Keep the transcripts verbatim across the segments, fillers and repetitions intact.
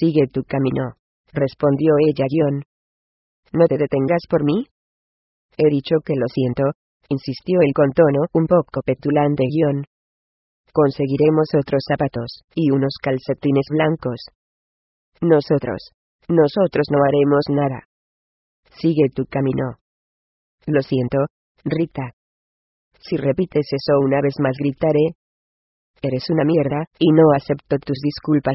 Sigue tu camino, respondió ella. Guión. ¿No te detengas por mí? He dicho que lo siento, insistió él con tono un poco petulante. Guión. Conseguiremos otros zapatos, y unos calcetines blancos. Nosotros. Nosotros no haremos nada. Sigue tu camino. Lo siento, Rita. Si repites eso una vez más gritaré. Eres una mierda, y no acepto tus disculpas.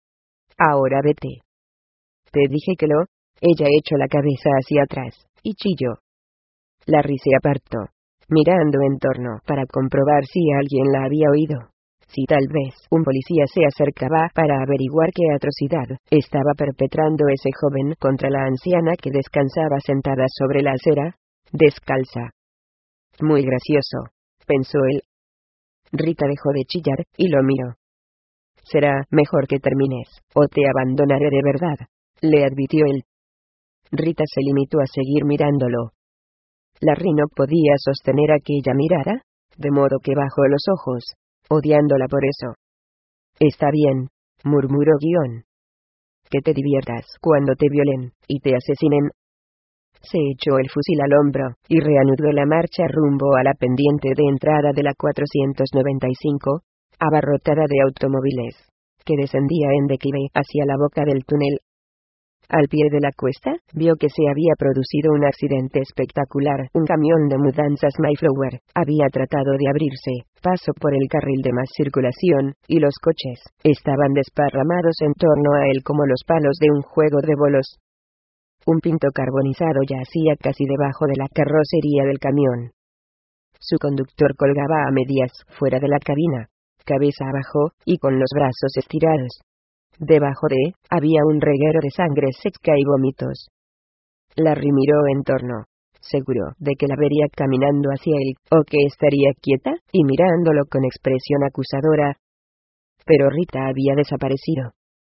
Ahora vete. Te dije que lo. Ella echó la cabeza hacia atrás, y chilló. Larry se apartó, mirando en torno para comprobar si alguien la había oído. Si tal vez un policía se acercaba para averiguar qué atrocidad estaba perpetrando ese joven contra la anciana que descansaba sentada sobre la acera, descalza. Muy gracioso, pensó él. Rita dejó de chillar, y lo miró. Será mejor que termines, o te abandonaré de verdad, le advirtió él. Rita se limitó a seguir mirándolo. Larry no podía sostener aquella mirada, de modo que bajó los ojos, odiándola por eso. Está bien, murmuró. Guión. Que te diviertas cuando te violen, y te asesinen. Se echó el fusil al hombro, y reanudó la marcha rumbo a la pendiente de entrada de la cuatrocientos noventa y cinco, abarrotada de automóviles, que descendía en declive hacia la boca del túnel. Al pie de la cuesta, vio que se había producido un accidente espectacular. Un camión de mudanzas Mayflower había tratado de abrirse paso por el carril de más circulación, y los coches estaban desparramados en torno a él como los palos de un juego de bolos. Un pinto carbonizado yacía casi debajo de la carrocería del camión. Su conductor colgaba a medias fuera de la cabina, cabeza abajo, y con los brazos estirados. Debajo de, había un reguero de sangre seca y vómitos. Larry miró en torno, seguro de que la vería caminando hacia él, o que estaría quieta, y mirándolo con expresión acusadora. Pero Rita había desaparecido.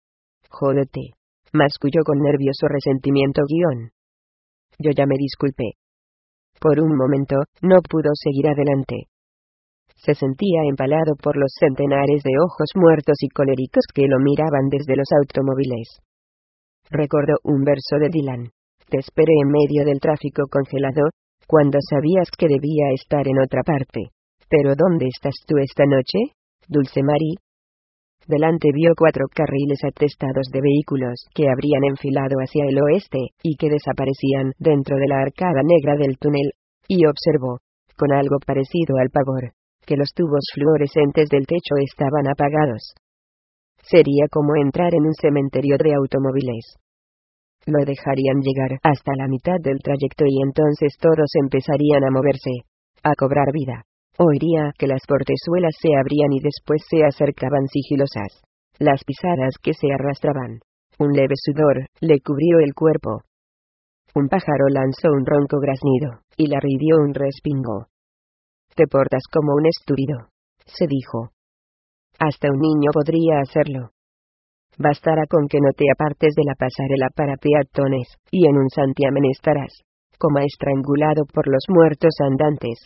Jódete, masculló con nervioso resentimiento. Guión. Yo ya me disculpé. Por un momento, no pudo seguir adelante. Se sentía empalado por los centenares de ojos muertos y coléricos que lo miraban desde los automóviles. Recordó un verso de Dylan. Te esperé en medio del tráfico congelado, cuando sabías que debía estar en otra parte. Pero ¿dónde estás tú esta noche, Dulce Marie? Delante vio cuatro carriles atestados de vehículos que habrían enfilado hacia el oeste, y que desaparecían dentro de la arcada negra del túnel, y observó, con algo parecido al pavor, que los tubos fluorescentes del techo estaban apagados. Sería como entrar en un cementerio de automóviles. Lo dejarían llegar hasta la mitad del trayecto y entonces todos empezarían a moverse, a cobrar vida. Oiría que las portezuelas se abrían y después se acercaban sigilosas. Las pisadas que se arrastraban. Un leve sudor le cubrió el cuerpo. Un pájaro lanzó un ronco graznido, y Larry dio un respingo. Te portas como un estúpido, se dijo. Hasta un niño podría hacerlo. Bastará con que no te apartes de la pasarela para peatones, y en un santiamén estarás, como estrangulado por los muertos andantes.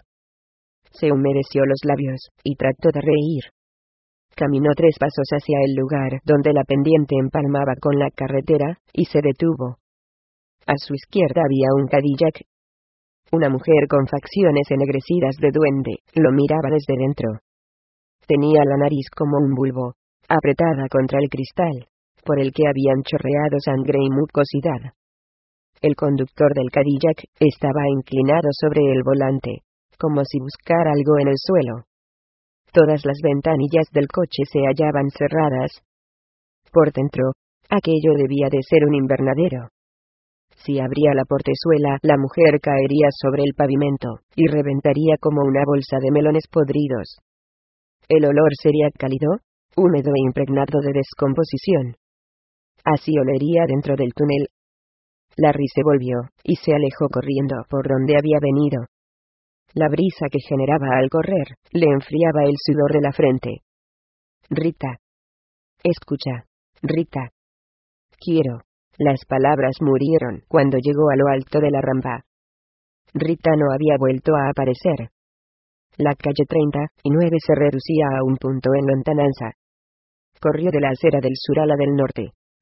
Se humedeció los labios, y trató de reír. Caminó tres pasos hacia el lugar donde la pendiente empalmaba con la carretera, y se detuvo. A su izquierda había un Cadillac. Una mujer con facciones ennegrecidas de duende lo miraba desde dentro. Tenía la nariz como un bulbo, apretada contra el cristal, por el que habían chorreado sangre y mucosidad. El conductor del Cadillac estaba inclinado sobre el volante, como si buscara algo en el suelo. Todas las ventanillas del coche se hallaban cerradas. Por dentro, aquello debía de ser un invernadero. Si abría la portezuela, la mujer caería sobre el pavimento, y reventaría como una bolsa de melones podridos. El olor sería cálido, húmedo e impregnado de descomposición. Así olería dentro del túnel. Larry se volvió, y se alejó corriendo por donde había venido. La brisa que generaba al correr, le enfriaba el sudor de la frente. Rita. Escucha, Rita. Quiero. Las palabras murieron cuando llegó a lo alto de la rampa. Rita no había vuelto a aparecer. La calle treinta y nueve se reducía a un punto en lontananza. Corrió de la acera del sur a la del norte,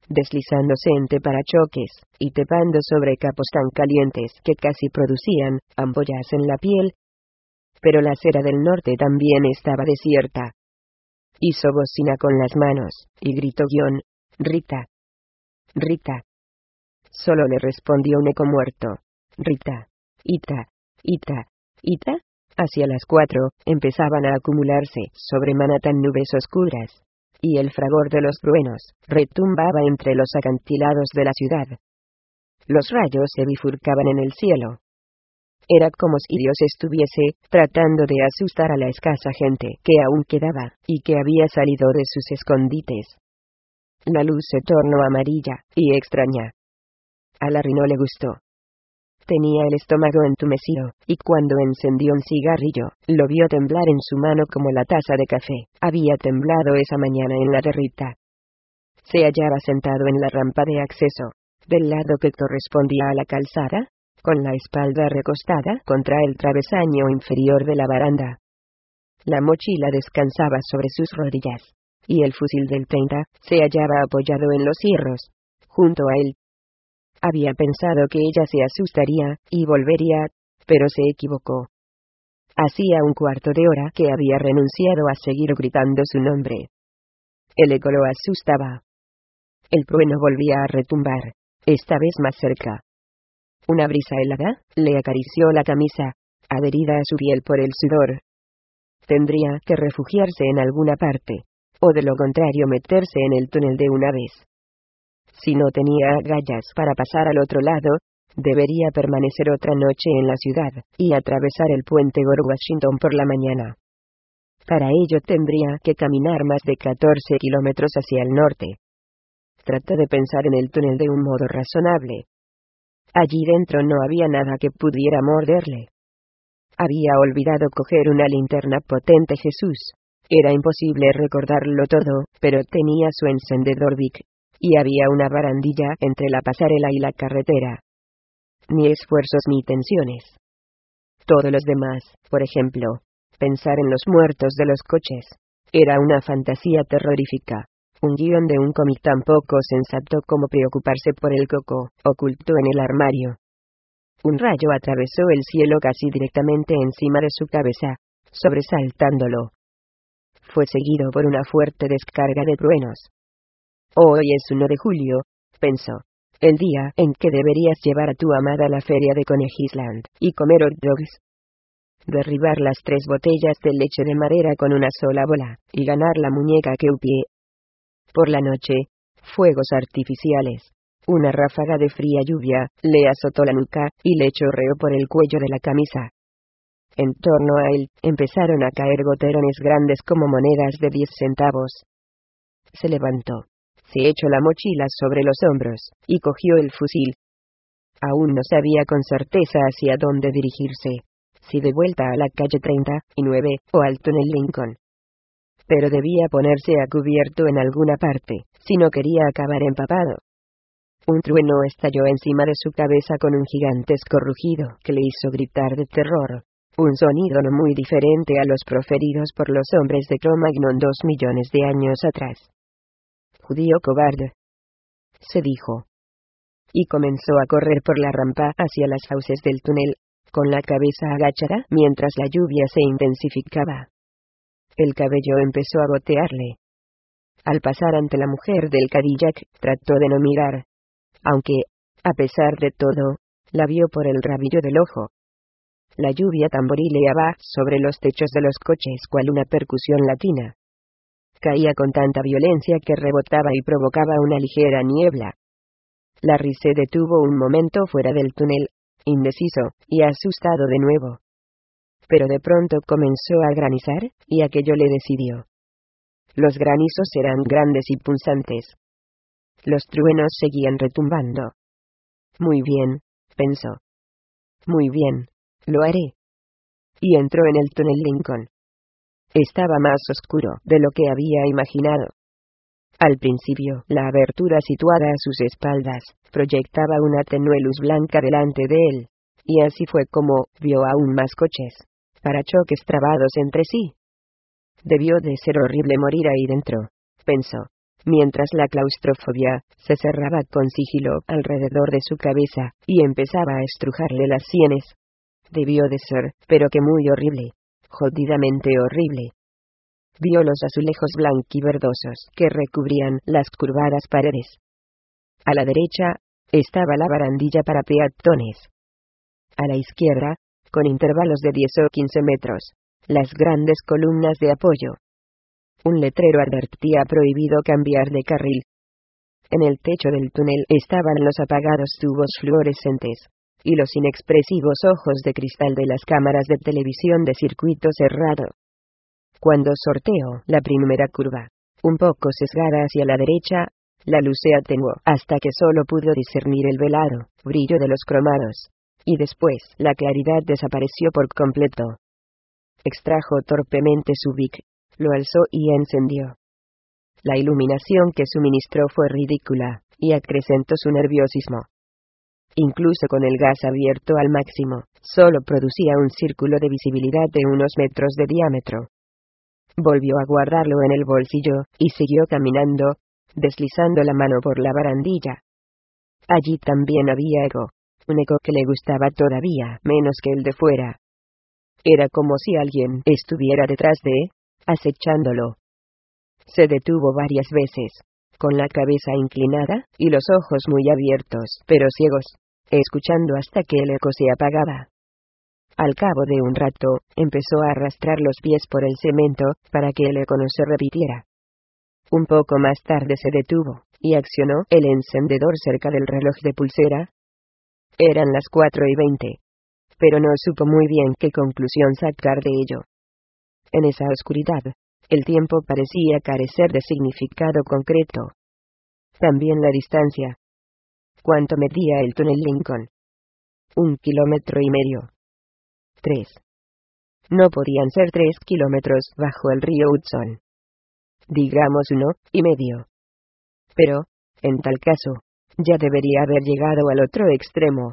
deslizándose entre parachoques, y trepando sobre capos tan calientes que casi producían ampollas en la piel. Pero la acera del norte también estaba desierta. Hizo bocina con las manos, y gritó guión, Rita. Rita. Solo le respondió un eco muerto. Rita. Ita. Ita. Ita. Hacia las cuatro, empezaban a acumularse sobre Manhattan nubes oscuras, y el fragor de los truenos retumbaba entre los acantilados de la ciudad. Los rayos se bifurcaban en el cielo. Era como si Dios estuviese tratando de asustar a la escasa gente que aún quedaba, y que había salido de sus escondites. La luz se tornó amarilla y extraña. A Larry no le gustó. Tenía el estómago entumecido, y cuando encendió un cigarrillo, lo vio temblar en su mano como la taza de café había temblado esa mañana en la de Rita. Se hallaba sentado en la rampa de acceso, del lado que correspondía a la calzada, con la espalda recostada contra el travesaño inferior de la baranda. La mochila descansaba sobre sus rodillas, y el fusil del treinta se hallaba apoyado en los hierros, junto a él. Había pensado que ella se asustaría y volvería, pero se equivocó. Hacía un cuarto de hora que había renunciado a seguir gritando su nombre. El eco lo asustaba. El trueno volvía a retumbar, esta vez más cerca. Una brisa helada le acarició la camisa, adherida a su piel por el sudor. Tendría que refugiarse en alguna parte, o de lo contrario meterse en el túnel de una vez. Si no tenía agallas para pasar al otro lado, debería permanecer otra noche en la ciudad, y atravesar el puente Gore Washington por la mañana. Para ello tendría que caminar más de catorce kilómetros hacia el norte. Trató de pensar en el túnel de un modo razonable. Allí dentro no había nada que pudiera morderle. Había olvidado coger una linterna potente Jesús. Era imposible recordarlo todo, pero tenía su encendedor Bic. Y había una barandilla entre la pasarela y la carretera. Ni esfuerzos ni tensiones. Todo los demás, por ejemplo, pensar en los muertos de los coches, era una fantasía terrorífica. Un guión de un cómic tan poco sensato como preocuparse por el coco, oculto en el armario. Un rayo atravesó el cielo casi directamente encima de su cabeza, sobresaltándolo. Fue seguido por una fuerte descarga de truenos. Hoy es uno de julio, pensó, el día en que deberías llevar a tu amada a la feria de Conehisland y comer hot dogs. Derribar las tres botellas de leche de madera con una sola bola, y ganar la muñeca que upie. Por la noche, fuegos artificiales. Una ráfaga de fría lluvia le azotó la nuca y le chorreó por el cuello de la camisa. En torno a él empezaron a caer goterones grandes como monedas de diez centavos. Se levantó. Se echó la mochila sobre los hombros, y cogió el fusil. Aún no sabía con certeza hacia dónde dirigirse, si de vuelta a la calle treinta y nueve, o al túnel Lincoln. Pero debía ponerse a cubierto en alguna parte, si no quería acabar empapado. Un trueno estalló encima de su cabeza con un gigantesco rugido que le hizo gritar de terror, un sonido no muy diferente a los proferidos por los hombres de Cro-Magnon dos millones de años atrás. Judío cobarde, se dijo. Y comenzó a correr por la rampa hacia las fauces del túnel, con la cabeza agachada mientras la lluvia se intensificaba. El cabello empezó a gotearle. Al pasar ante la mujer del Cadillac, trató de no mirar, aunque, a pesar de todo, la vio por el rabillo del ojo. La lluvia tamborileaba sobre los techos de los coches cual una percusión latina. Caía con tanta violencia que rebotaba y provocaba una ligera niebla. Larry se detuvo un momento fuera del túnel, indeciso, y asustado de nuevo. Pero de pronto comenzó a granizar, y aquello le decidió. Los granizos eran grandes y punzantes. Los truenos seguían retumbando. Muy bien, pensó. Muy bien, lo haré. Y entró en el túnel Lincoln. Estaba más oscuro de lo que había imaginado. Al principio, la abertura situada a sus espaldas proyectaba una tenue luz blanca delante de él, y así fue como vio aún más coches, parachoques trabados entre sí. Debió de ser horrible morir ahí dentro, pensó, mientras la claustrofobia se cerraba con sigilo alrededor de su cabeza, y empezaba a estrujarle las sienes. Debió de ser, pero que muy horrible. Jodidamente horrible. Vio los azulejos blanquiverdosos que recubrían las curvadas paredes. A la derecha, estaba la barandilla para peatones. A la izquierda, con intervalos de diez o quince metros, las grandes columnas de apoyo. Un letrero advertía prohibido cambiar de carril. En el techo del túnel estaban los apagados tubos fluorescentes, y los inexpresivos ojos de cristal de las cámaras de televisión de circuito cerrado. Cuando sorteó la primera curva, un poco sesgada hacia la derecha, la luz se atenuó hasta que solo pudo discernir el velado brillo de los cromados, y después la claridad desapareció por completo. Extrajo torpemente su Bic, lo alzó y encendió. La iluminación que suministró fue ridícula, y acrecentó su nerviosismo. Incluso con el gas abierto al máximo, solo producía un círculo de visibilidad de unos metros de diámetro. Volvió a guardarlo en el bolsillo, y siguió caminando, deslizando la mano por la barandilla. Allí también había eco, un eco que le gustaba todavía menos que el de fuera. Era como si alguien estuviera detrás de él, acechándolo. Se detuvo varias veces, con la cabeza inclinada, y los ojos muy abiertos, pero ciegos, escuchando hasta que el eco se apagaba. Al cabo de un rato, empezó a arrastrar los pies por el cemento, para que el eco no se repitiera. Un poco más tarde se detuvo, y accionó el encendedor cerca del reloj de pulsera. Eran las cuatro y veinte. Pero no supo muy bien qué conclusión sacar de ello. En esa oscuridad, el tiempo parecía carecer de significado concreto. También la distancia. ¿Cuánto medía el túnel Lincoln? Un kilómetro y medio. Tres. No podían ser tres kilómetros bajo el río Hudson. Digamos uno y medio. Pero, en tal caso, ya debería haber llegado al otro extremo.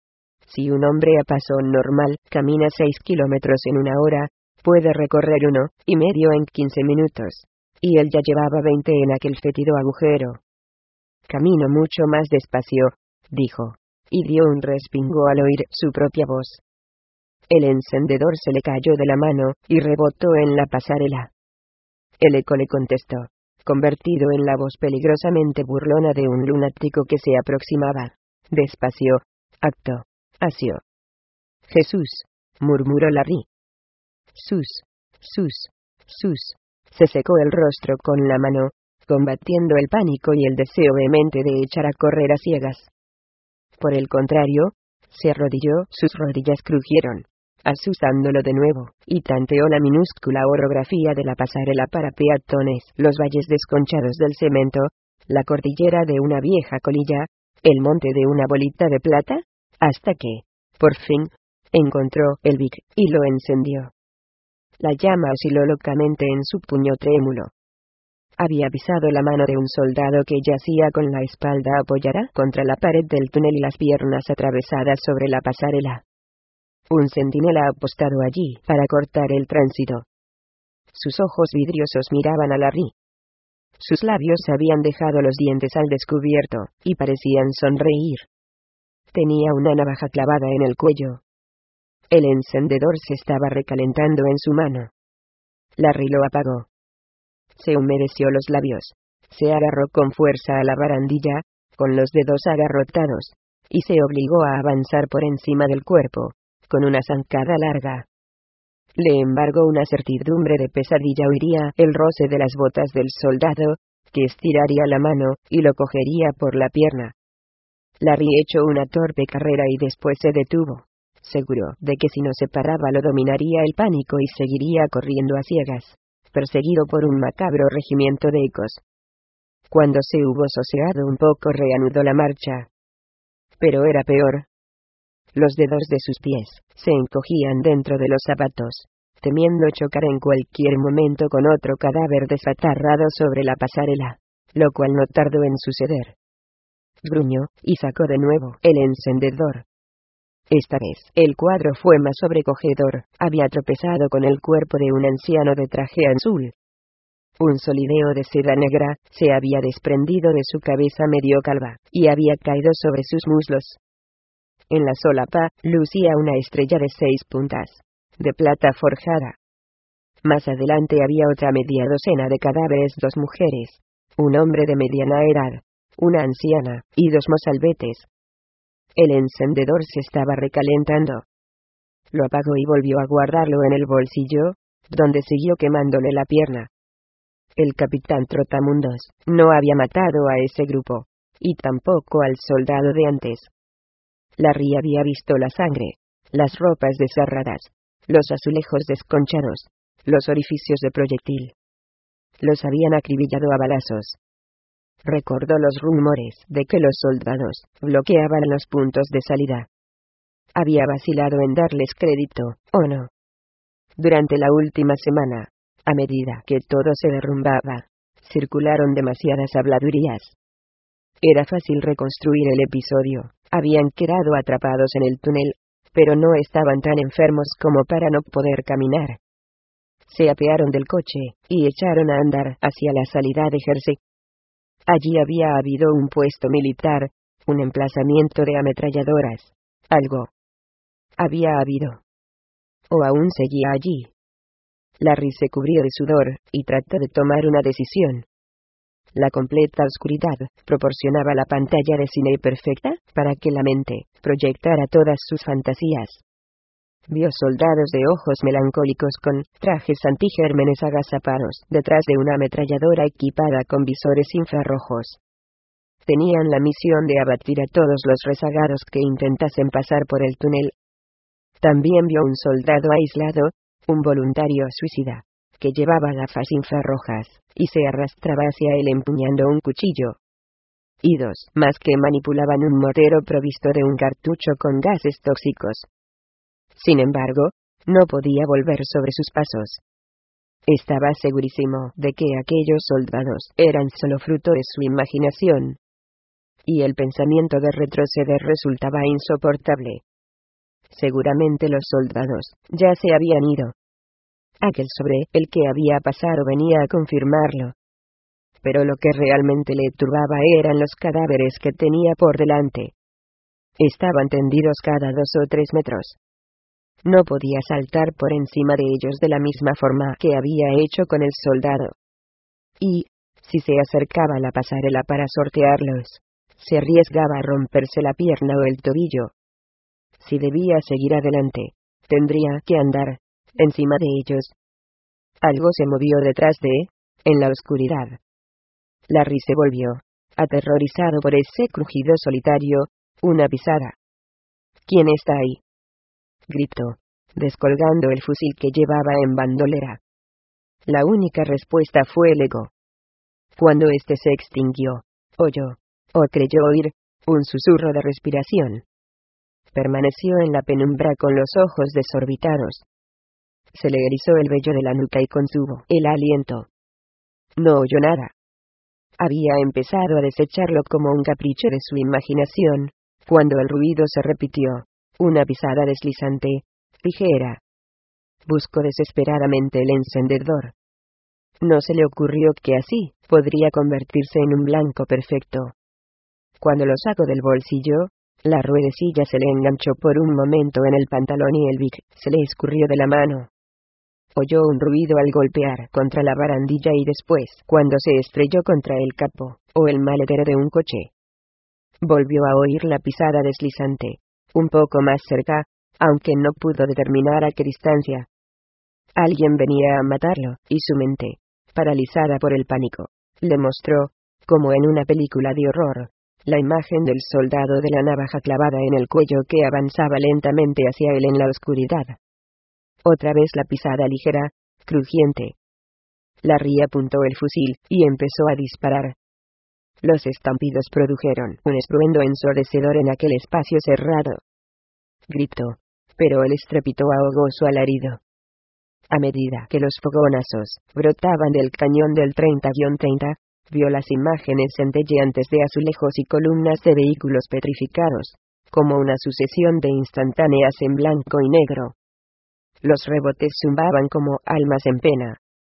Si un hombre a paso normal camina seis kilómetros en una hora, puede recorrer uno y medio en quince minutos. Y él ya llevaba veinte en aquel fétido agujero. Camino mucho más despacio, dijo, y dio un respingo al oír su propia voz. El encendedor se le cayó de la mano, y rebotó en la pasarela. El eco le contestó, convertido en la voz peligrosamente burlona de un lunático que se aproximaba. Despacio, acto, asio. Jesús, murmuró Larry. Sus, sus, sus. Se secó el rostro con la mano, combatiendo el pánico y el deseo vehemente de echar a correr a ciegas. Por el contrario, se arrodilló, sus rodillas crujieron, asustándolo de nuevo, y tanteó la minúscula orografía de la pasarela para peatones, los valles desconchados del cemento, la cordillera de una vieja colilla, el monte de una bolita de plata, hasta que, por fin, encontró el Bic, y lo encendió. La llama osciló locamente en su puño trémulo. Había pisado la mano de un soldado que yacía con la espalda apoyada contra la pared del túnel y las piernas atravesadas sobre la pasarela. Un centinela apostado allí para cortar el tránsito. Sus ojos vidriosos miraban a Larry. Sus labios habían dejado los dientes al descubierto, y parecían sonreír. Tenía una navaja clavada en el cuello. El encendedor se estaba recalentando en su mano. Larry lo apagó. Se humedeció los labios. Se agarró con fuerza a la barandilla, con los dedos agarrotados, y se obligó a avanzar por encima del cuerpo, con una zancada larga. Le embargó una certidumbre de pesadilla. Oiría el roce de las botas del soldado, que estiraría la mano, y lo cogería por la pierna. Larry echó una torpe carrera y después se detuvo, seguro de que si no se paraba lo dominaría el pánico y seguiría corriendo a ciegas, perseguido por un macabro regimiento de ecos. Cuando se hubo soseado un poco, reanudó la marcha. Pero era peor. Los dedos de sus pies se encogían dentro de los zapatos, temiendo chocar en cualquier momento con otro cadáver desatarrado sobre la pasarela, lo cual no tardó en suceder. Gruñó, y sacó de nuevo el encendedor. Esta vez, el cuadro fue más sobrecogedor. Había tropezado con el cuerpo de un anciano de traje azul. Un solideo de seda negra se había desprendido de su cabeza medio calva, y había caído sobre sus muslos. En la solapa, lucía una estrella de seis puntas, de plata forjada. Más adelante había otra media docena de cadáveres, dos mujeres, un hombre de mediana edad, una anciana, y dos mozalbetes. El encendedor se estaba recalentando. Lo apagó y volvió a guardarlo en el bolsillo, donde siguió quemándole la pierna. El capitán Trotamundos no había matado a ese grupo, y tampoco al soldado de antes. Larry había visto la sangre, las ropas desgarradas, los azulejos desconchados, los orificios de proyectil. Los habían acribillado a balazos. Recordó los rumores de que los soldados bloqueaban los puntos de salida. Había vacilado en darles crédito, ¿o no? Durante la última semana, a medida que todo se derrumbaba, circularon demasiadas habladurías. Era fácil reconstruir el episodio. Habían quedado atrapados en el túnel, pero no estaban tan enfermos como para no poder caminar. Se apearon del coche y echaron a andar hacia la salida de Jersey. Allí había habido un puesto militar, un emplazamiento de ametralladoras, algo. Había habido. O aún seguía allí. Larry se cubrió de sudor y trató de tomar una decisión. La completa oscuridad proporcionaba la pantalla de cine perfecta para que la mente proyectara todas sus fantasías. Vio soldados de ojos melancólicos con trajes antigérmenes agazapados detrás de una ametralladora equipada con visores infrarrojos. Tenían la misión de abatir a todos los rezagados que intentasen pasar por el túnel. También vio un soldado aislado, un voluntario suicida, que llevaba gafas infrarrojas, y se arrastraba hacia él empuñando un cuchillo. Y dos más que manipulaban un mortero provisto de un cartucho con gases tóxicos. Sin embargo, no podía volver sobre sus pasos. Estaba segurísimo de que aquellos soldados eran solo fruto de su imaginación. Y el pensamiento de retroceder resultaba insoportable. Seguramente los soldados ya se habían ido. Aquel sobre el que había pasado venía a confirmarlo. Pero lo que realmente le turbaba eran los cadáveres que tenía por delante. Estaban tendidos cada dos o tres metros. No podía saltar por encima de ellos de la misma forma que había hecho con el soldado. Y, si se acercaba a la pasarela para sortearlos, se arriesgaba a romperse la pierna o el tobillo. Si debía seguir adelante, tendría que andar encima de ellos. Algo se movió detrás de, en la oscuridad. Larry se volvió, aterrorizado por ese crujido solitario, una pisada. ¿Quién está ahí?, gritó, descolgando el fusil que llevaba en bandolera. La única respuesta fue el eco. Cuando éste se extinguió, oyó, o creyó oír, un susurro de respiración. Permaneció en la penumbra con los ojos desorbitados. Se le erizó el vello de la nuca y contuvo el aliento. No oyó nada. Había empezado a desecharlo como un capricho de su imaginación, cuando el ruido se repitió, una pisada deslizante, ligera. Buscó desesperadamente el encendedor. No se le ocurrió que así podría convertirse en un blanco perfecto. Cuando lo sacó del bolsillo, la ruedecilla se le enganchó por un momento en el pantalón y el bic se le escurrió de la mano. Oyó un ruido al golpear contra la barandilla y después, cuando se estrelló contra el capó, o el maletero de un coche. Volvió a oír la pisada deslizante, un poco más cerca, aunque no pudo determinar a qué distancia. Alguien venía a matarlo, y su mente, paralizada por el pánico, le mostró, como en una película de horror, la imagen del soldado de la navaja clavada en el cuello que avanzaba lentamente hacia él en la oscuridad. Otra vez la pisada ligera, crujiente. Larry apuntó el fusil, y empezó a disparar. Los estampidos produjeron un estruendo ensordecedor en aquel espacio cerrado. Gritó, pero el estrépito ahogó su alarido. A medida que los fogonazos brotaban del cañón del treinta treinta, vio las imágenes centelleantes de azulejos y columnas de vehículos petrificados, como una sucesión de instantáneas en blanco y negro. Los rebotes zumbaban como almas en pena.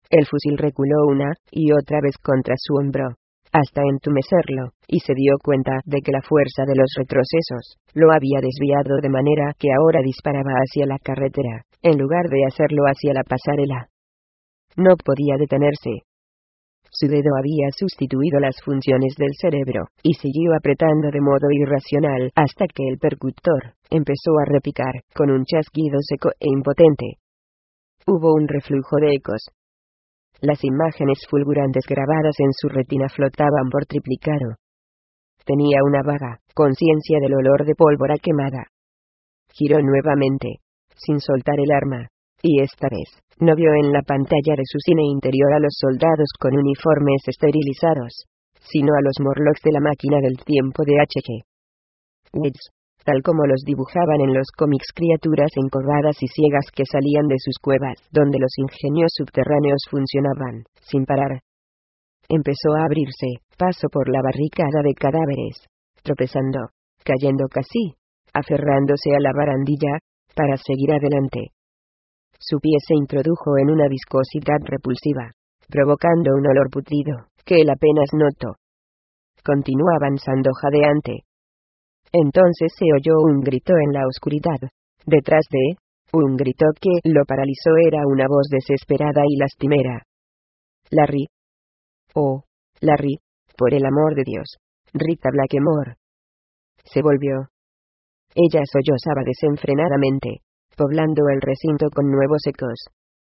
El fusil reculó una y otra vez contra su hombro, hasta entumecerlo, y se dio cuenta de que la fuerza de los retrocesos lo había desviado de manera que ahora disparaba hacia la carretera, en lugar de hacerlo hacia la pasarela. No podía detenerse. Su dedo había sustituido las funciones del cerebro, y siguió apretando de modo irracional hasta que el percutor empezó a repicar, con un chasquido seco e impotente. Hubo un reflujo de ecos. Las imágenes fulgurantes grabadas en su retina flotaban por triplicado. Tenía una vaga conciencia del olor de pólvora quemada. Giró nuevamente, sin soltar el arma, y esta vez no vio en la pantalla de su cine interior a los soldados con uniformes esterilizados, sino a los Morlocks de la máquina del tiempo de H G Wells, tal como los dibujaban en los cómics, criaturas encorvadas y ciegas que salían de sus cuevas, donde los ingenios subterráneos funcionaban, sin parar. Empezó a abrirse paso por la barricada de cadáveres, tropezando, cayendo casi, aferrándose a la barandilla, para seguir adelante. Su pie se introdujo en una viscosidad repulsiva, provocando un olor putrido, que él apenas notó. Continuó avanzando jadeante. Entonces se oyó un grito en la oscuridad. Detrás de un grito que lo paralizó era una voz desesperada y lastimera. Larry. Oh, Larry, por el amor de Dios. Rita Blackmore. Se volvió. Ella sollozaba desenfrenadamente, poblando el recinto con nuevos ecos.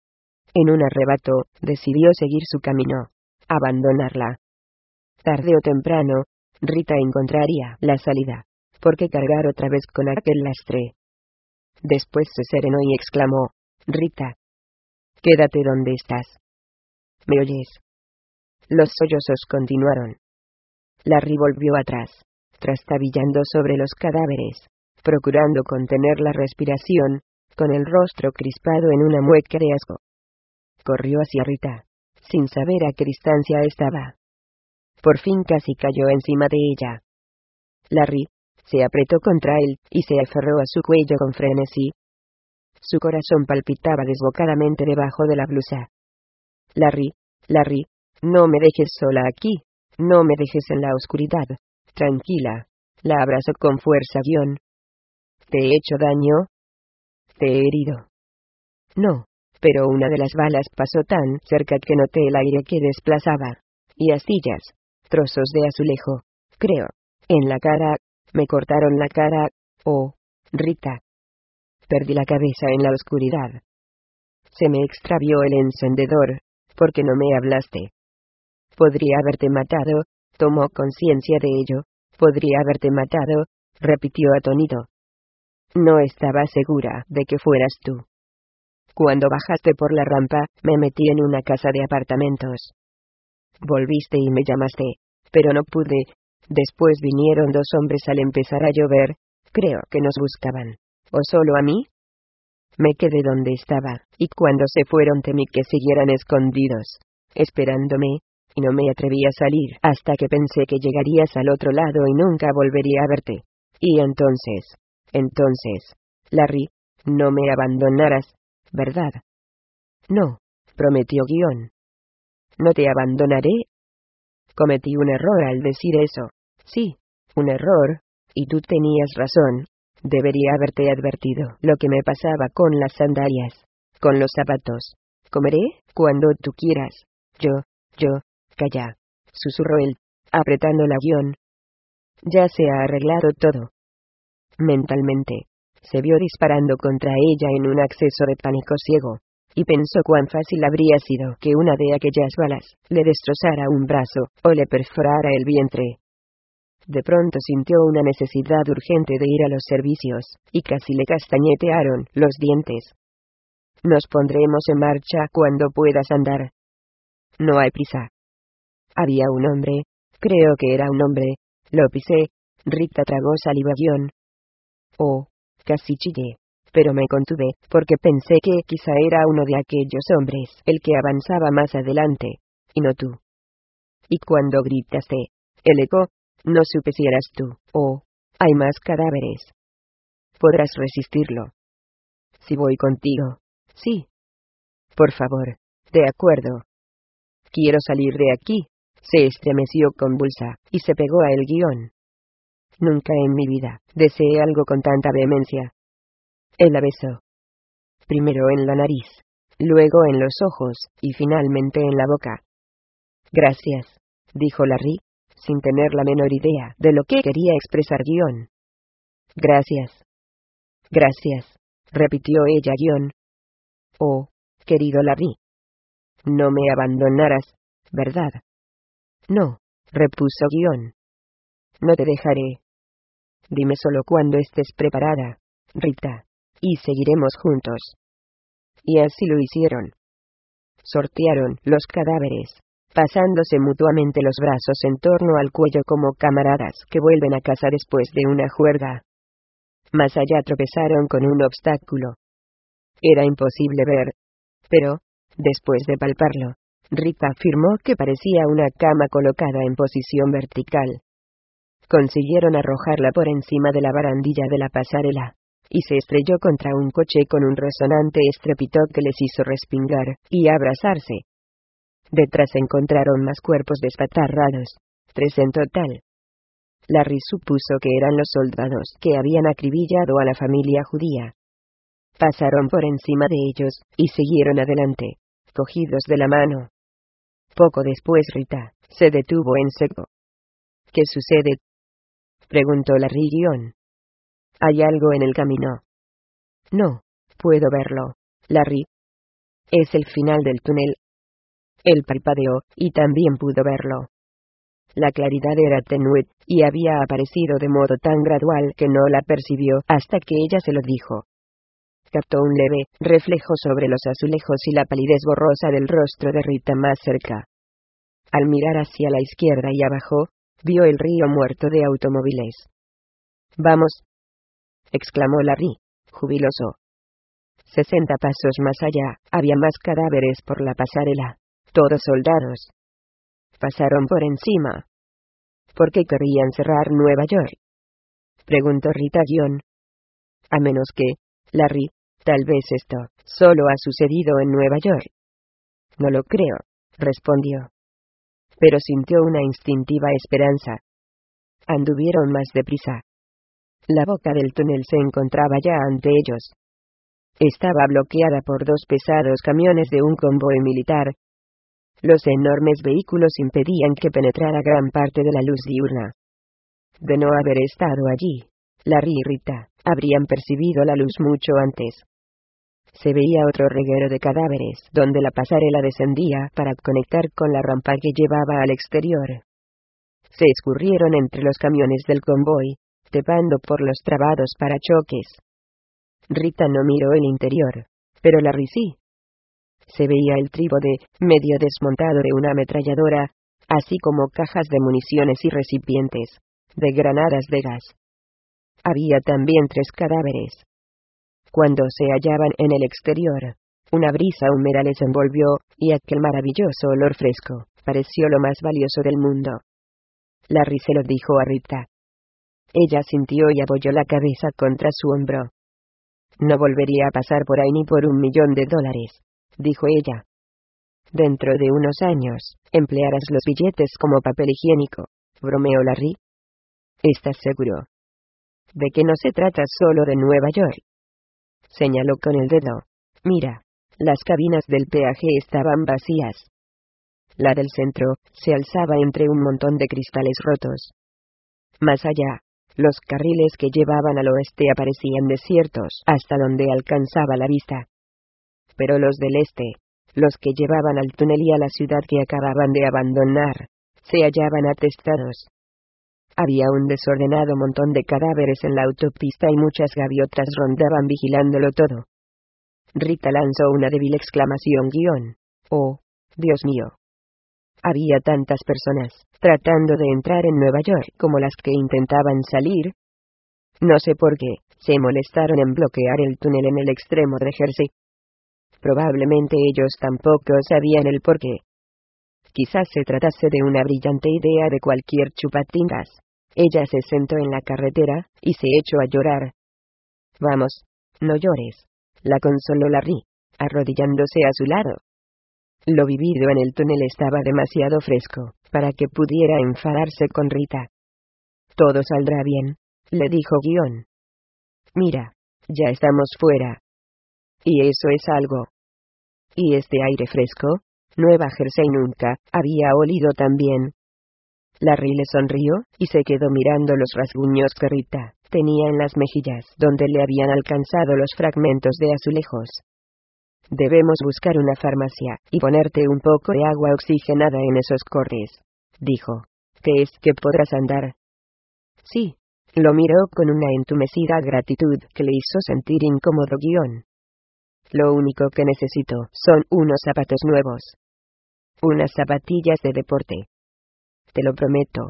En un arrebato, decidió seguir su camino, abandonarla. Tarde o temprano, Rita encontraría la salida. ¿Por qué cargar otra vez con aquel lastre? Después se serenó y exclamó: Rita, quédate donde estás. ¿Me oyes? Los sollozos continuaron. Larry volvió atrás, trastabillando sobre los cadáveres, procurando contener la respiración, con el rostro crispado en una mueca de asco. Corrió hacia Rita, sin saber a qué distancia estaba. Por fin casi cayó encima de ella. Larry se apretó contra él, y se aferró a su cuello con frenesí. Su corazón palpitaba desbocadamente debajo de la blusa. Larry, Larry, no me dejes sola aquí, no me dejes en la oscuridad. Tranquila. La abrazó con fuerza. Guión. ¿Te he hecho daño? ¿Te he herido? No, pero una de las balas pasó tan cerca que noté el aire que desplazaba. Y astillas, trozos de azulejo, creo, en la cara. Me cortaron la cara. Oh, Rita. Perdí la cabeza en la oscuridad. Se me extravió el encendedor, porque no me hablaste. Podría haberte matado. Tomó conciencia de ello. Podría haberte matado, repitió atónito. No estaba segura de que fueras tú. Cuando bajaste por la rampa, me metí en una casa de apartamentos. Volviste y me llamaste, pero no pude. Después vinieron dos hombres al empezar a llover. Creo que nos buscaban. ¿O solo a mí? Me quedé donde estaba, y cuando se fueron temí que siguieran escondidos, esperándome, y no me atreví a salir hasta que pensé que llegarías al otro lado y nunca volvería a verte. Y entonces, entonces, Larry, no me abandonarás, ¿verdad? No, prometió Guión. No te abandonaré. Cometí un error al decir eso. Sí, un error, y tú tenías razón. Debería haberte advertido lo que me pasaba con las sandalias, con los zapatos. Comeré cuando tú quieras. Yo, yo, calla, susurró él, apretando la Guión. Ya se ha arreglado todo. Mentalmente, se vio disparando contra ella en un acceso de pánico ciego, y pensó cuán fácil habría sido que una de aquellas balas le destrozara un brazo o le perforara el vientre. De pronto sintió una necesidad urgente de ir a los servicios, y casi le castañetearon los dientes. Nos pondremos en marcha cuando puedas andar. No hay prisa. Había un hombre, creo que era un hombre, lo pisé. Rita tragó saliva. Guión. Oh, casi chillé, pero me contuve, porque pensé que quizá era uno de aquellos hombres el que avanzaba más adelante, y no tú. Y cuando gritaste, el eco, no supe si eras tú. Oh, hay más cadáveres. Podrás resistirlo. Si voy contigo. Sí. Por favor. De acuerdo. Quiero salir de aquí. Se estremeció convulsa, y se pegó a el guión. Nunca en mi vida deseé algo con tanta vehemencia. Él la besó. Primero en la nariz, luego en los ojos, y finalmente en la boca. Gracias, dijo Larry, sin tener la menor idea de lo que quería expresar guión. Gracias. Gracias, repitió ella guión. Oh, querido Larry. No me abandonarás, ¿verdad? No, repuso guión. No te dejaré. Dime solo cuando estés preparada, Rita, y seguiremos juntos. Y así lo hicieron. Sortearon los cadáveres, pasándose mutuamente los brazos en torno al cuello como camaradas que vuelven a casa después de una juerga. Más allá tropezaron con un obstáculo. Era imposible ver, pero, después de palparlo, Rita afirmó que parecía una cama colocada en posición vertical. Consiguieron arrojarla por encima de la barandilla de la pasarela, y se estrelló contra un coche con un resonante estrépito que les hizo respingar y abrazarse. Detrás encontraron más cuerpos despatarrados, tres en total. Larry supuso que eran los soldados que habían acribillado a la familia judía. Pasaron por encima de ellos, y siguieron adelante, cogidos de la mano. Poco después Rita se detuvo en seco. ¿Qué sucede?, preguntó Larry guión. ¿Hay algo en el camino? No, puedo verlo, Larry. Es el final del túnel. Él parpadeó, y también pudo verlo. La claridad era tenue, y había aparecido de modo tan gradual que no la percibió hasta que ella se lo dijo. Captó un leve reflejo sobre los azulejos y la palidez borrosa del rostro de Rita más cerca. Al mirar hacia la izquierda y abajo, vio el río muerto de automóviles. «Vamos», exclamó Larry, jubiloso. Sesenta pasos más allá, había más cadáveres por la pasarela, todos soldados. Pasaron por encima. ¿Por qué querrían cerrar Nueva York?, preguntó Rita guión. A menos que, Larry, tal vez esto solo ha sucedido en Nueva York. No lo creo, respondió. Pero sintió una instintiva esperanza. Anduvieron más deprisa. La boca del túnel se encontraba ya ante ellos. Estaba bloqueada por dos pesados camiones de un convoy militar. Los enormes vehículos impedían que penetrara gran parte de la luz diurna. De no haber estado allí, Larry y Rita habrían percibido la luz mucho antes. Se veía otro reguero de cadáveres donde la pasarela descendía para conectar con la rampa que llevaba al exterior. Se escurrieron entre los camiones del convoy, trepando por los trabados parachoques. Rita no miró el interior, pero Larry sí. Se veía el trípode, medio desmontado de una ametralladora, así como cajas de municiones y recipientes de granadas de gas. Había también tres cadáveres. Cuando se hallaban en el exterior, una brisa húmeda les envolvió, y aquel maravilloso olor fresco pareció lo más valioso del mundo. Larry se lo dijo a Rita. Ella sintió y apoyó la cabeza contra su hombro. No volvería a pasar por ahí ni por un millón de dólares, dijo ella. Dentro de unos años, emplearás los billetes como papel higiénico, bromeó Larry. ¿Estás seguro de que no se trata solo de Nueva York?, señaló con el dedo. Mira, las cabinas del peaje estaban vacías. La del centro se alzaba entre un montón de cristales rotos. Más allá, los carriles que llevaban al oeste aparecían desiertos hasta donde alcanzaba la vista. Pero los del este, los que llevaban al túnel y a la ciudad que acababan de abandonar, se hallaban atestados. Había un desordenado montón de cadáveres en la autopista y muchas gaviotas rondaban vigilándolo todo. Rita lanzó una débil exclamación guión. «Oh, Dios mío». Había tantas personas tratando de entrar en Nueva York como las que intentaban salir. No sé por qué se molestaron en bloquear el túnel en el extremo de Jersey. Probablemente ellos tampoco sabían el porqué. Quizás se tratase de una brillante idea de cualquier chupatingas. Ella se sentó en la carretera y se echó a llorar. «Vamos, no llores», la consoló Larry, arrodillándose a su lado. Lo vivido en el túnel estaba demasiado fresco para que pudiera enfadarse con Rita. Todo saldrá bien, le dijo Guion. Mira, ya estamos fuera. Y eso es algo. Y este aire fresco, Nueva Jersey nunca había olido tan bien. Larry le sonrió, y se quedó mirando los rasguños que Rita tenía en las mejillas donde le habían alcanzado los fragmentos de azulejos. Debemos buscar una farmacia, y ponerte un poco de agua oxigenada en esos cortes, dijo. ¿Crees que podrás andar? Sí. Lo miró con una entumecida gratitud que le hizo sentir incómodo Guion. Lo único que necesito son unos zapatos nuevos. Unas zapatillas de deporte. Te lo prometo.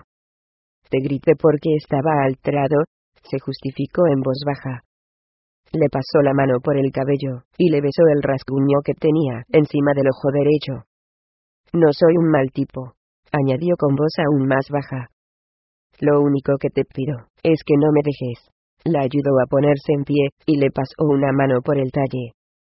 Te grité porque estaba alterado, se justificó en voz baja. Le pasó la mano por el cabello, y le besó el rasguño que tenía encima del ojo derecho. No soy un mal tipo, añadió con voz aún más baja. Lo único que te pido es que no me dejes. La ayudó a ponerse en pie, y le pasó una mano por el talle.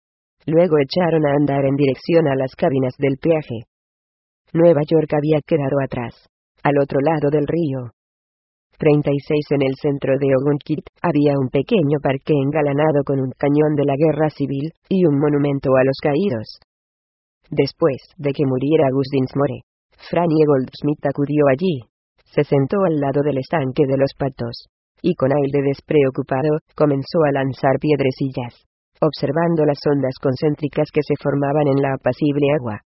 Luego echaron a andar en dirección a las cabinas del peaje. Nueva York había quedado atrás, al otro lado del río. treinta y seis En el centro de Ogunquit había un pequeño parque engalanado con un cañón de la guerra civil, y un monumento a los caídos. Después de que muriera Gus Dinsmore, Franny Goldsmith acudió allí. Se sentó al lado del estanque de los patos, y con aire despreocupado, comenzó a lanzar piedrecillas, observando las ondas concéntricas que se formaban en la apacible agua.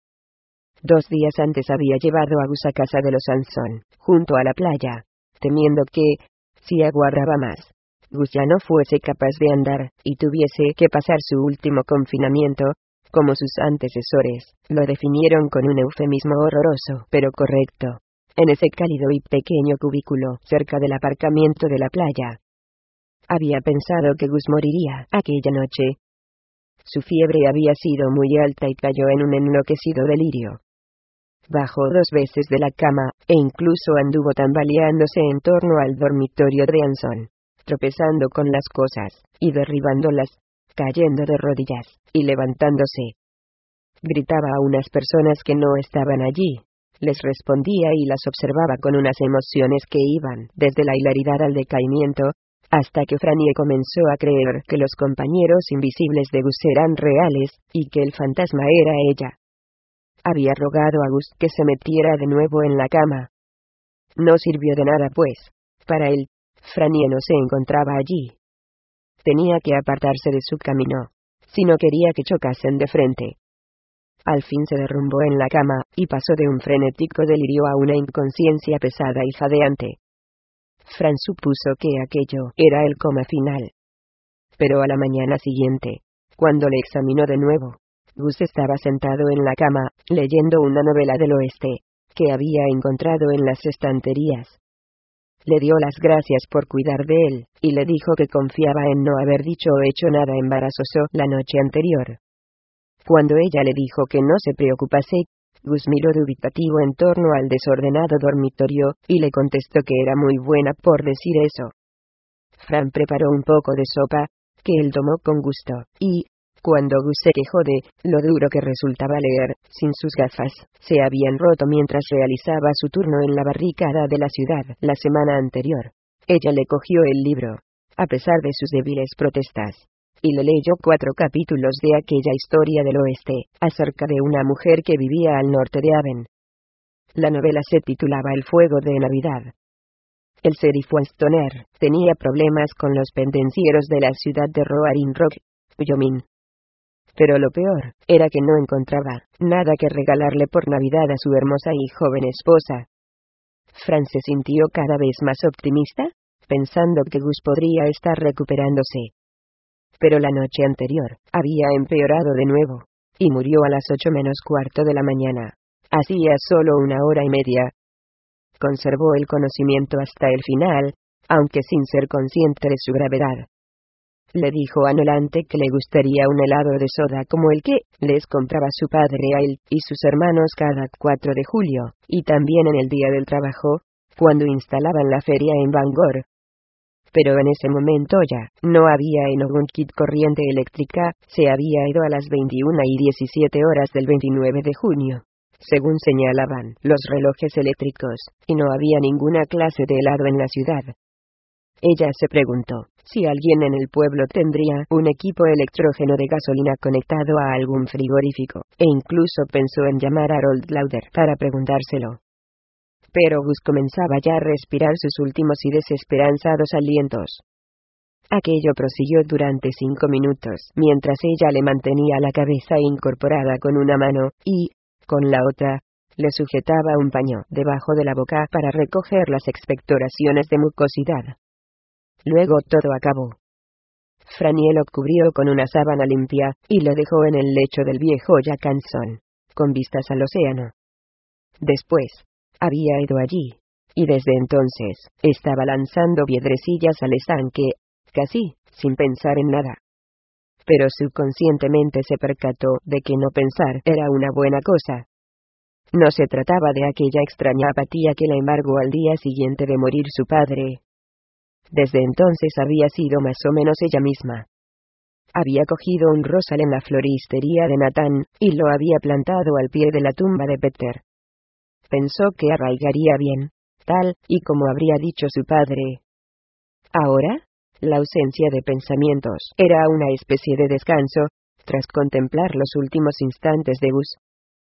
Dos días antes había llevado a Gus a casa de los Anson, junto a la playa, temiendo que, si aguardaba más, Gus ya no fuese capaz de andar, y tuviese que pasar su último confinamiento, como sus antecesores lo definieron con un eufemismo horroroso pero correcto, en ese cálido y pequeño cubículo cerca del aparcamiento de la playa. Había pensado que Gus moriría aquella noche. Su fiebre había sido muy alta y cayó en un enloquecido delirio. Bajó dos veces de la cama, e incluso anduvo tambaleándose en torno al dormitorio de Anson, tropezando con las cosas, y derribándolas, cayendo de rodillas, y levantándose. Gritaba a unas personas que no estaban allí, les respondía y las observaba con unas emociones que iban desde la hilaridad al decaimiento, hasta que Franny comenzó a creer que los compañeros invisibles de Gus eran reales, y que el fantasma era ella. Había rogado a Gus que se metiera de nuevo en la cama. No sirvió de nada pues, para él, Franny no se encontraba allí. Tenía que apartarse de su camino, si no quería que chocasen de frente. Al fin se derrumbó en la cama, y pasó de un frenético delirio a una inconsciencia pesada y jadeante. Fran supuso que aquello era el coma final. Pero a la mañana siguiente, cuando le examinó de nuevo, Gus estaba sentado en la cama, leyendo una novela del oeste, que había encontrado en las estanterías. Le dio las gracias por cuidar de él, y le dijo que confiaba en no haber dicho o hecho nada embarazoso la noche anterior. Cuando ella le dijo que no se preocupase, Gus miró dubitativo en torno al desordenado dormitorio, y le contestó que era muy buena por decir eso. Fran preparó un poco de sopa, que él tomó con gusto, y, cuando Gus se quejó de lo duro que resultaba leer, sin sus gafas, se habían roto mientras realizaba su turno en la barricada de la ciudad la semana anterior, ella le cogió el libro, a pesar de sus débiles protestas, y le leyó cuatro capítulos de aquella historia del oeste, acerca de una mujer que vivía al norte de Aven. La novela se titulaba El fuego de Navidad. El sheriff Stoner tenía problemas con los pendencieros de la ciudad de Roaring Rock, Wyoming. Pero lo peor era que no encontraba nada que regalarle por Navidad a su hermosa y joven esposa. Fran se sintió cada vez más optimista, pensando que Gus podría estar recuperándose. Pero la noche anterior había empeorado de nuevo, y murió a las ocho menos cuarto de la mañana. Hacía solo una hora y media. Conservó el conocimiento hasta el final, aunque sin ser consciente de su gravedad. Le dijo a Nolante que le gustaría un helado de soda como el que les compraba su padre a él y sus hermanos cada cuatro de julio, y también en el día del trabajo, cuando instalaban la feria en Bangor. Pero en ese momento ya no había en Ogunkit corriente eléctrica, se había ido a las veintiuna y diecisiete horas del veintinueve de junio, según señalaban los relojes eléctricos, y no había ninguna clase de helado en la ciudad. Ella se preguntó si alguien en el pueblo tendría un equipo electrógeno de gasolina conectado a algún frigorífico, e incluso pensó en llamar a Harold Lauder para preguntárselo. Pero Gus comenzaba ya a respirar sus últimos y desesperanzados alientos. Aquello prosiguió durante cinco minutos, mientras ella le mantenía la cabeza incorporada con una mano, y, con la otra, le sujetaba un paño debajo de la boca para recoger las expectoraciones de mucosidad. Luego todo acabó. Frannie lo cubrió con una sábana limpia, y lo dejó en el lecho del viejo Jack Anson, con vistas al océano. Después, había ido allí, y desde entonces, estaba lanzando piedrecillas al estanque, casi, sin pensar en nada. Pero subconscientemente se percató de que no pensar era una buena cosa. No se trataba de aquella extraña apatía que la embargó al día siguiente de morir su padre. Desde entonces había sido más o menos ella misma. Había cogido un rosal en la floristería de Nathan, y lo había plantado al pie de la tumba de Peter. Pensó que arraigaría bien, tal y como habría dicho su padre. Ahora, la ausencia de pensamientos era una especie de descanso, tras contemplar los últimos instantes de Gus.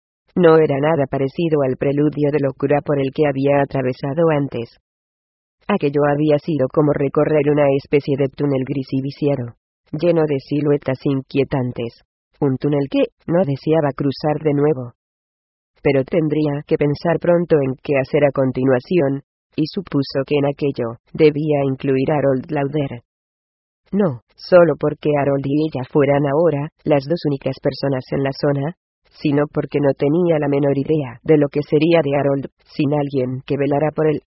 No era nada parecido al preludio de locura por el que había atravesado antes. Aquello había sido como recorrer una especie de túnel gris y viciado, lleno de siluetas inquietantes. Un túnel que no deseaba cruzar de nuevo. Pero tendría que pensar pronto en qué hacer a continuación, y supuso que en aquello debía incluir a Harold Lauder. No, solo porque Harold y ella fueran ahora las dos únicas personas en la zona, sino porque no tenía la menor idea de lo que sería de Harold sin alguien que velara por él.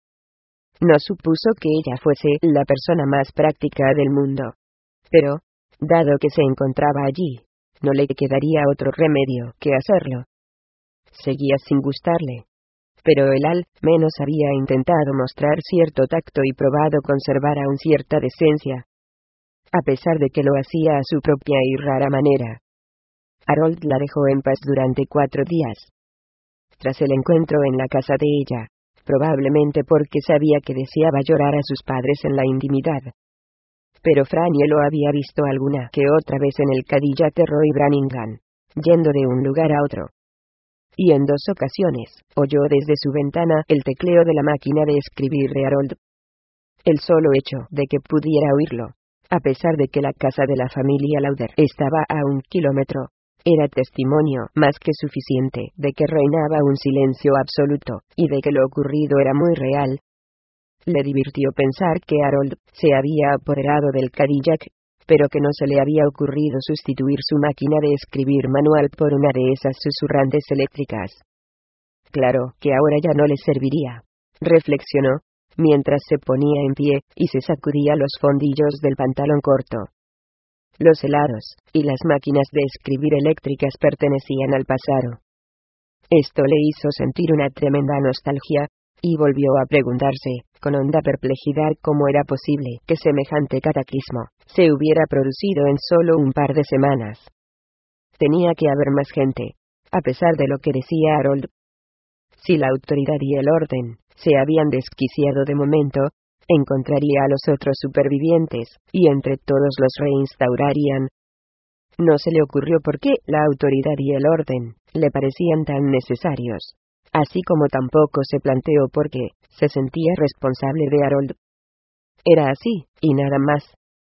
No supuso que ella fuese la persona más práctica del mundo. Pero, dado que se encontraba allí, no le quedaría otro remedio que hacerlo. Seguía sin gustarle. Pero él al menos había intentado mostrar cierto tacto y probado conservar aún cierta decencia. A pesar de que lo hacía a su propia y rara manera. Harold la dejó en paz durante cuatro días. Tras el encuentro en la casa de ella, probablemente porque sabía que deseaba llorar a sus padres en la intimidad. Pero Frannie lo había visto alguna que otra vez en el Cadillac Roy Brannigan, yendo de un lugar a otro. Y en dos ocasiones, oyó desde su ventana el tecleo de la máquina de escribir de Harold. El solo hecho de que pudiera oírlo, a pesar de que la casa de la familia Lauder estaba a un kilómetro, era testimonio más que suficiente de que reinaba un silencio absoluto, y de que lo ocurrido era muy real. Le divirtió pensar que Harold se había apoderado del Cadillac, pero que no se le había ocurrido sustituir su máquina de escribir manual por una de esas susurrantes eléctricas. Claro que ahora ya no le serviría, reflexionó, mientras se ponía en pie y se sacudía los fondillos del pantalón corto. Los helados y las máquinas de escribir eléctricas pertenecían al pasado. Esto le hizo sentir una tremenda nostalgia, y volvió a preguntarse, con honda perplejidad, cómo era posible que semejante cataclismo se hubiera producido en solo un par de semanas. Tenía que haber más gente, a pesar de lo que decía Harold. Si la autoridad y el orden se habían desquiciado de momento, encontraría a los otros supervivientes, y entre todos los reinstaurarían. No se le ocurrió por qué la autoridad y el orden le parecían tan necesarios, así como tampoco se planteó por qué se sentía responsable de Harold. Era así, y nada más.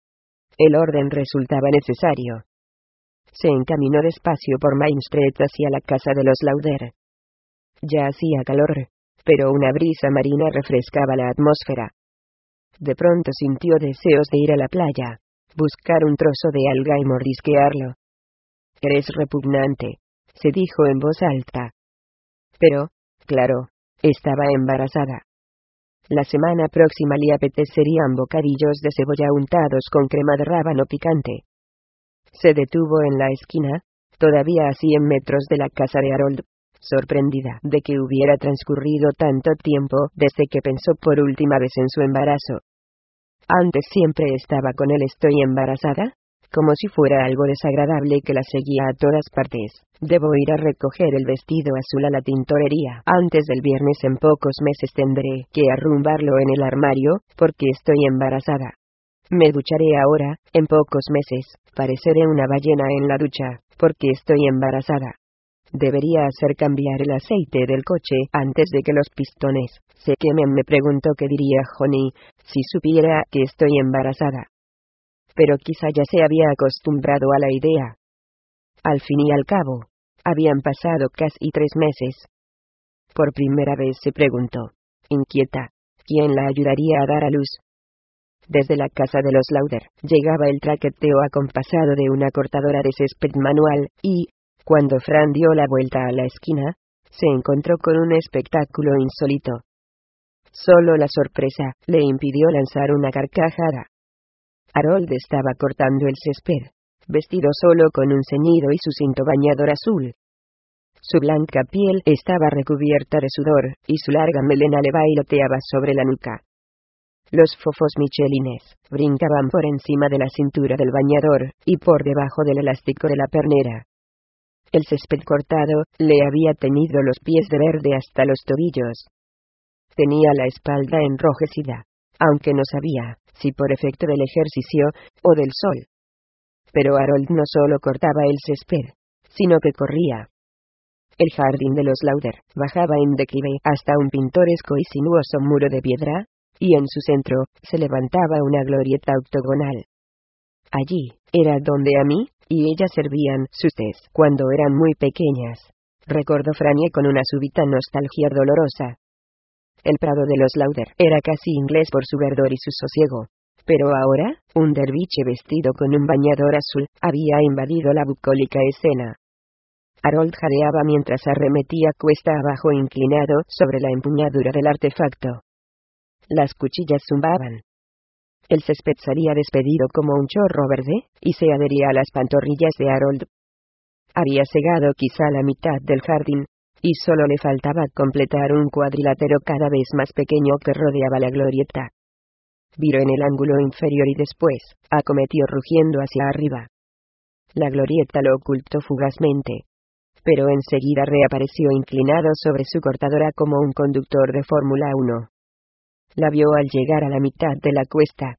El orden resultaba necesario. Se encaminó despacio por Main Street hacia la casa de los Lauder. Ya hacía calor, pero una brisa marina refrescaba la atmósfera. De pronto sintió deseos de ir a la playa, buscar un trozo de alga y mordisquearlo. «Eres repugnante», se dijo en voz alta. Pero, claro, estaba embarazada. La semana próxima le apetecerían bocadillos de cebolla untados con crema de rábano picante. Se detuvo en la esquina, todavía a cien metros de la casa de Harold, sorprendida de que hubiera transcurrido tanto tiempo desde que pensó por última vez en su embarazo. Antes siempre estaba con él. Estoy embarazada. Como si fuera algo desagradable que la seguía a todas partes. Debo ir a recoger el vestido azul a la tintorería. Antes del viernes. En pocos meses tendré que arrumbarlo en el armario, porque estoy embarazada. Me ducharé ahora. En pocos meses, pareceré una ballena en la ducha, porque estoy embarazada. Debería hacer cambiar el aceite del coche antes de que los pistones se quemen. Me preguntó qué diría Johnny si supiera que estoy embarazada. Pero quizá ya se había acostumbrado a la idea. Al fin y al cabo, habían pasado casi tres meses. Por primera vez se preguntó, inquieta, ¿quién la ayudaría a dar a luz? Desde la casa de los Lauder llegaba el traqueteo acompasado de una cortadora de césped manual, y, cuando Fran dio la vuelta a la esquina, se encontró con un espectáculo insólito. Solo la sorpresa le impidió lanzar una carcajada. Harold estaba cortando el césped, vestido solo con un ceñido y su cinto bañador azul. Su blanca piel estaba recubierta de sudor, y su larga melena le bailoteaba sobre la nuca. Los fofos michelines brincaban por encima de la cintura del bañador, y por debajo del elástico de la pernera. El césped cortado le había teñido los pies de verde hasta los tobillos. Tenía la espalda enrojecida, aunque no sabía si por efecto del ejercicio o del sol. Pero Harold no solo cortaba el césped, sino que corría. El jardín de los Lauder bajaba en declive hasta un pintoresco y sinuoso muro de piedra, y en su centro se levantaba una glorieta octogonal. Allí era donde Amy y ella servían sus tés cuando eran muy pequeñas, recordó Franny con una súbita nostalgia dolorosa. El prado de los Lauder era casi inglés por su verdor y su sosiego. Pero ahora, un derviche vestido con un bañador azul había invadido la bucólica escena. Harold jadeaba mientras arremetía cuesta abajo inclinado sobre la empuñadura del artefacto. Las cuchillas zumbaban. El césped salía despedido como un chorro verde, y se adhería a las pantorrillas de Harold. Había segado quizá la mitad del jardín, y solo le faltaba completar un cuadrilátero cada vez más pequeño que rodeaba la glorieta. Viró en el ángulo inferior y después acometió rugiendo hacia arriba. La glorieta lo ocultó fugazmente, pero enseguida reapareció inclinado sobre su cortadora como un conductor de Fórmula uno. La vio al llegar a la mitad de la cuesta.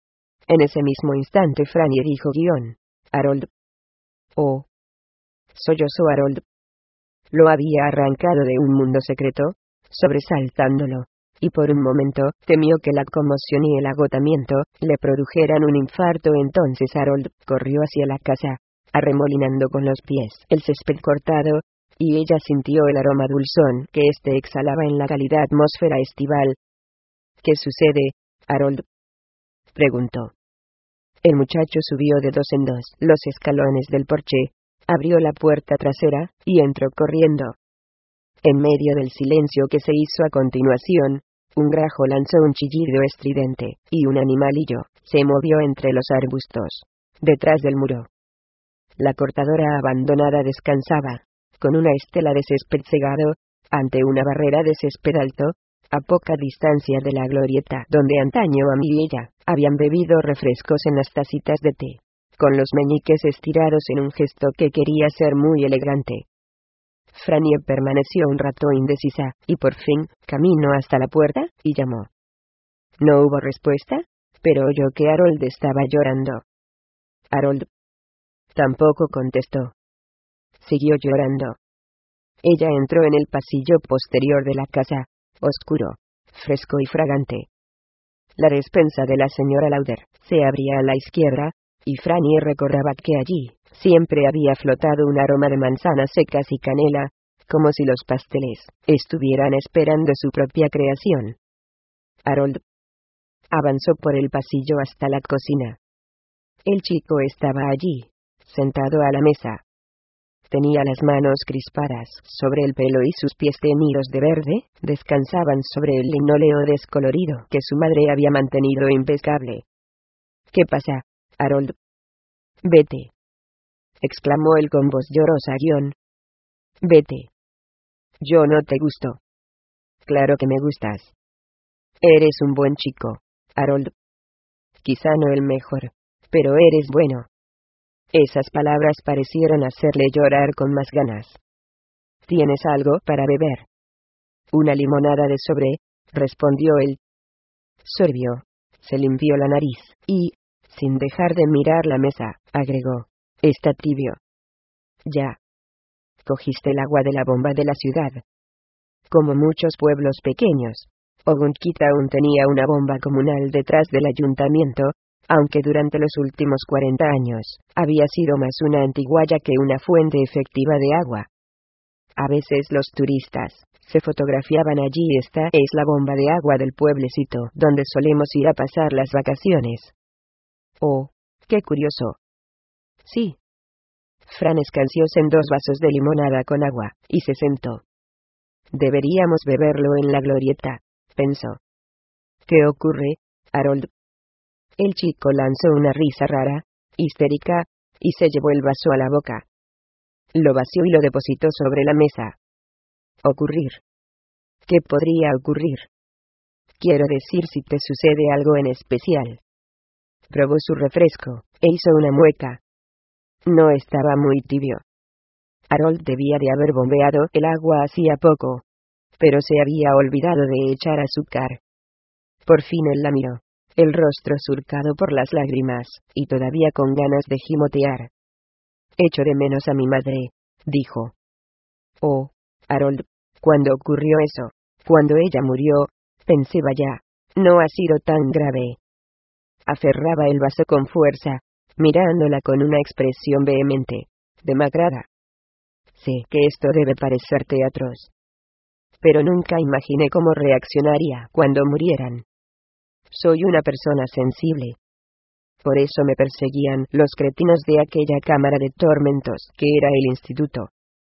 En ese mismo instante Franny dijo guión, Harold. Oh. Sollozó Harold. Lo había arrancado de un mundo secreto, sobresaltándolo, y por un momento temió que la conmoción y el agotamiento le produjeran un infarto. Entonces Harold corrió hacia la casa, arremolinando con los pies el césped cortado, y ella sintió el aroma dulzón que éste exhalaba en la cálida atmósfera estival. ¿Qué sucede, Harold?, preguntó. El muchacho subió de dos en dos los escalones del porche, abrió la puerta trasera, y entró corriendo. En medio del silencio que se hizo a continuación, un grajo lanzó un chillido estridente, y un animalillo se movió entre los arbustos, detrás del muro. La cortadora abandonada descansaba, con una estela de césped cegado, ante una barrera de césped alto, a poca distancia de la glorieta donde antaño Amy y ella habían bebido refrescos en las tacitas de té, con los meñiques estirados en un gesto que quería ser muy elegante. Franny permaneció un rato indecisa, y por fin, caminó hasta la puerta, y llamó. No hubo respuesta, pero oyó que Harold estaba llorando. Harold tampoco contestó. Siguió llorando. Ella entró en el pasillo posterior de la casa, oscuro, fresco y fragante. La despensa de la señora Lauder se abría a la izquierda, y Franny recordaba que allí siempre había flotado un aroma de manzanas secas y canela, como si los pasteles estuvieran esperando su propia creación. Harold avanzó por el pasillo hasta la cocina. El chico estaba allí, sentado a la mesa. Tenía las manos crispadas sobre el pelo y sus pies teñidos de verde descansaban sobre el linóleo descolorido que su madre había mantenido impecable. ¿Qué pasa, Harold? Vete, exclamó él con voz llorosa. Guión. Vete. Yo no te gusto. Claro que me gustas. Eres un buen chico, Harold. Quizá no el mejor, pero eres bueno. Esas palabras parecieron hacerle llorar con más ganas. ¿Tienes algo para beber? Una limonada de sobre, respondió él. Sorbió, se limpió la nariz, y, sin dejar de mirar la mesa, agregó, está tibio. Ya. Cogiste el agua de la bomba de la ciudad. Como muchos pueblos pequeños, Ogunquita aún tenía una bomba comunal detrás del ayuntamiento, aunque durante los últimos cuarenta años, había sido más una antiguaya que una fuente efectiva de agua. A veces los turistas se fotografiaban allí. Esta es la bomba de agua del pueblecito donde solemos ir a pasar las vacaciones. Oh, qué curioso. Sí. Fran escancióse en dos vasos de limonada con agua, y se sentó. Deberíamos beberlo en la glorieta, pensó. ¿Qué ocurre, Harold? El chico lanzó una risa rara, histérica, y se llevó el vaso a la boca. Lo vació y lo depositó sobre la mesa. ¿Ocurrir? ¿Qué podría ocurrir? Quiero decir, si te sucede algo en especial. Probó su refresco, e hizo una mueca. No estaba muy tibio. Harold debía de haber bombeado el agua hacía poco, pero se había olvidado de echar azúcar. Por fin él la miró, el rostro surcado por las lágrimas, y todavía con ganas de gimotear. Echo de menos a mi madre, dijo. Oh, Harold, ¿cuándo ocurrió eso? Cuando ella murió, pensé, vaya, no ha sido tan grave. Aferraba el vaso con fuerza, mirándola con una expresión vehemente, demacrada. Sé que esto debe parecerte atroz, pero nunca imaginé cómo reaccionaría cuando murieran. Soy una persona sensible. Por eso me perseguían los cretinos de aquella cámara de tormentos que era el instituto.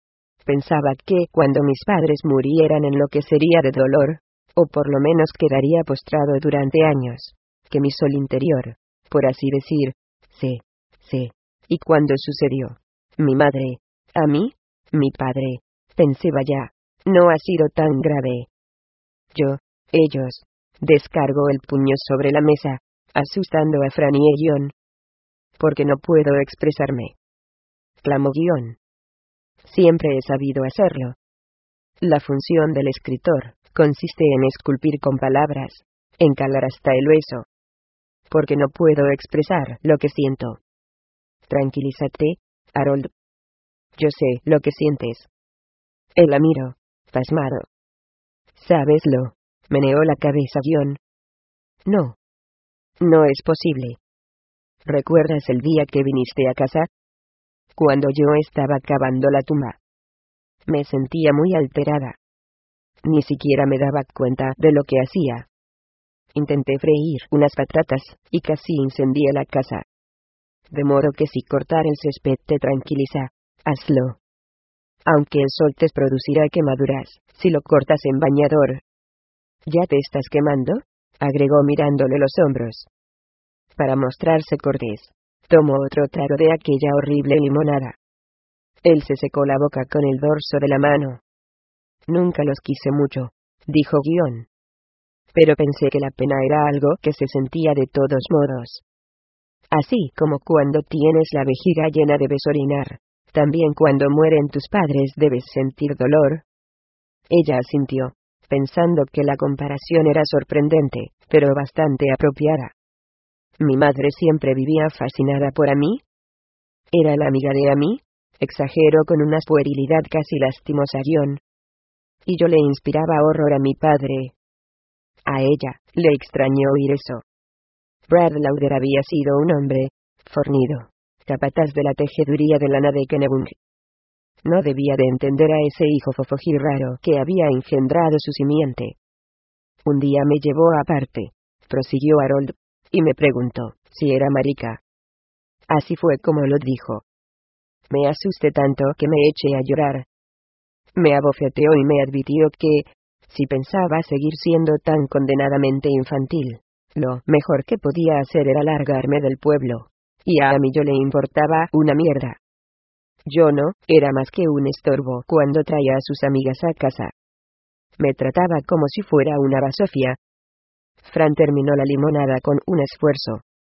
Pensaba que cuando mis padres murieran enloquecería de dolor, o por lo menos quedaría postrado durante años, que mi sol interior, por así decir, se, se. ¿Y cuando sucedió? Mi madre, a mí, mi padre, pensé, vaya, no ha sido tan grave. Yo, ellos, descargó el puño sobre la mesa, asustando a Fran y a John. Porque no puedo expresarme, clamó John. Siempre he sabido hacerlo. La función del escritor consiste en esculpir con palabras, en calar hasta el hueso. Porque no puedo expresar lo que siento. Tranquilízate, Harold. Yo sé lo que sientes. Él la miró, pasmado. ¿Sabeslo? Meneó la cabeza John. No. No es posible. ¿Recuerdas el día que viniste a casa? Cuando yo estaba cavando la tumba. Me sentía muy alterada. Ni siquiera me daba cuenta de lo que hacía. Intenté freír unas patatas, y casi incendié la casa. De modo que si cortar el césped te tranquiliza, hazlo. Aunque el sol te producirá quemaduras, si lo cortas en bañador. ¿Ya te estás quemando?, agregó mirándole los hombros. Para mostrarse cortés, tomó otro trago de aquella horrible limonada. Él se secó la boca con el dorso de la mano. Nunca los quise mucho, dijo Guión. Pero pensé que la pena era algo que se sentía de todos modos. Así como cuando tienes la vejiga llena debes orinar, también cuando mueren tus padres debes sentir dolor. Ella asintió, pensando que la comparación era sorprendente, pero bastante apropiada. ¿Mi madre siempre vivía fascinada por Amy? ¿Era la amiga de Amy?, exageró con una puerilidad casi lastimosa John. Y yo le inspiraba horror a mi padre. A ella le extrañó oír eso. Brad Lauder había sido un hombre fornido, capataz de la tejeduría de lana de Kennebunk. No debía de entender a ese hijo fofojí raro que había engendrado su simiente. Un día me llevó aparte, prosiguió Harold, y me preguntó si era marica. Así fue como lo dijo. Me asusté tanto que me eché a llorar. Me abofeteó y me advirtió que, si pensaba seguir siendo tan condenadamente infantil, lo mejor que podía hacer era largarme del pueblo. Y a mí yo le importaba una mierda. Yo no era más que un estorbo cuando traía a sus amigas a casa. Me trataba como si fuera una basofia. Fran terminó la limonada con un esfuerzo,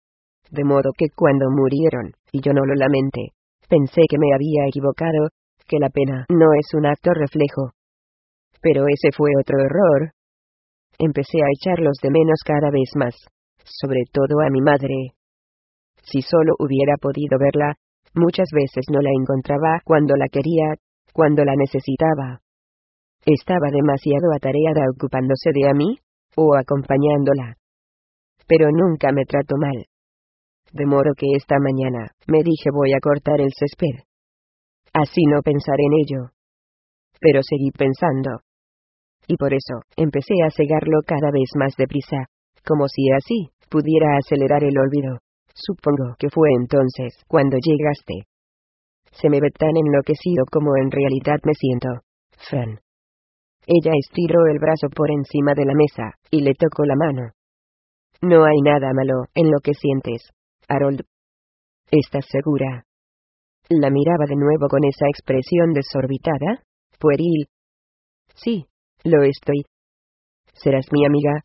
de modo que cuando murieron, y yo no lo lamenté, pensé que me había equivocado, que la pena no es un acto reflejo. Pero ese fue otro error. Empecé a echarlos de menos cada vez más, sobre todo a mi madre. Si solo hubiera podido verla, muchas veces no la encontraba cuando la quería, cuando la necesitaba. Estaba demasiado atareada ocupándose de a mí, o acompañándola. Pero nunca me trató mal. De modo que esta mañana, me dije voy a cortar el césped. Así no pensaré en ello. Pero seguí pensando. Y por eso, empecé a cegarlo cada vez más deprisa, como si así, pudiera acelerar el olvido. Supongo que fue entonces cuando llegaste. Se me ve tan enloquecido como en realidad me siento, Fran. Ella estiró el brazo por encima de la mesa, y le tocó la mano. No hay nada malo en lo que sientes, Harold. ¿Estás segura? La miraba de nuevo con esa expresión desorbitada, pueril. Sí, lo estoy. ¿Serás mi amiga?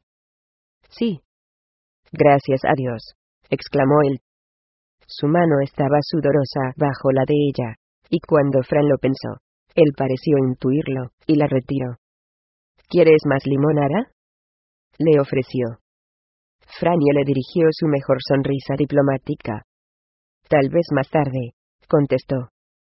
Sí. Gracias a Dios, exclamó él. Su mano estaba sudorosa bajo la de ella, y cuando Fran lo pensó, él pareció intuirlo, y la retiró. ¿Quieres más limonada? Le ofreció. Franny le dirigió su mejor sonrisa diplomática. Tal vez más tarde, contestó.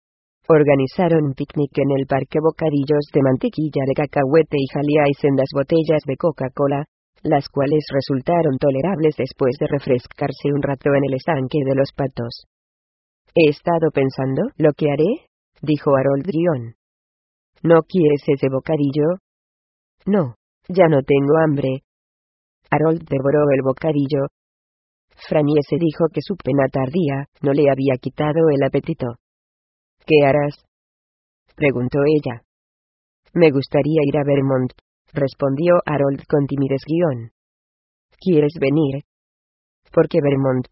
Organizaron un picnic en el parque, bocadillos de mantequilla de cacahuete y jalea y sendas botellas de Coca-Cola, las cuales resultaron tolerables después de refrescarse un rato en el estanque de los patos. He estado pensando lo que haré, dijo Harold Guion. ¿No quieres ese bocadillo? No, ya no tengo hambre. Harold devoró el bocadillo. Franny se dijo que su pena tardía no le había quitado el apetito. ¿Qué harás? Preguntó ella. Me gustaría ir a Vermont, respondió Harold con timidez guión. ¿Quieres venir? ¿Por qué Vermont?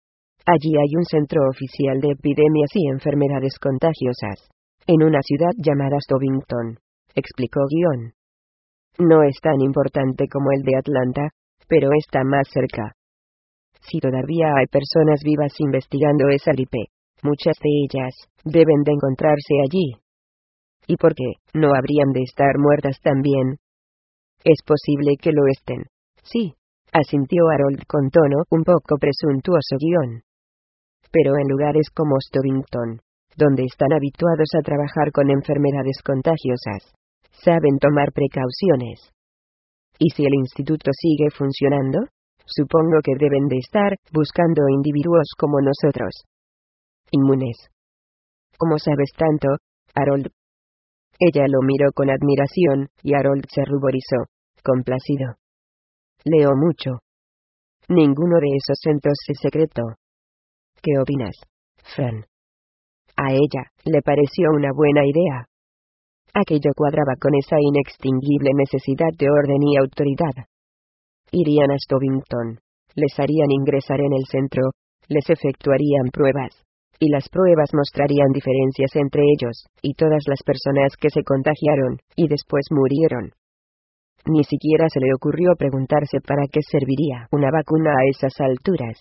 Allí hay un centro oficial de epidemias y enfermedades contagiosas, en una ciudad llamada Stovington, explicó guión. No es tan importante como el de Atlanta, pero está más cerca. Si todavía hay personas vivas investigando esa gripe, muchas de ellas deben de encontrarse allí. ¿Y por qué no habrían de estar muertas también? Es posible que lo estén. Sí, asintió Harold con tono un poco presuntuoso guión. Pero en lugares como Stovington, donde están habituados a trabajar con enfermedades contagiosas, saben tomar precauciones. ¿Y si el instituto sigue funcionando? Supongo que deben de estar buscando individuos como nosotros. Inmunes. ¿Cómo sabes tanto, Harold? Ella lo miró con admiración, y Harold se ruborizó, complacido. Leo mucho. Ninguno de esos centros es secreto. ¿Qué opinas, Fran? A ella le pareció una buena idea. Aquello cuadraba con esa inextinguible necesidad de orden y autoridad. Irían a Stovington, les harían ingresar en el centro, les efectuarían pruebas, y las pruebas mostrarían diferencias entre ellos y todas las personas que se contagiaron y después murieron. Ni siquiera se le ocurrió preguntarse para qué serviría una vacuna a esas alturas.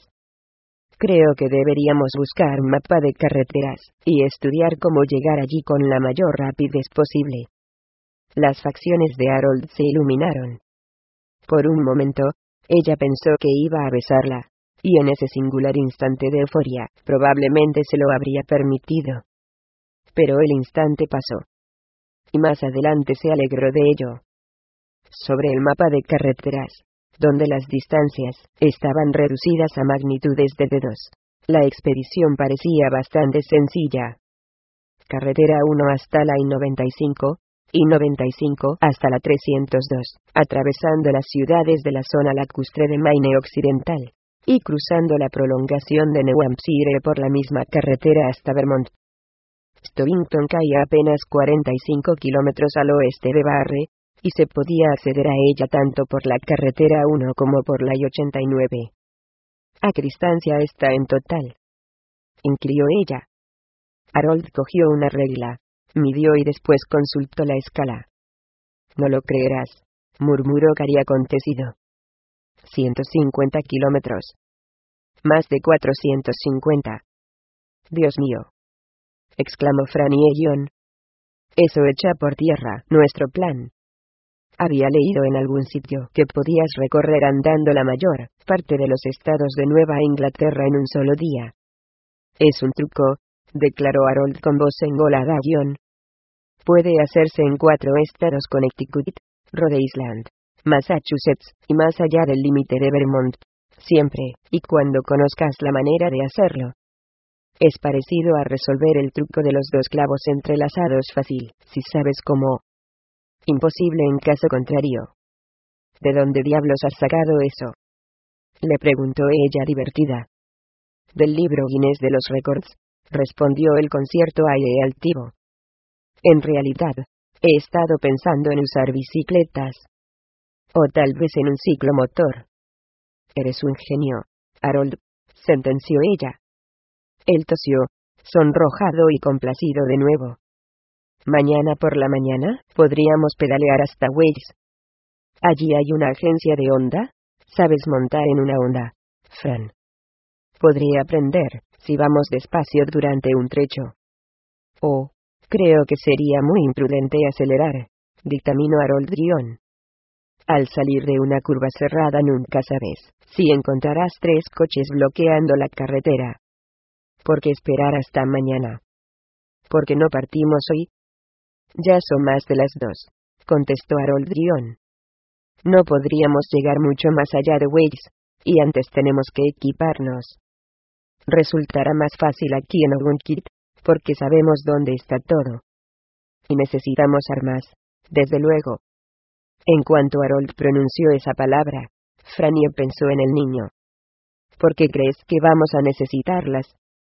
Creo que deberíamos buscar un mapa de carreteras y estudiar cómo llegar allí con la mayor rapidez posible. Las facciones de Harold se iluminaron. Por un momento, ella pensó que iba a besarla, y en ese singular instante de euforia, probablemente se lo habría permitido. Pero el instante pasó. Y más adelante se alegró de ello. Sobre el mapa de carreteras, donde las distancias estaban reducidas a magnitudes de dedos, la expedición parecía bastante sencilla. Carretera uno hasta la I noventa y cinco, I noventa y cinco hasta la trescientos dos, atravesando las ciudades de la zona lacustre de Maine Occidental, y cruzando la prolongación de New Hampshire por la misma carretera hasta Vermont. Stovington caía apenas cuarenta y cinco kilómetros al oeste de Barre, y se podía acceder a ella tanto por la carretera uno como por la I ochenta y nueve. ¿A qué distancia está en total?, inquirió ella. Harold cogió una regla, midió y después consultó la escala. No lo creerás, murmuró Cari acontecido. ciento cincuenta kilómetros. Más de cuatrocientos cincuenta. Dios mío, exclamó Franny Eyon. Eso echa por tierra nuestro plan. Había leído en algún sitio que podías recorrer andando la mayor parte de los estados de Nueva Inglaterra en un solo día. Es un truco, declaró Harold con voz engolada a John. Puede hacerse en cuatro estados: Connecticut, Rhode Island, Massachusetts, y más allá del límite de Vermont, siempre y cuando conozcas la manera de hacerlo. Es parecido a resolver el truco de los dos clavos entrelazados fácil, si sabes cómo. Imposible en caso contrario. ¿De dónde diablos has sacado eso?, le preguntó ella divertida. Del libro Guinness de los récords, respondió él con cierto aire altivo. En realidad, he estado pensando en usar bicicletas. O tal vez en un ciclomotor. Eres un genio, Harold, sentenció ella. Él tosió, sonrojado y complacido de nuevo. Mañana por la mañana, podríamos pedalear hasta Wales. Allí hay una agencia de Honda. ¿Sabes montar en una Honda, Fran? Podría aprender, si vamos despacio durante un trecho. Oh, creo que sería muy imprudente acelerar, dictaminó Harold Drion. Al salir de una curva cerrada nunca sabes si encontrarás tres coches bloqueando la carretera. ¿Por qué esperar hasta mañana? ¿Por qué no partimos hoy? Ya son más de las dos, contestó Harold Drion. No podríamos llegar mucho más allá de Wales, y antes tenemos que equiparnos. Resultará más fácil aquí en Ogunkit, porque sabemos dónde está todo. Y necesitamos armas, desde luego. En cuanto Harold pronunció esa palabra, Franny pensó en el niño. ¿Por qué crees que vamos a necesitarlas?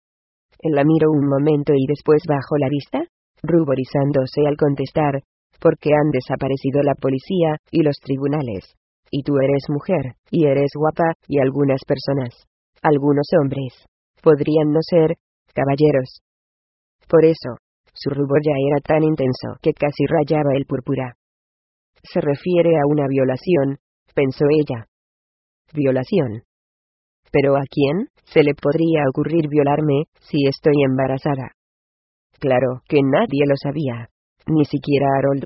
Él la miró un momento y después bajó la vista, ruborizándose al contestar, porque han desaparecido la policía y los tribunales. Y tú eres mujer, y eres guapa, y algunas personas, algunos hombres, podrían no ser caballeros. Por eso, su rubor ya era tan intenso que casi rayaba el púrpura. Se refiere a una violación, pensó ella. ¿Violación? ¿Pero a quién se le podría ocurrir violarme si estoy embarazada? Claro que nadie lo sabía, ni siquiera Harold.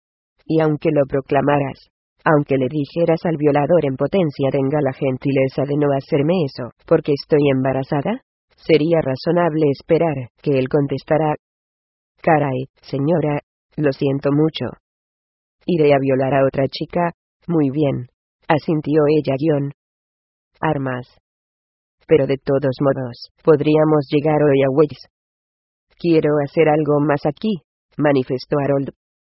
Y aunque lo proclamaras, aunque le dijeras al violador en potencia tenga la gentileza de no hacerme eso, porque estoy embarazada, sería razonable esperar que él contestara: caray, señora, lo siento mucho. Iré a violar a otra chica. Muy bien, asintió ella guión. Armas. Pero de todos modos, podríamos llegar hoy a Wales. Quiero hacer algo más aquí, manifestó Harold.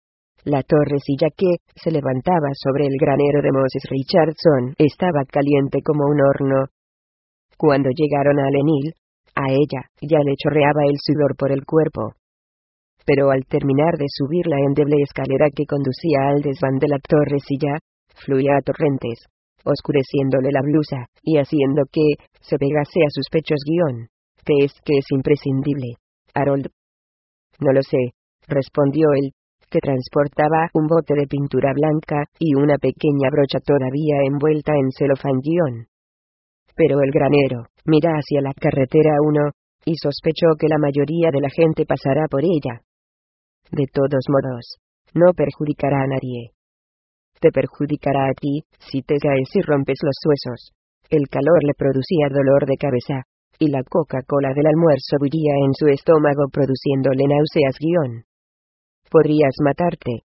La torrecilla que se levantaba sobre el granero de Moses Richardson estaba caliente como un horno. Cuando llegaron a Lenil, a ella ya le chorreaba el sudor por el cuerpo. Pero al terminar de subir la endeble escalera que conducía al desván de la torrecilla, fluía a torrentes, oscureciéndole la blusa, y haciendo que se pegase a sus pechos guión. ¿Qué es que es imprescindible, Harold? No lo sé, respondió él, que transportaba un bote de pintura blanca y una pequeña brocha todavía envuelta en celofán guión. Pero el granero mira hacia la carretera uno, y sospechó que la mayoría de la gente pasará por ella. De todos modos, no perjudicará a nadie. Te perjudicará a ti, si te caes y rompes los huesos. El calor le producía dolor de cabeza, y la Coca-Cola del almuerzo bullía en su estómago produciéndole náuseas guión. Podrías matarte.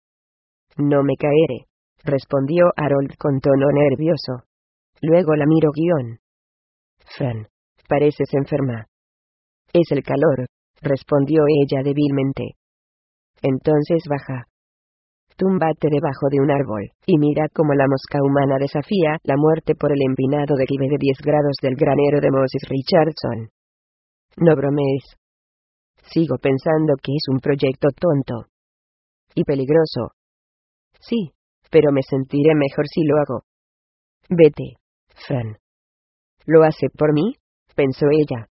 No me caeré, respondió Harold con tono nervioso. Luego la miró guión. Fran, pareces enferma. Es el calor, respondió ella débilmente. Entonces baja. Túmbate debajo de un árbol, y mira cómo la mosca humana desafía la muerte por el empinado declive de diez grados del granero de Moses Richardson. No bromees. Sigo pensando que es un proyecto tonto. Y peligroso. Sí, pero me sentiré mejor si lo hago. Vete, Fran. ¿Lo hace por mí?, pensó ella.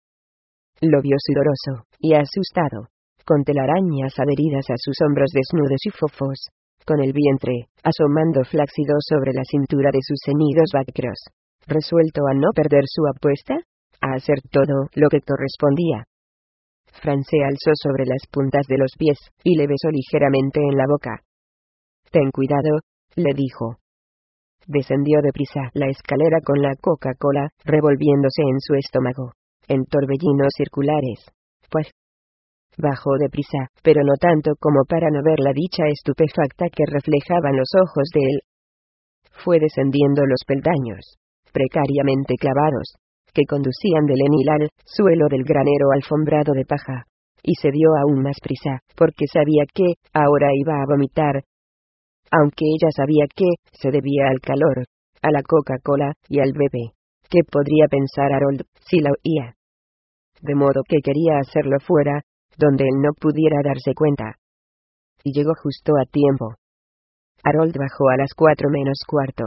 Lo vio sudoroso y asustado, con telarañas adheridas a sus hombros desnudos y fofos, con el vientre asomando flácido sobre la cintura de sus ceñidos vaqueros. Resuelto a no perder su apuesta, a hacer todo lo que correspondía. Fran se alzó sobre las puntas de los pies, y le besó ligeramente en la boca. «Ten cuidado», le dijo. Descendió deprisa la escalera con la Coca-Cola, revolviéndose en su estómago, en torbellinos circulares. Pues bajó deprisa, pero no tanto como para no ver la dicha estupefacta que reflejaban los ojos de él. Fue descendiendo los peldaños, precariamente clavados, que conducían del enil al suelo del granero alfombrado de paja, y se dio aún más prisa, porque sabía que, ahora iba a vomitar. Aunque ella sabía que, se debía al calor, a la Coca-Cola, y al bebé. ¿Qué podría pensar Harold, si la oía? De modo que quería hacerlo fuera, donde él no pudiera darse cuenta. Y llegó justo a tiempo. Harold bajó a las cuatro menos cuarto.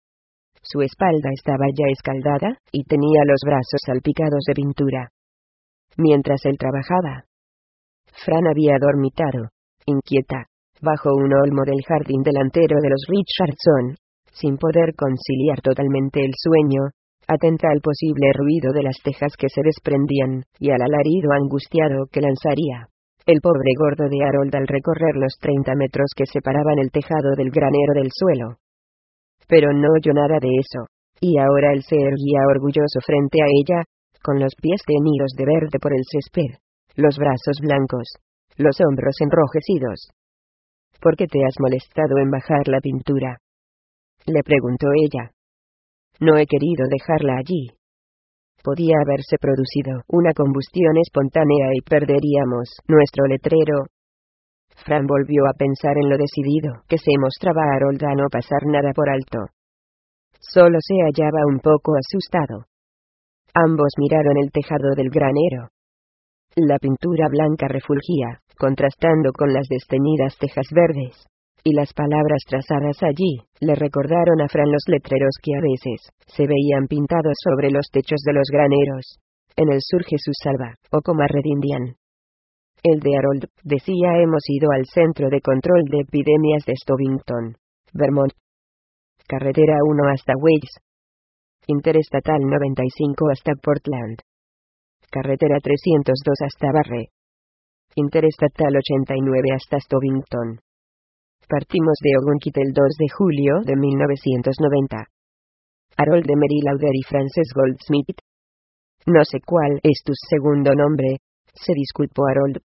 Su espalda estaba ya escaldada, y tenía los brazos salpicados de pintura. Mientras él trabajaba, Fran había dormitado, inquieta, bajo un olmo del jardín delantero de los Richardson, sin poder conciliar totalmente el sueño, atenta al posible ruido de las tejas que se desprendían, y al alarido angustiado que lanzaría el pobre gordo de Harold al recorrer los treinta metros que separaban el tejado del granero del suelo. Pero no oyó nada de eso, y ahora él se erguía orgulloso frente a ella, con los pies teñidos de verde por el césped, los brazos blancos, los hombros enrojecidos. ¿Por qué te has molestado en bajar la pintura?, le preguntó ella. No he querido dejarla allí. Podía haberse producido una combustión espontánea y perderíamos nuestro letrero. Fran volvió a pensar en lo decidido que se mostraba Harold a no pasar nada por alto. Solo se hallaba un poco asustado. Ambos miraron el tejado del granero. La pintura blanca refulgía, contrastando con las desteñidas tejas verdes. Y las palabras trazadas allí, le recordaron a Fran los letreros que a veces se veían pintados sobre los techos de los graneros. En el sur Jesús salva, o como a Red Indian. El de Harold, decía, hemos ido al Centro de Control de Epidemias de Stovington, Vermont. Carretera uno hasta Wales. Interestatal noventa y cinco hasta Portland. Carretera trescientos dos hasta Barre. Interestatal ochenta y nueve hasta Stovington. Partimos de Ogunquit el dos de julio de mil novecientos noventa. Harold de Mary Lauder y Frances Goldsmith. No sé cuál es tu segundo nombre, se disculpó Harold.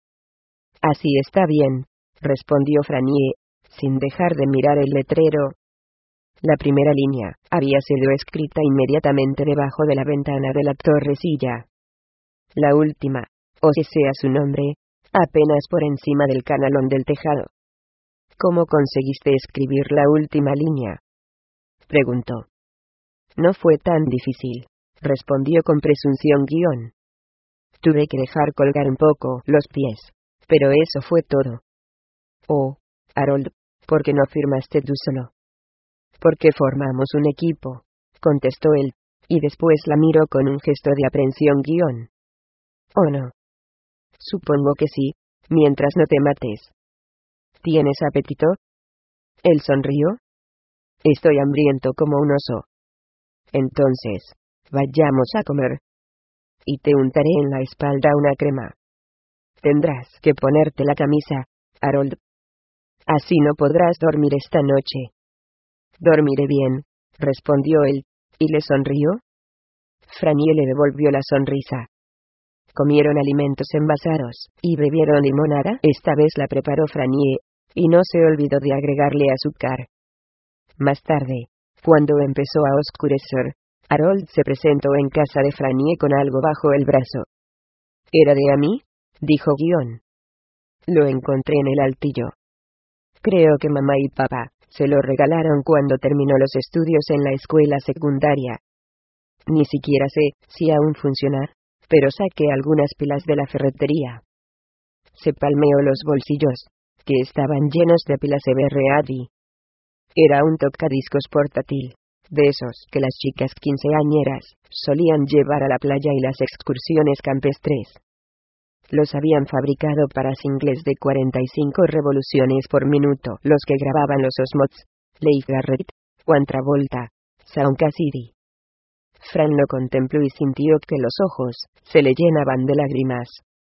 Así está bien, respondió Franier, sin dejar de mirar el letrero. La primera línea había sido escrita inmediatamente debajo de la ventana de la torrecilla. La última, o sea su nombre, apenas por encima del canalón del tejado. ¿Cómo conseguiste escribir la última línea?, preguntó. No fue tan difícil, respondió con presunción guión. Tuve que dejar colgar un poco los pies, pero eso fue todo. Oh, Harold, ¿por qué no firmaste tú solo? Porque formamos un equipo, contestó él, y después la miró con un gesto de aprensión guión. ¿O no? Supongo que sí, mientras no te mates. ¿Tienes apetito? Él sonrió. Estoy hambriento como un oso. Entonces, vayamos a comer. Y te untaré en la espalda una crema. Tendrás que ponerte la camisa, Harold. Así no podrás dormir esta noche. Dormiré bien, respondió él, y le sonrió. Franier le devolvió la sonrisa. Comieron alimentos envasados, y bebieron limonada. Esta vez la preparó Franier, y no se olvidó de agregarle azúcar. Más tarde, cuando empezó a oscurecer, Harold se presentó en casa de Franier con algo bajo el brazo. ¿Era de a mí?, dijo guión. Lo encontré en el altillo. Creo que mamá y papá se lo regalaron cuando terminó los estudios en la escuela secundaria. Ni siquiera sé si aún funciona, pero saqué algunas pilas de la ferretería. Se palmeó los bolsillos, que estaban llenos de pilas E B R A D I. Era un tocadiscos portátil, de esos que las chicas quinceañeras solían llevar a la playa y las excursiones campestres. Los habían fabricado para singles de cuarenta y cinco revoluciones por minuto, los que grababan los Osmonds, Leif Garrett, Juan Travolta, Shaun Cassidy. Fran lo contempló y sintió que los ojos se le llenaban de lágrimas.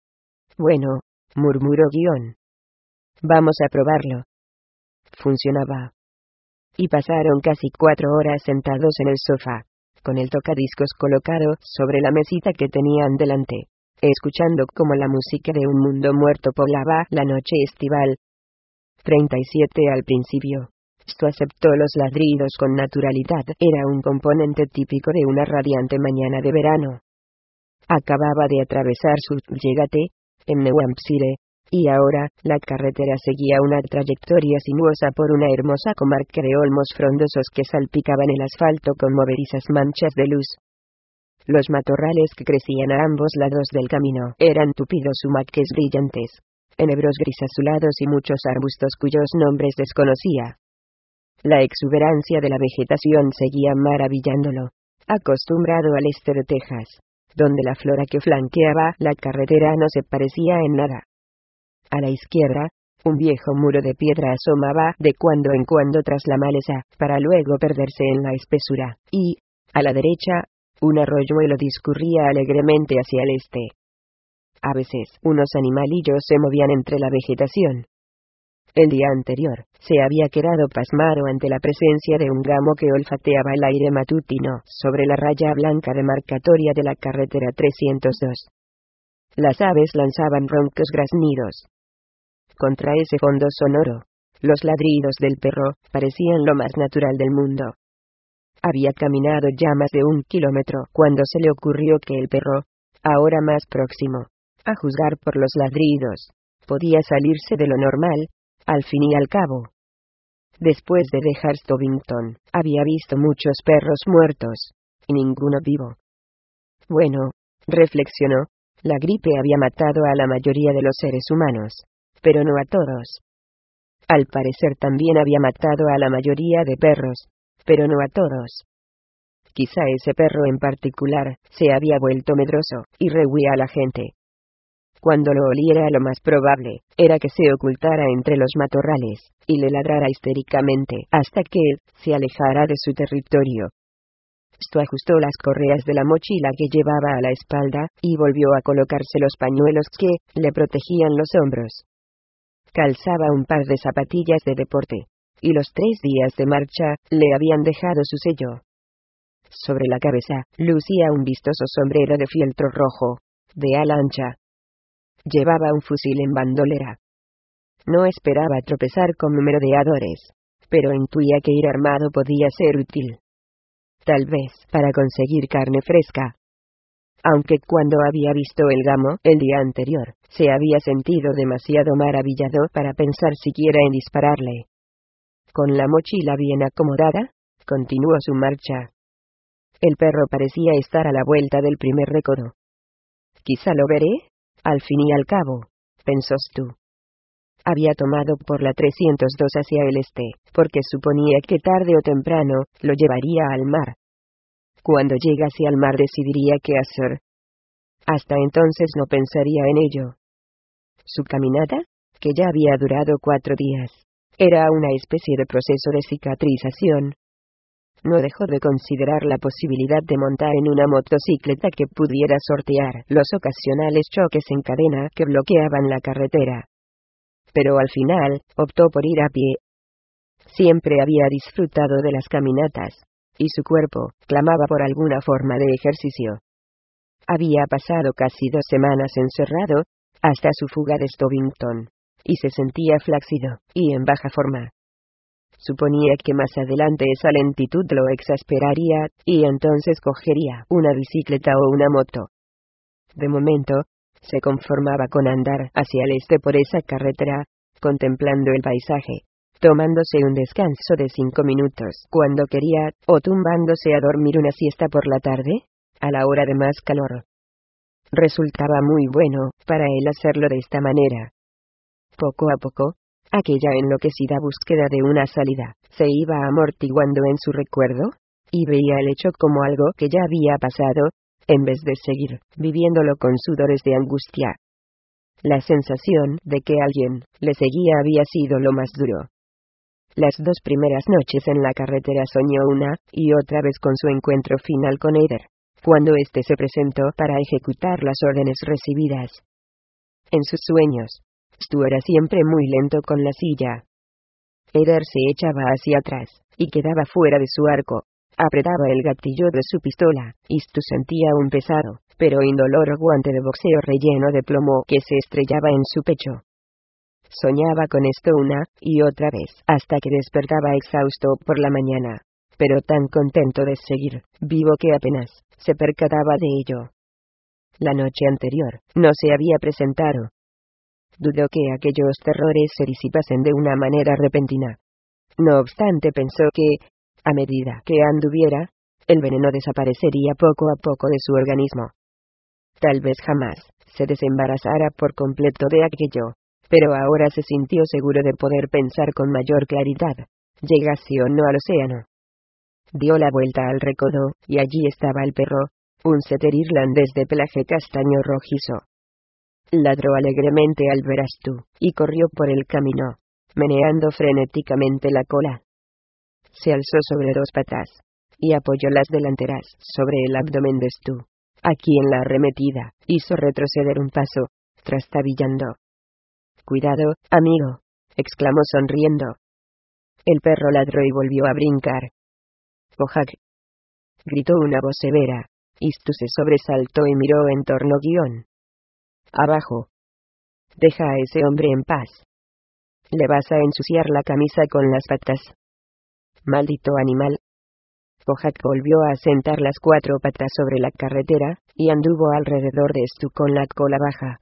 Bueno, murmuró Guión. Vamos a probarlo. Funcionaba. Y pasaron casi cuatro horas sentados en el sofá, con el tocadiscos colocado sobre la mesita que tenían delante, escuchando cómo la música de un mundo muerto poblaba la noche estival. treinta y siete Al principio, Stu aceptó los ladridos con naturalidad. Era un componente típico de una radiante mañana de verano. Acababa de atravesar su llegate, en New Hampshire, y ahora, la carretera seguía una trayectoria sinuosa por una hermosa comarca de olmos frondosos que salpicaban el asfalto con movedizas manchas de luz. Los matorrales que crecían a ambos lados del camino eran tupidos humaques brillantes, enebros grisazulados y muchos arbustos cuyos nombres desconocía. La exuberancia de la vegetación seguía maravillándolo, acostumbrado al este de Texas, donde la flora que flanqueaba la carretera no se parecía en nada. A la izquierda, un viejo muro de piedra asomaba de cuando en cuando tras la maleza, para luego perderse en la espesura, y, a la derecha, un arroyuelo discurría alegremente hacia el este. A veces, unos animalillos se movían entre la vegetación. El día anterior, se había quedado pasmado ante la presencia de un gamo que olfateaba el aire matutino sobre la raya blanca demarcatoria de la carretera trescientos dos. Las aves lanzaban roncos graznidos. Contra ese fondo sonoro, los ladridos del perro parecían lo más natural del mundo. Había caminado ya más de un kilómetro cuando se le ocurrió que el perro, ahora más próximo, a juzgar por los ladridos, podía salirse de lo normal, al fin y al cabo. Después de dejar Stovington, había visto muchos perros muertos, y ninguno vivo. Bueno, reflexionó, la gripe había matado a la mayoría de los seres humanos, pero no a todos. Al parecer también había matado a la mayoría de perros, pero no a todos. Quizá ese perro en particular se había vuelto medroso y rehuía a la gente. Cuando lo oliera, lo más probable era que se ocultara entre los matorrales y le ladrara histéricamente hasta que él se alejara de su territorio. Stu ajustó las correas de la mochila que llevaba a la espalda y volvió a colocarse los pañuelos que le protegían los hombros. Calzaba un par de zapatillas de deporte, y los tres días de marcha le habían dejado su sello. Sobre la cabeza lucía un vistoso sombrero de fieltro rojo, de ala ancha. Llevaba un fusil en bandolera. No esperaba tropezar con merodeadores, pero intuía que ir armado podía ser útil. Tal vez para conseguir carne fresca. Aunque cuando había visto el gamo el día anterior, se había sentido demasiado maravillado para pensar siquiera en dispararle. Con la mochila bien acomodada, continuó su marcha. El perro parecía estar a la vuelta del primer recodo. Quizá lo veré, al fin y al cabo, pensó Stu. Había tomado por la trescientos dos hacia el este, porque suponía que tarde o temprano lo llevaría al mar. Cuando llegase al mar decidiría qué hacer. Hasta entonces no pensaría en ello. Su caminata, que ya había durado cuatro días, era una especie de proceso de cicatrización. No dejó de considerar la posibilidad de montar en una motocicleta que pudiera sortear los ocasionales choques en cadena que bloqueaban la carretera. Pero al final, optó por ir a pie. Siempre había disfrutado de las caminatas, y su cuerpo clamaba por alguna forma de ejercicio. Había pasado casi dos semanas encerrado, hasta su fuga de Stovington, y se sentía flácido y en baja forma. Suponía que más adelante esa lentitud lo exasperaría, y entonces cogería una bicicleta o una moto. De momento, se conformaba con andar hacia el este por esa carretera, contemplando el paisaje, tomándose un descanso de cinco minutos cuando quería, o tumbándose a dormir una siesta por la tarde, a la hora de más calor. Resultaba muy bueno para él hacerlo de esta manera. Poco a poco, aquella enloquecida búsqueda de una salida se iba amortiguando en su recuerdo, y veía el hecho como algo que ya había pasado, en vez de seguir viviéndolo con sudores de angustia. La sensación de que alguien le seguía había sido lo más duro. Las dos primeras noches en la carretera soñó una y otra vez con su encuentro final con Eder, cuando éste se presentó para ejecutar las órdenes recibidas. En sus sueños, Stu era siempre muy lento con la silla. Eder se echaba hacia atrás y quedaba fuera de su arco. Apretaba el gatillo de su pistola, y Stu sentía un pesado, pero indoloro guante de boxeo relleno de plomo que se estrellaba en su pecho. Soñaba con esto una y otra vez, hasta que despertaba exhausto por la mañana, pero tan contento de seguir vivo que apenas se percataba de ello. La noche anterior no se había presentado. Dudó que aquellos terrores se disipasen de una manera repentina. No obstante, pensó que, a medida que anduviera, el veneno desaparecería poco a poco de su organismo. Tal vez jamás se desembarazara por completo de aquello, pero ahora se sintió seguro de poder pensar con mayor claridad, llegase o no al océano. Dio la vuelta al recodo, y allí estaba el perro, un setter irlandés de pelaje castaño rojizo. Ladró alegremente al ver a Stu, y corrió por el camino, meneando frenéticamente la cola. Se alzó sobre dos patas, y apoyó las delanteras sobre el abdomen de Stu, a quien la arremetida hizo retroceder un paso, trastabillando. «Cuidado, amigo», exclamó sonriendo. El perro ladró y volvió a brincar. «Kojak», gritó una voz severa, y Stu se sobresaltó y miró en torno guión. «Abajo. Deja a ese hombre en paz. Le vas a ensuciar la camisa con las patas. Maldito animal». Kojak volvió a sentar las cuatro patas sobre la carretera, y anduvo alrededor de Stu con la cola baja.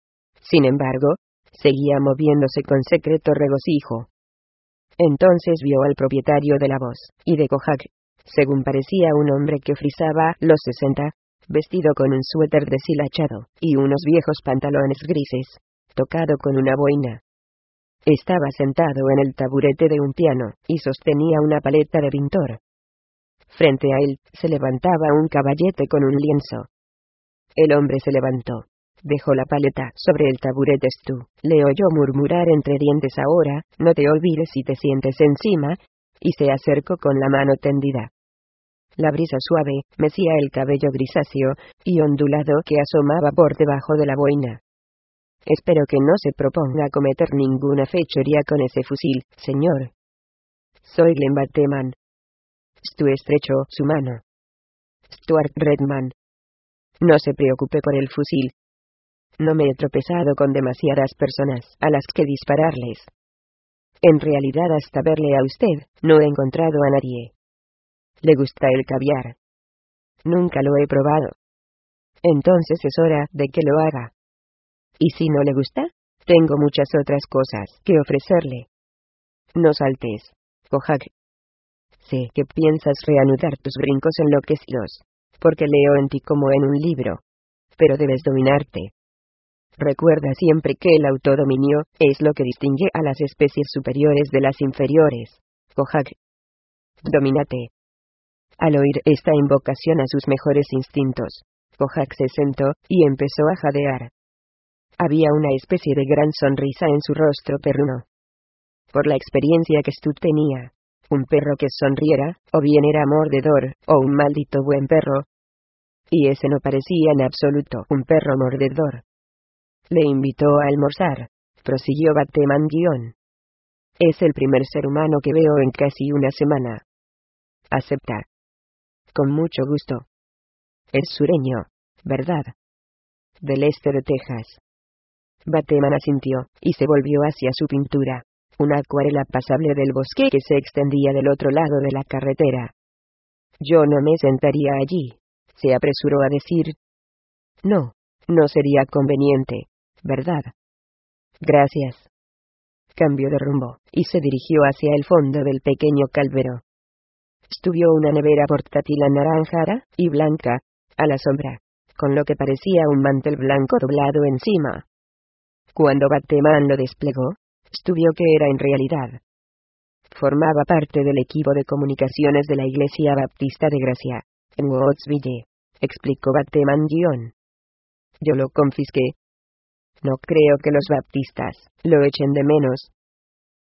Sin embargo, seguía moviéndose con secreto regocijo. Entonces vio al propietario de la voz, y de Kojak, según parecía un hombre que frisaba los sesenta, vestido con un suéter deshilachado, y unos viejos pantalones grises, tocado con una boina. Estaba sentado en el taburete de un piano, y sostenía una paleta de pintor. Frente a él, se levantaba un caballete con un lienzo. El hombre se levantó. Dejó la paleta sobre el taburete. Stu le oyó murmurar entre dientes: «Ahora, no te olvides si te sientes encima», y se acercó con la mano tendida. La brisa suave mecía el cabello grisáceo y ondulado que asomaba por debajo de la boina. «Espero que no se proponga cometer ninguna fechoría con ese fusil, señor». «Soy Glenn Bateman». Stu estrechó su mano. «Stuart Redman. No se preocupe por el fusil. No me he tropezado con demasiadas personas a las que dispararles. En realidad, hasta verle a usted, no he encontrado a nadie. ¿Le gusta el caviar?» «Nunca lo he probado». «Entonces es hora de que lo haga». «¿Y si no le gusta? Tengo muchas otras cosas que ofrecerle». «No saltes, Kojak. Sé que piensas reanudar tus brincos enloquecidos, porque leo en ti como en un libro. Pero debes dominarte. Recuerda siempre que el autodominio es lo que distingue a las especies superiores de las inferiores. Kojak. Domínate». Al oír esta invocación a sus mejores instintos, Kojak se sentó y empezó a jadear. Había una especie de gran sonrisa en su rostro perruno. Por la experiencia que Stu tenía, un perro que sonriera, o bien era mordedor, o un maldito buen perro. Y ese no parecía en absoluto un perro mordedor. Le invitó a almorzar, prosiguió Bateman guión. «Es el primer ser humano que veo en casi una semana». «Acepta». «Con mucho gusto». «Es sureño, ¿verdad?» «Del este de Texas». Bateman asintió, y se volvió hacia su pintura, una acuarela pasable del bosque que se extendía del otro lado de la carretera. «Yo no me sentaría allí», se apresuró a decir. «No, no sería conveniente, ¿verdad?» «Gracias». Cambió de rumbo, y se dirigió hacia el fondo del pequeño calvero. Estuvo una nevera portátil anaranjada y blanca, a la sombra, con lo que parecía un mantel blanco doblado encima. Cuando Bateman lo desplegó, estuvo que era en realidad. Formaba parte del equipo de comunicaciones de la Iglesia Baptista de Gracia, en Woodsville, explicó Bateman guión. «Yo lo confisqué. No creo que los baptistas lo echen de menos».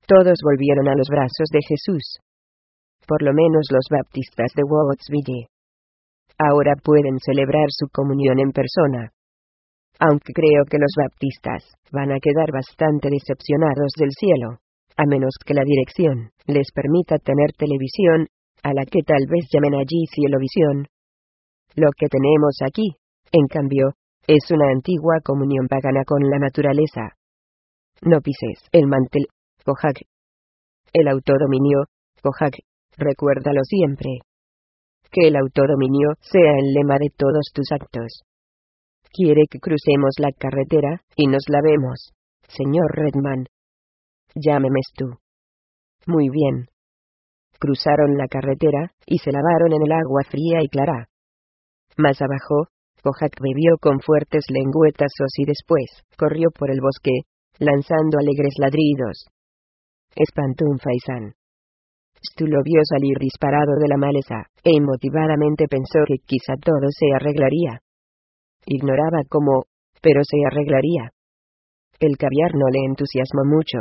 Todos volvieron a los brazos de Jesús. Por lo menos los baptistas de Woodsville. Ahora pueden celebrar su comunión en persona. Aunque creo que los baptistas van a quedar bastante decepcionados del cielo, a menos que la dirección les permita tener televisión, a la que tal vez llamen allí cielovisión. Lo que tenemos aquí, en cambio, es una antigua comunión pagana con la naturaleza. No pises el mantel, Kojak. El autodominio, Kojak, recuérdalo siempre. Que el autodominio sea el lema de todos tus actos. Quiere que crucemos la carretera, y nos lavemos, señor Redman. Llámeme tú. Muy bien. Cruzaron la carretera, y se lavaron en el agua fría y clara. Más abajo, Kojak bebió con fuertes lengüetazos y después, corrió por el bosque, lanzando alegres ladridos. Espantó un faisán. Stu lo vio salir disparado de la maleza, e inmotivadamente pensó que quizá todo se arreglaría. Ignoraba cómo, pero se arreglaría. El caviar no le entusiasmó mucho.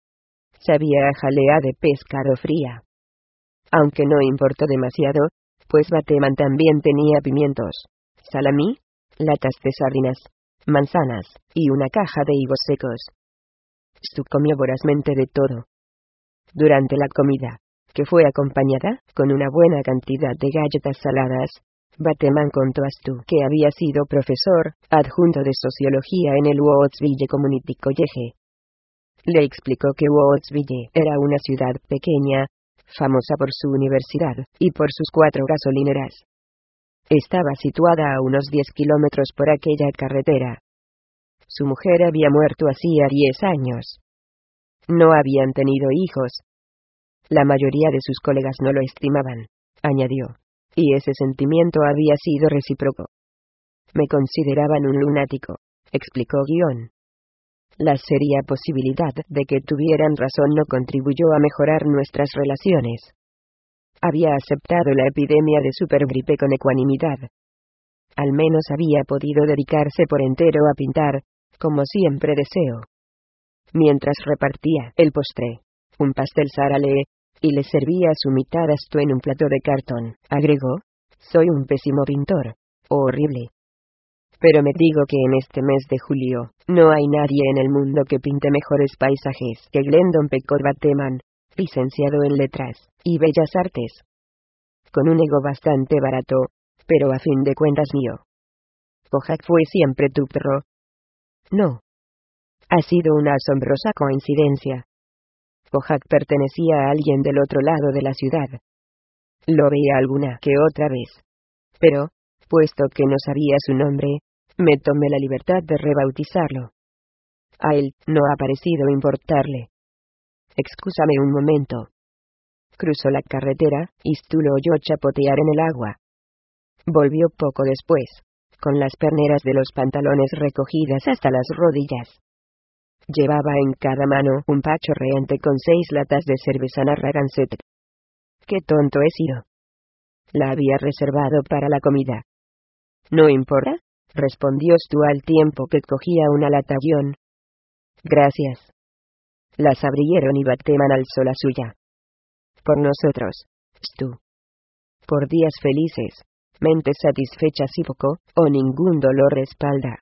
Sabía a jalea de pescado fría. Aunque no importó demasiado, pues Bateman también tenía pimientos, salamí, latas de sardinas, manzanas, y una caja de higos secos. Stu comió vorazmente de todo. Durante la comida, que fue acompañada con una buena cantidad de galletas saladas, Bateman contó a Stu que había sido profesor adjunto de sociología en el Woodsville Community College. Le explicó que Woodsville era una ciudad pequeña, famosa por su universidad y por sus cuatro gasolineras. Estaba situada a unos diez kilómetros por aquella carretera. Su mujer había muerto hacía diez años. No habían tenido hijos. La mayoría de sus colegas no lo estimaban, añadió, y ese sentimiento había sido recíproco. Me consideraban un lunático, explicó Guión. La seria posibilidad de que tuvieran razón no contribuyó a mejorar nuestras relaciones. Había aceptado la epidemia de supergripe con ecuanimidad. Al menos había podido dedicarse por entero a pintar, como siempre deseo. Mientras repartía el postre, un pastel Sarale, y le servía su mitad a Stu en un plato de cartón, agregó, soy un pésimo pintor, horrible. Pero me digo que en este mes de julio, no hay nadie en el mundo que pinte mejores paisajes que Glendon Peckor Bateman, licenciado en Letras y Bellas Artes. Con un ego bastante barato, pero a fin de cuentas mío. Kojak fue siempre tu perro. No. Ha sido una asombrosa coincidencia. Kojak pertenecía a alguien del otro lado de la ciudad. Lo veía alguna que otra vez. Pero, puesto que no sabía su nombre, me tomé la libertad de rebautizarlo. A él no ha parecido importarle. Excúsame un momento. Cruzó la carretera, y Stu lo oyó chapotear en el agua. Volvió poco después, con las perneras de los pantalones recogidas hasta las rodillas. Llevaba en cada mano un pacho reante con seis latas de cerveza Narragansett. ¡Qué tonto he sido! La había reservado para la comida. ¿No importa?, respondió Stu al tiempo que cogía una lata guión. Gracias. Las abrieron y Bateman alzó la suya. Por nosotros, Stu. Por días felices, mentes satisfechas y poco, o ningún dolor de espalda.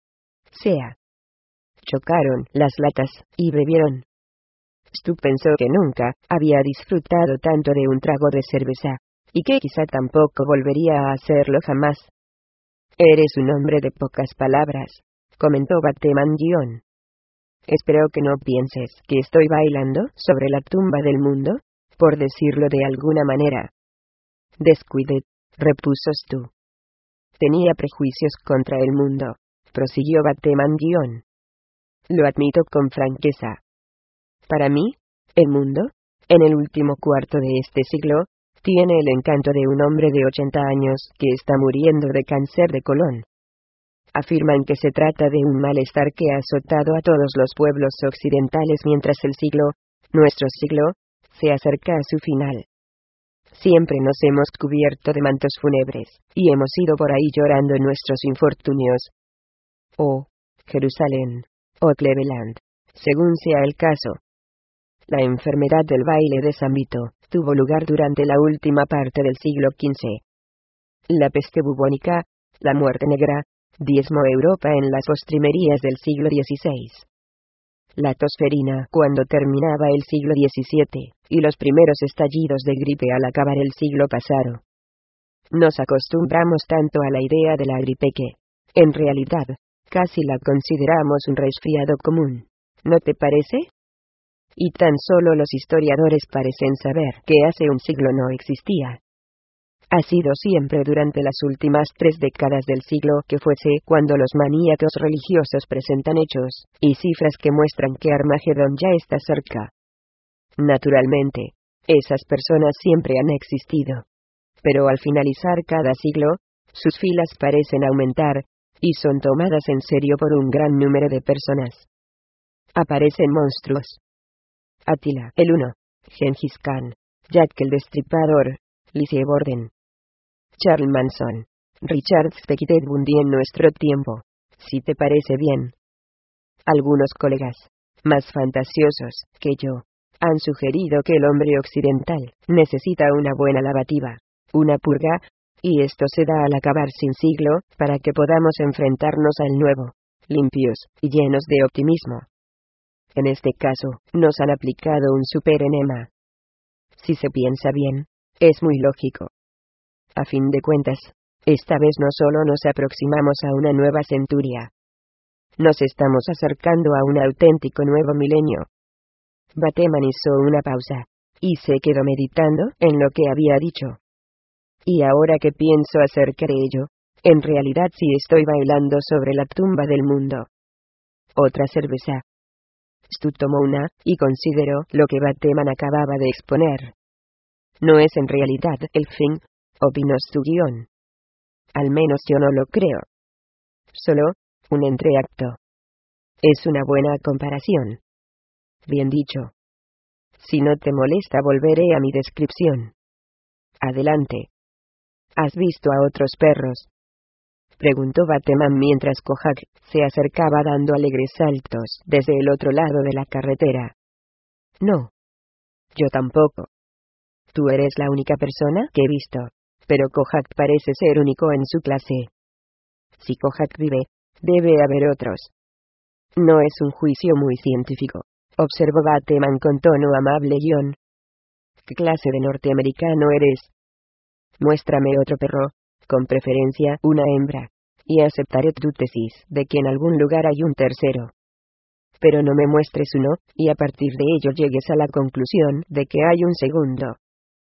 Sea. Chocaron las latas, y bebieron. Stu pensó que nunca había disfrutado tanto de un trago de cerveza, y que quizá tampoco volvería a hacerlo jamás. Eres un hombre de pocas palabras, comentó Bateman guión. Espero que no pienses que estoy bailando sobre la tumba del mundo, por decirlo de alguna manera. Descuide, repuso Stu. Tenía prejuicios contra el mundo, prosiguió Bateman guión. Lo admito con franqueza. Para mí, el mundo, en el último cuarto de este siglo, tiene el encanto de un hombre de ochenta años que está muriendo de cáncer de colon. Afirman que se trata de un malestar que ha azotado a todos los pueblos occidentales mientras el siglo, nuestro siglo, se acerca a su final. Siempre nos hemos cubierto de mantos fúnebres, y hemos ido por ahí llorando nuestros infortunios. Oh, Jerusalén, o Cleveland, según sea el caso. La enfermedad del baile de San Vito tuvo lugar durante la última parte del siglo quince. La peste bubónica, la muerte negra, diezmó Europa en las postrimerías del siglo dieciséis. La tosferina cuando terminaba el siglo diecisiete, y los primeros estallidos de gripe al acabar el siglo pasado. Nos acostumbramos tanto a la idea de la gripe que, en realidad, casi la consideramos un resfriado común, ¿no te parece? Y tan solo los historiadores parecen saber que hace un siglo no existía. Ha sido siempre durante las últimas tres décadas del siglo que fuese cuando los maníacos religiosos presentan hechos y cifras que muestran que Armagedón ya está cerca. Naturalmente, esas personas siempre han existido. Pero al finalizar cada siglo, sus filas parecen aumentar, y son tomadas en serio por un gran número de personas. Aparecen monstruos. Attila el uno, Gengis Khan, Jack el Destripador, Lizzie Borden, Charles Manson, Richard Speck, Ted Bundy en nuestro tiempo, si te parece bien. Algunos colegas, más fantasiosos que yo, han sugerido que el hombre occidental necesita una buena lavativa, una purga, y esto se da al acabar sin siglo, para que podamos enfrentarnos al nuevo, limpios y llenos de optimismo. En este caso, nos han aplicado un superenema. Si se piensa bien, es muy lógico. A fin de cuentas, esta vez no solo nos aproximamos a una nueva centuria. Nos estamos acercando a un auténtico nuevo milenio. Bateman hizo una pausa, y se quedó meditando en lo que había dicho. Y ahora que pienso acerca de ello, en realidad sí estoy bailando sobre la tumba del mundo. Otra cerveza. Stu tomó una, y consideró lo que Bateman acababa de exponer. No es en realidad el fin, opinó Stu guión. Al menos yo no lo creo. Solo, un entreacto. Es una buena comparación. Bien dicho. Si no te molesta volveré a mi descripción. Adelante. ¿Has visto a otros perros? Preguntó Bateman mientras Kojak se acercaba dando alegres saltos desde el otro lado de la carretera. No. Yo tampoco. Tú eres la única persona que he visto, pero Kojak parece ser único en su clase. Si Kojak vive, debe haber otros. No es un juicio muy científico, observó Bateman con tono amable guión. ¿Qué clase de norteamericano eres? Muéstrame otro perro, con preferencia una hembra, y aceptaré tu tesis de que en algún lugar hay un tercero. Pero no me muestres uno, y a partir de ello llegues a la conclusión de que hay un segundo.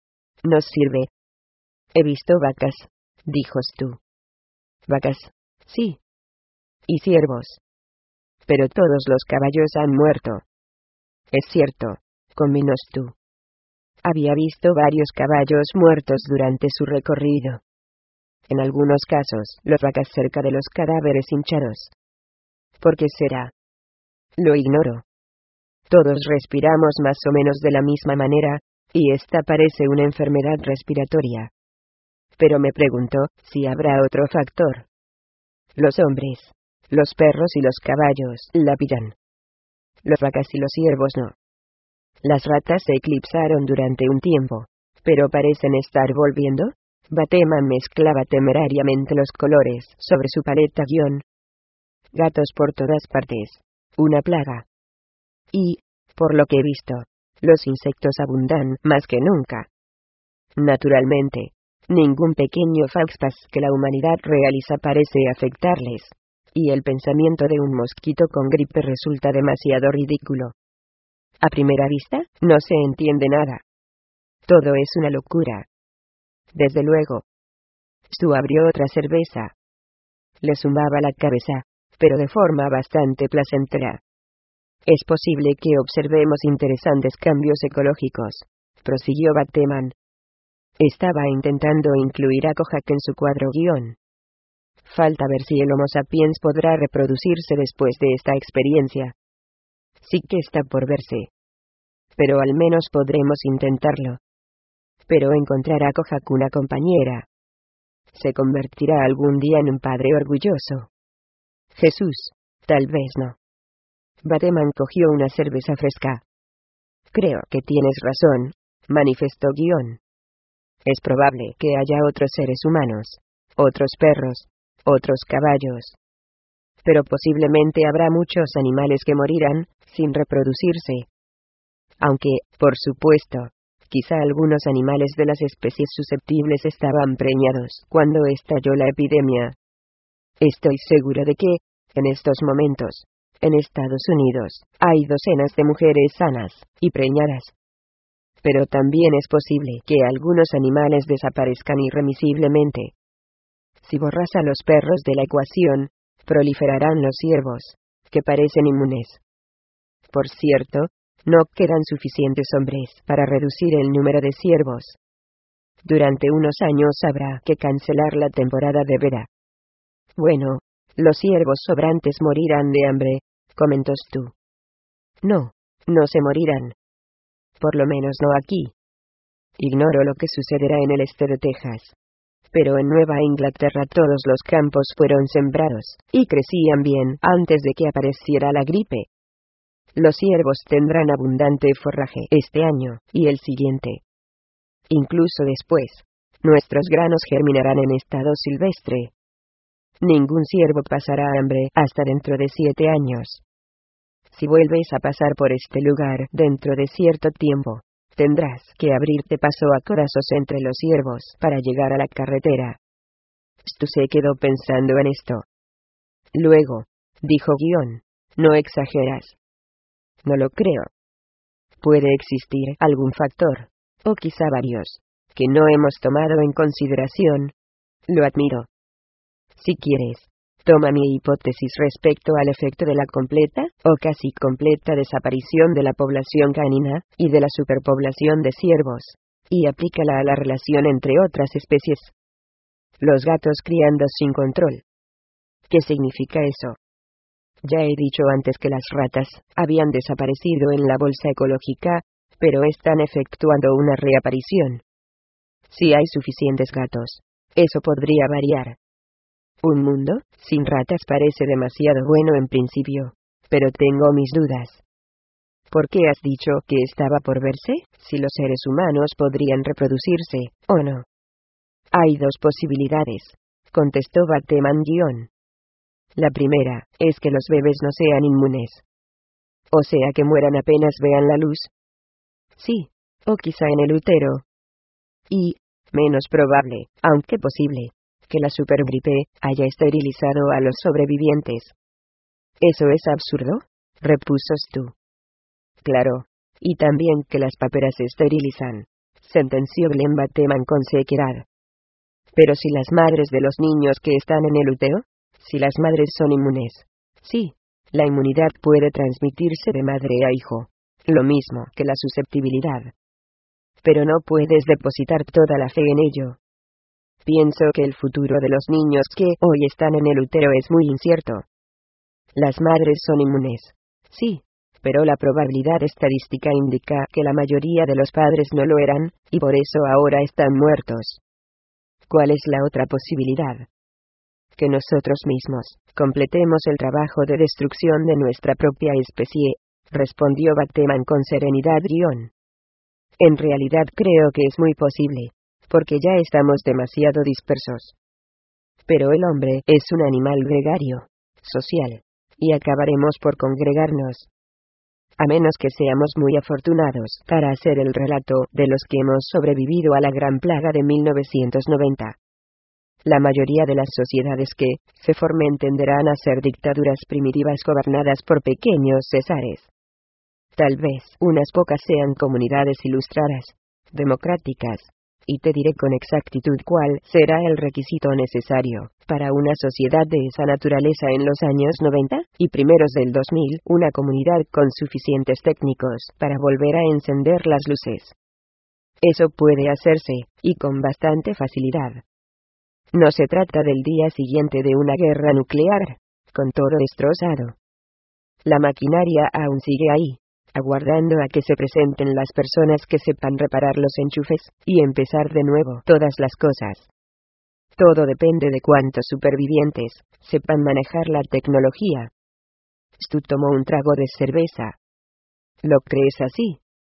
Nos sirve. He visto vacas, dijo Stu. Vacas, sí. Y ciervos. Pero todos los caballos han muerto. Es cierto, conminó Stu. Había visto varios caballos muertos durante su recorrido. En algunos casos, los vacas cerca de los cadáveres hinchados. ¿Por qué será? Lo ignoro. Todos respiramos más o menos de la misma manera, y esta parece una enfermedad respiratoria. Pero me pregunto si habrá otro factor. Los hombres, los perros y los caballos la pillan. Las vacas y los ciervos no. Las ratas se eclipsaron durante un tiempo, pero parecen estar volviendo. Bateman mezclaba temerariamente los colores sobre su paleta guión. Gatos por todas partes. Una plaga. Y, por lo que he visto, los insectos abundan más que nunca. Naturalmente, ningún pequeño fauxpas que la humanidad realiza parece afectarles, y el pensamiento de un mosquito con gripe resulta demasiado ridículo. A primera vista, no se entiende nada. Todo es una locura. Desde luego. Stu abrió otra cerveza. Le zumbaba la cabeza, pero de forma bastante placentera. Es posible que observemos interesantes cambios ecológicos, prosiguió Bateman. Estaba intentando incluir a Kojak en su cuadro guión. Falta ver si el Homo sapiens podrá reproducirse después de esta experiencia. Sí que está por verse. Pero al menos podremos intentarlo. Pero encontrar a Kojak una compañera. Se convertirá algún día en un padre orgulloso. Jesús, tal vez no. Bateman cogió una cerveza fresca. Creo que tienes razón, manifestó Guión. Es probable que haya otros seres humanos, otros perros, otros caballos. Pero posiblemente habrá muchos animales que morirán, sin reproducirse. Aunque, por supuesto, quizá algunos animales de las especies susceptibles estaban preñados cuando estalló la epidemia. Estoy seguro de que, en estos momentos, en Estados Unidos, hay docenas de mujeres sanas y preñadas. Pero también es posible que algunos animales desaparezcan irremisiblemente. Si borras a los perros de la ecuación, proliferarán los ciervos, que parecen inmunes. Por cierto, no quedan suficientes hombres para reducir el número de ciervos. Durante unos años habrá que cancelar la temporada de veda. Bueno, los ciervos sobrantes morirán de hambre, comentó Stu. No, no se morirán. Por lo menos no aquí. Ignoro lo que sucederá en el este de Texas. Pero en Nueva Inglaterra todos los campos fueron sembrados, y crecían bien antes de que apareciera la gripe. Los ciervos tendrán abundante forraje este año, y el siguiente. Incluso después, nuestros granos germinarán en estado silvestre. Ningún ciervo pasará hambre hasta dentro de siete años. Si vuelves a pasar por este lugar dentro de cierto tiempo, tendrás que abrirte paso a codazos entre los ciervos para llegar a la carretera. Stu se quedó pensando en esto. Luego, dijo Guión, no exageras. No lo creo. Puede existir algún factor, o quizá varios, que no hemos tomado en consideración. Lo admiro. Si quieres, toma mi hipótesis respecto al efecto de la completa, o casi completa desaparición de la población canina, y de la superpoblación de ciervos, y aplícala a la relación entre otras especies. Los gatos criando sin control. ¿Qué significa eso? Ya he dicho antes que las ratas habían desaparecido en la bolsa ecológica, pero están efectuando una reaparición. Si hay suficientes gatos, eso podría variar. Un mundo sin ratas parece demasiado bueno en principio, pero tengo mis dudas. ¿Por qué has dicho que estaba por verse si los seres humanos podrían reproducirse, o no? Hay dos posibilidades, contestó Bateman-. La primera es que los bebés no sean inmunes. O sea que mueran apenas vean la luz. Sí, o quizá en el útero. Y, menos probable, aunque posible, que la supergripe haya esterilizado a los sobrevivientes. ¿Eso es absurdo?, repuso Stu. Claro, y también que las paperas se esterilizan, sentenció Glenn Bateman con sequedad. Pero si las madres de los niños que están en el útero, si las madres son inmunes, sí, la inmunidad puede transmitirse de madre a hijo, lo mismo que la susceptibilidad. Pero no puedes depositar toda la fe en ello. Pienso que el futuro de los niños que hoy están en el útero es muy incierto. Las madres son inmunes, sí, pero la probabilidad estadística indica que la mayoría de los padres no lo eran, y por eso ahora están muertos. ¿Cuál es la otra posibilidad? Que nosotros mismos completemos el trabajo de destrucción de nuestra propia especie, respondió Bateman con serenidad. Guión. En realidad creo que es muy posible, porque ya estamos demasiado dispersos. Pero el hombre es un animal gregario, social, y acabaremos por congregarnos. A menos que seamos muy afortunados para hacer el relato de los que hemos sobrevivido a la gran plaga de mil novecientos noventa. La mayoría de las sociedades que se formen tenderán a ser dictaduras primitivas gobernadas por pequeños césares. Tal vez unas pocas sean comunidades ilustradas, democráticas, y te diré con exactitud cuál será el requisito necesario para una sociedad de esa naturaleza en los años noventa y primeros del dos mil, una comunidad con suficientes técnicos para volver a encender las luces. Eso puede hacerse, y con bastante facilidad. No se trata del día siguiente de una guerra nuclear, con todo destrozado. La maquinaria aún sigue ahí, aguardando a que se presenten las personas que sepan reparar los enchufes, y empezar de nuevo todas las cosas. Todo depende de cuántos supervivientes sepan manejar la tecnología. Stu tomó un trago de cerveza. ¿Lo crees así?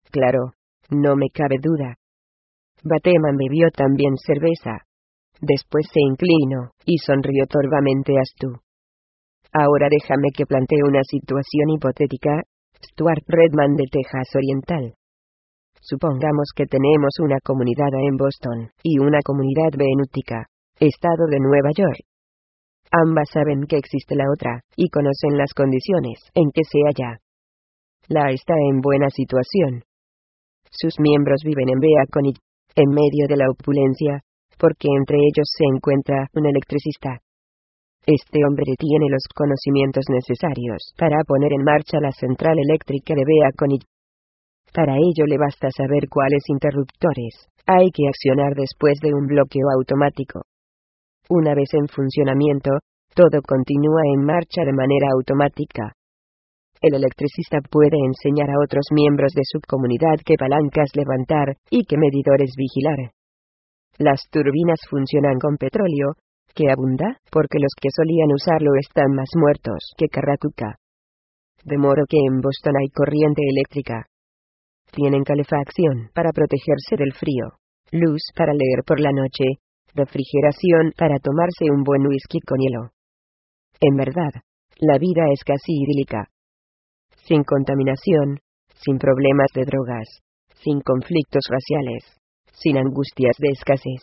Claro, no me cabe duda. Bateman bebió también cerveza. Después se inclinó, y sonrió torvamente a Stu. Ahora déjame que plantee una situación hipotética, Stuart Redman de Texas Oriental. Supongamos que tenemos una comunidad A en Boston, y una comunidad B en Utica, estado de Nueva York. Ambas saben que existe la otra, y conocen las condiciones en que se halla. La A está en buena situación. Sus miembros viven en Beacon, en medio de la opulencia, porque entre ellos se encuentra un electricista. Este hombre tiene los conocimientos necesarios para poner en marcha la central eléctrica de Beacon. Para ello le basta saber cuáles interruptores hay que accionar después de un bloqueo automático. Una vez en funcionamiento, todo continúa en marcha de manera automática. El electricista puede enseñar a otros miembros de su comunidad qué palancas levantar y qué medidores vigilar. Las turbinas funcionan con petróleo, que abunda, porque los que solían usarlo están más muertos que Carracuca. De modo que en Boston hay corriente eléctrica. Tienen calefacción para protegerse del frío, luz para leer por la noche, refrigeración para tomarse un buen whisky con hielo. En verdad, la vida es casi idílica. Sin contaminación, sin problemas de drogas, sin conflictos raciales, sin angustias de escasez,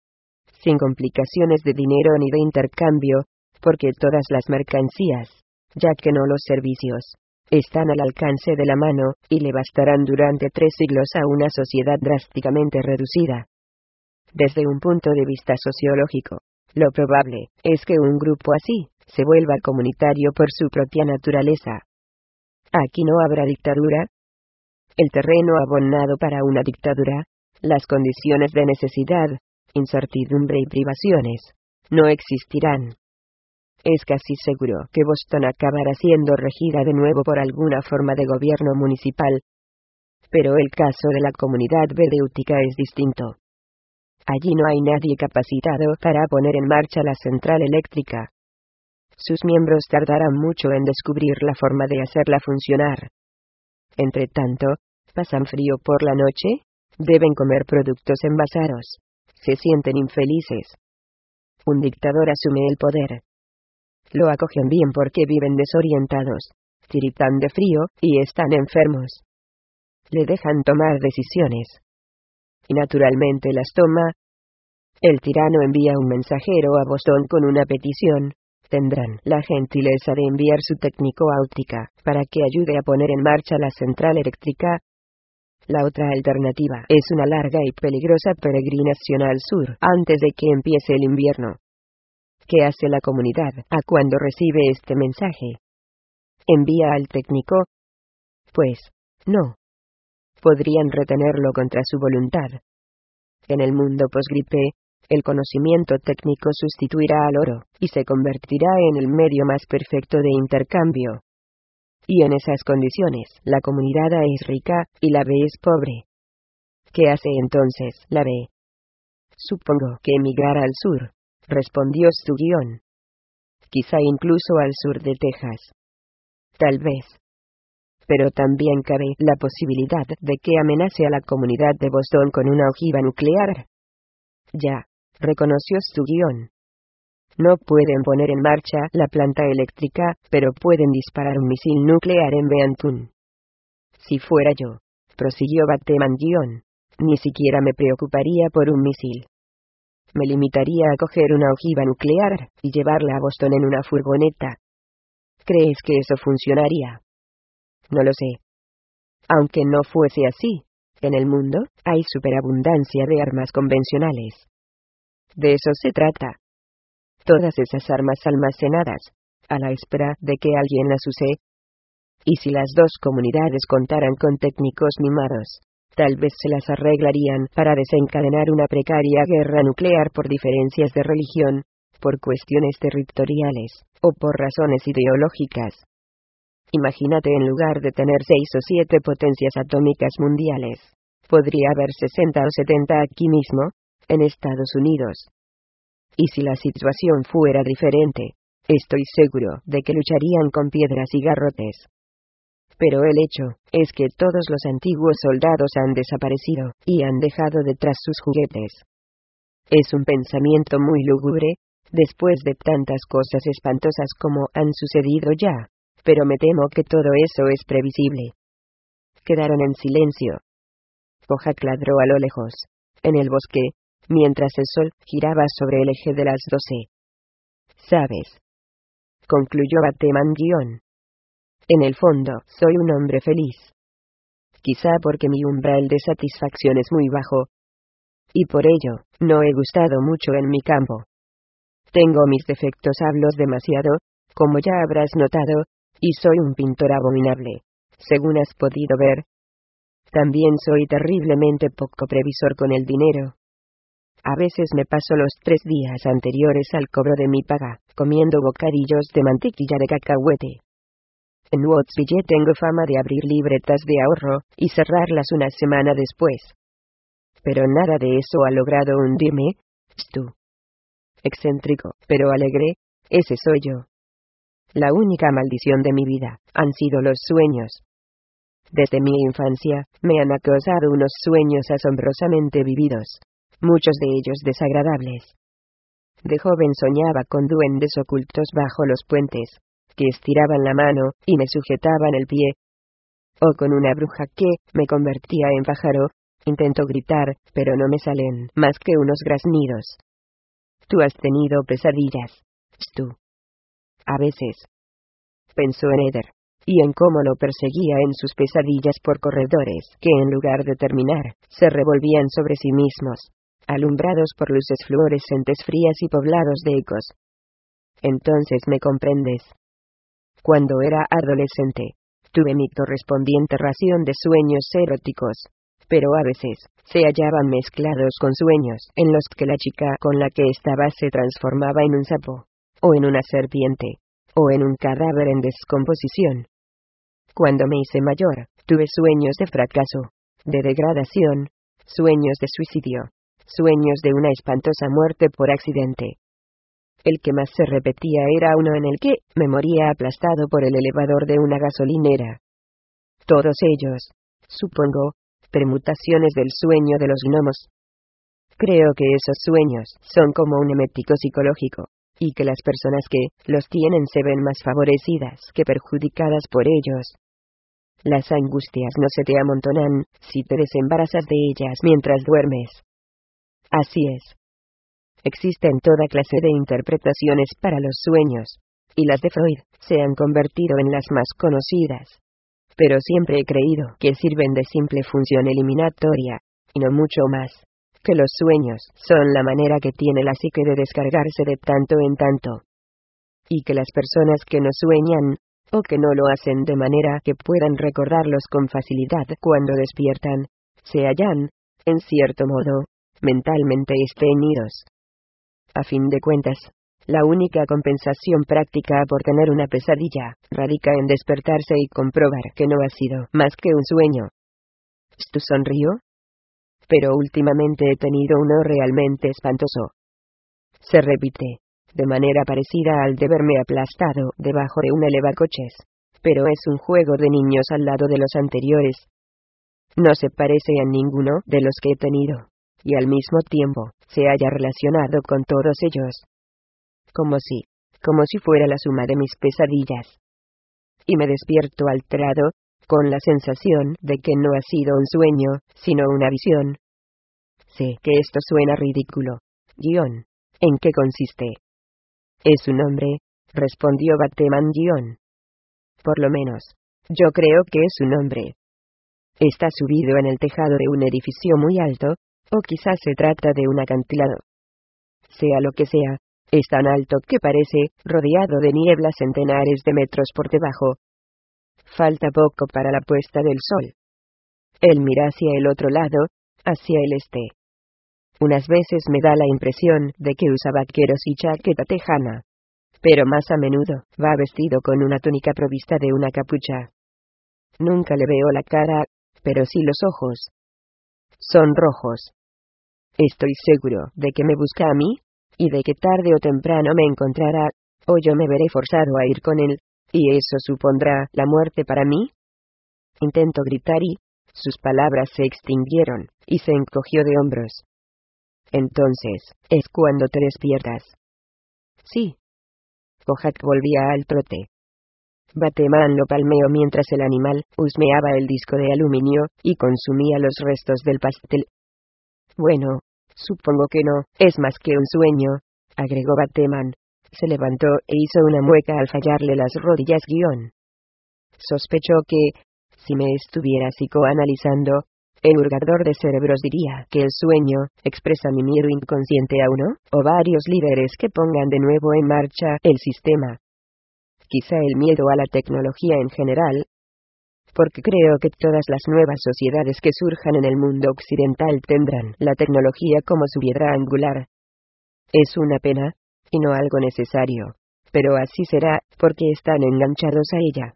sin complicaciones de dinero ni de intercambio, porque todas las mercancías, ya que no los servicios, están al alcance de la mano, y le bastarán durante tres siglos a una sociedad drásticamente reducida. Desde un punto de vista sociológico, lo probable es que un grupo así se vuelva comunitario por su propia naturaleza. Aquí no habrá dictadura. El terreno abonado para una dictadura, las condiciones de necesidad, incertidumbre y privaciones, no existirán. Es casi seguro que Boston acabará siendo regida de nuevo por alguna forma de gobierno municipal. Pero el caso de la comunidad B de Utica es distinto. Allí no hay nadie capacitado para poner en marcha la central eléctrica. Sus miembros tardarán mucho en descubrir la forma de hacerla funcionar. Entre tanto, pasan frío por la noche, deben comer productos envasados, se sienten infelices. Un dictador asume el poder. Lo acogen bien porque viven desorientados, tiritan de frío, y están enfermos. Le dejan tomar decisiones. Y naturalmente las toma. El tirano envía un mensajero a Boston con una petición. Tendrán la gentileza de enviar su técnico a Utica, para que ayude a poner en marcha la central eléctrica. La otra alternativa es una larga y peligrosa peregrinación al sur, antes de que empiece el invierno. ¿Qué hace la comunidad a cuando recibe este mensaje? ¿Envía al técnico? Pues, no. Podrían retenerlo contra su voluntad. En el mundo posgripe, el conocimiento técnico sustituirá al oro, y se convertirá en el medio más perfecto de intercambio. Y en esas condiciones, la comunidad A es rica, y la B es pobre. ¿Qué hace entonces la B? Supongo que emigrará al sur, respondió Stu Guion. Quizá incluso al sur de Texas. Tal vez. Pero también cabe la posibilidad de que amenace a la comunidad de Boston con una ojiva nuclear. Ya, reconoció Stu Guion. No pueden poner en marcha la planta eléctrica, pero pueden disparar un misil nuclear en Beantown. Si fuera yo, prosiguió Bateman Guion, ni siquiera me preocuparía por un misil. Me limitaría a coger una ojiva nuclear y llevarla a Boston en una furgoneta. ¿Crees que eso funcionaría? No lo sé. Aunque no fuese así, en el mundo hay superabundancia de armas convencionales. De eso se trata. Todas esas armas almacenadas, a la espera de que alguien las use. Y si las dos comunidades contaran con técnicos mimados, tal vez se las arreglarían para desencadenar una precaria guerra nuclear por diferencias de religión, por cuestiones territoriales, o por razones ideológicas. Imagínate, en lugar de tener seis o siete potencias atómicas mundiales, podría haber sesenta o setenta aquí mismo, en Estados Unidos. Y si la situación fuera diferente, estoy seguro de que lucharían con piedras y garrotes. Pero el hecho es que todos los antiguos soldados han desaparecido, y han dejado detrás sus juguetes. Es un pensamiento muy lúgubre, después de tantas cosas espantosas como han sucedido ya, pero me temo que todo eso es previsible. Quedaron en silencio. Bojack ladró a lo lejos, en el bosque, mientras el sol giraba sobre el eje de las doce. ¿Sabes?, concluyó Batman-. En el fondo, soy un hombre feliz. Quizá porque mi umbral de satisfacción es muy bajo. Y por ello, no he gustado mucho en mi campo. Tengo mis defectos, hablo demasiado, como ya habrás notado, y soy un pintor abominable, según has podido ver. También soy terriblemente poco previsor con el dinero. A veces me paso los tres días anteriores al cobro de mi paga, comiendo bocadillos de mantequilla de cacahuete. En Wattsville tengo fama de abrir libretas de ahorro, y cerrarlas una semana después. Pero nada de eso ha logrado hundirme, Stu. Excéntrico, pero alegre, ese soy yo. La única maldición de mi vida han sido los sueños. Desde mi infancia, me han acosado unos sueños asombrosamente vividos, muchos de ellos desagradables. De joven soñaba con duendes ocultos bajo los puentes, que estiraban la mano y me sujetaban el pie. O con una bruja que me convertía en pájaro. Intento gritar, pero no me salen más que unos graznidos. Tú has tenido pesadillas, Stu. A veces. Pensó en Eder, y en cómo lo perseguía en sus pesadillas por corredores que en lugar de terminar, se revolvían sobre sí mismos, alumbrados por luces fluorescentes frías y poblados de ecos. Entonces me comprendes. Cuando era adolescente, tuve mi correspondiente ración de sueños eróticos, pero a veces, se hallaban mezclados con sueños en los que la chica con la que estaba se transformaba en un sapo, o en una serpiente, o en un cadáver en descomposición. Cuando me hice mayor, tuve sueños de fracaso, de degradación, sueños de suicidio, sueños de una espantosa muerte por accidente. El que más se repetía era uno en el que me moría aplastado por el elevador de una gasolinera. Todos ellos, supongo, permutaciones del sueño de los gnomos. Creo que esos sueños son como un emético psicológico, y que las personas que los tienen se ven más favorecidas que perjudicadas por ellos. Las angustias no se te amontonan si te desembarazas de ellas mientras duermes. Así es. Existen toda clase de interpretaciones para los sueños, y las de Freud se han convertido en las más conocidas. Pero siempre he creído que sirven de simple función eliminatoria, y no mucho más, que los sueños son la manera que tiene la psique de descargarse de tanto en tanto. Y que las personas que no sueñan, o que no lo hacen de manera que puedan recordarlos con facilidad cuando despiertan, se hallan, en cierto modo, mentalmente estreñidos. A fin de cuentas, la única compensación práctica por tener una pesadilla radica en despertarse y comprobar que no ha sido más que un sueño. ¿Stu sonrió? Pero últimamente he tenido uno realmente espantoso. Se repite, de manera parecida al de verme aplastado debajo de un elevacoches, pero es un juego de niños al lado de los anteriores. No se parece a ninguno de los que he tenido, y al mismo tiempo, se haya relacionado con todos ellos. Como si, como si fuera la suma de mis pesadillas. Y me despierto alterado, con la sensación de que no ha sido un sueño, sino una visión. Sé que esto suena ridículo. Guión. ¿En qué consiste? Es un hombre, respondió Batman guión. Por lo menos, yo creo que es un hombre. Está subido en el tejado de un edificio muy alto, o quizás se trata de un acantilado. Sea lo que sea, es tan alto que parece rodeado de niebla centenares de metros por debajo. Falta poco para la puesta del sol. Él mira hacia el otro lado, hacia el este. Unas veces me da la impresión de que usa vaqueros y chaqueta tejana. Pero más a menudo, va vestido con una túnica provista de una capucha. Nunca le veo la cara, pero sí los ojos. Son rojos. Estoy seguro de que me busca a mí, y de que tarde o temprano me encontrará, o yo me veré forzado a ir con él, y eso supondrá la muerte para mí. Intentó gritar y sus palabras se extinguieron, y se encogió de hombros. Entonces, es cuando te despiertas. Sí. Kojak volvía al trote. Bateman lo palmeó mientras el animal husmeaba el disco de aluminio y consumía los restos del pastel. Bueno, supongo que no, es más que un sueño, agregó Bateman. Se levantó e hizo una mueca al fallarle las rodillas. Guión. Sospechó que, si me estuviera psicoanalizando, el hurgador de cerebros diría que el sueño expresa mi miedo inconsciente a uno o varios líderes que pongan de nuevo en marcha el sistema. Quizá el miedo a la tecnología en general, porque creo que todas las nuevas sociedades que surjan en el mundo occidental tendrán la tecnología como su piedra angular. Es una pena, y no algo necesario, pero así será, porque están enganchados a ella.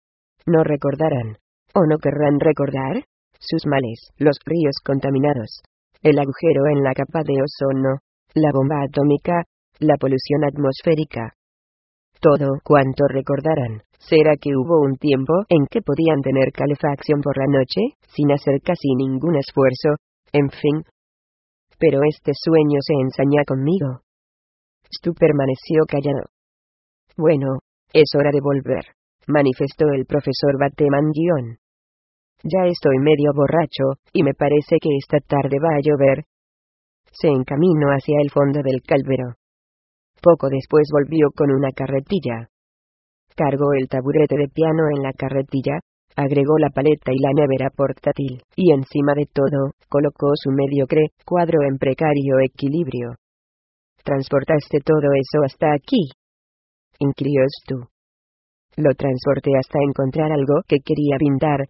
No recordarán, o no querrán recordar, sus males, los ríos contaminados, el agujero en la capa de ozono, la bomba atómica, la polución atmosférica. Todo cuanto recordarán, será que hubo un tiempo en que podían tener calefacción por la noche, sin hacer casi ningún esfuerzo, en fin. Pero este sueño se ensaña conmigo. Stu permaneció callado. Bueno, es hora de volver, manifestó el profesor Bateman. Guión. Ya estoy medio borracho, y me parece que esta tarde va a llover. Se encaminó hacia el fondo del calvero. Poco después volvió con una carretilla. Cargó el taburete de piano en la carretilla, agregó la paleta y la nevera portátil, y encima de todo, colocó su mediocre cuadro en precario equilibrio. ¿Transportaste todo eso hasta aquí?, inquirió Stu. Lo transporté hasta encontrar algo que quería pintar.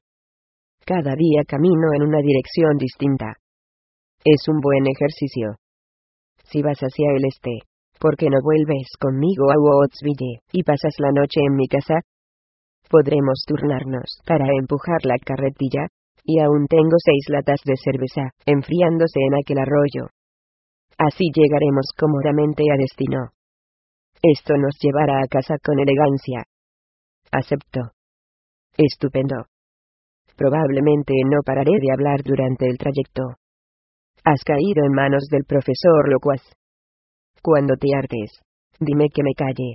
Cada día camino en una dirección distinta. Es un buen ejercicio. Si vas hacia el este, ¿por qué no vuelves conmigo a Woodsville y pasas la noche en mi casa? Podremos turnarnos para empujar la carretilla, y aún tengo seis latas de cerveza enfriándose en aquel arroyo. Así llegaremos cómodamente a destino. Esto nos llevará a casa con elegancia. Acepto. Estupendo. Probablemente no pararé de hablar durante el trayecto. Has caído en manos del profesor locuaz. Cuando te hartes, dime que me calle.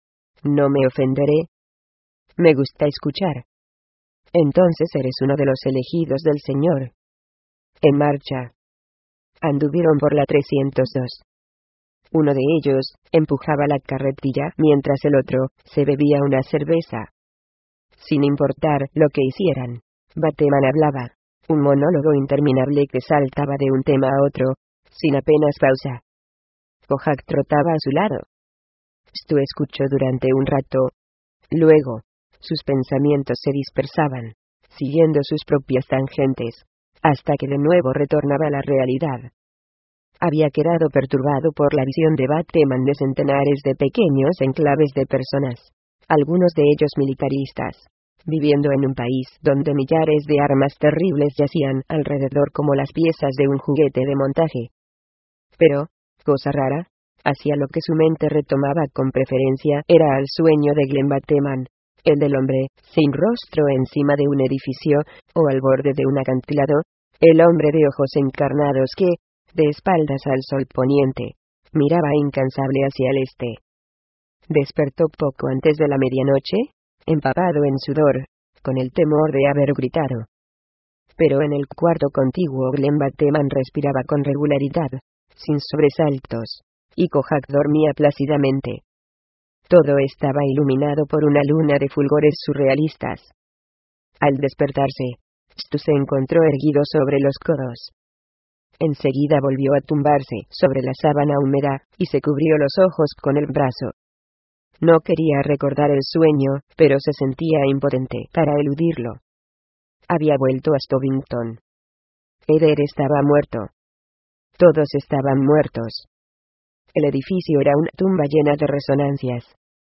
No me ofenderé. Me gusta escuchar. Entonces eres uno de los elegidos del Señor. En marcha. Anduvieron por la trescientos dos. Uno de ellos empujaba la carretilla mientras el otro se bebía una cerveza. Sin importar lo que hicieran, Bateman hablaba, un monólogo interminable que saltaba de un tema a otro, sin apenas pausa. Kojak trotaba a su lado. Stu escuchó durante un rato. Luego, sus pensamientos se dispersaban, siguiendo sus propias tangentes, hasta que de nuevo retornaba a la realidad. Había quedado perturbado por la visión de Bateman de centenares de pequeños enclaves de personas, algunos de ellos militaristas, viviendo en un país donde millares de armas terribles yacían alrededor como las piezas de un juguete de montaje. Pero, cosa rara, hacia lo que su mente retomaba con preferencia era al sueño de Glenn Bateman, el del hombre sin rostro encima de un edificio, o al borde de un acantilado, el hombre de ojos encarnados que, de espaldas al sol poniente, miraba incansable hacia el este. Despertó poco antes de la medianoche, empapado en sudor, con el temor de haber gritado. Pero en el cuarto contiguo Glenn Bateman respiraba con regularidad, sin sobresaltos, y Kojak dormía plácidamente. Todo estaba iluminado por una luna de fulgores surrealistas. Al despertarse, Stu se encontró erguido sobre los codos. Enseguida volvió a tumbarse sobre la sábana húmeda, y se cubrió los ojos con el brazo. No quería recordar el sueño, pero se sentía impotente para eludirlo. Había vuelto a Stovington. Eder estaba muerto. Todos estaban muertos. El edificio era una tumba llena de resonancias.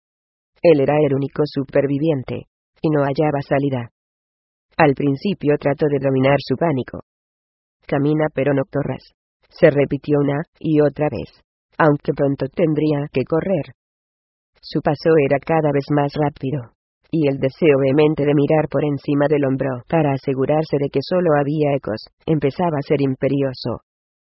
Él era el único superviviente, y no hallaba salida. Al principio trató de dominar su pánico. Camina pero no corras. Se repitió una y otra vez, aunque pronto tendría que correr. Su paso era cada vez más rápido, y el deseo vehemente de mirar por encima del hombro para asegurarse de que solo había ecos, empezaba a ser imperioso.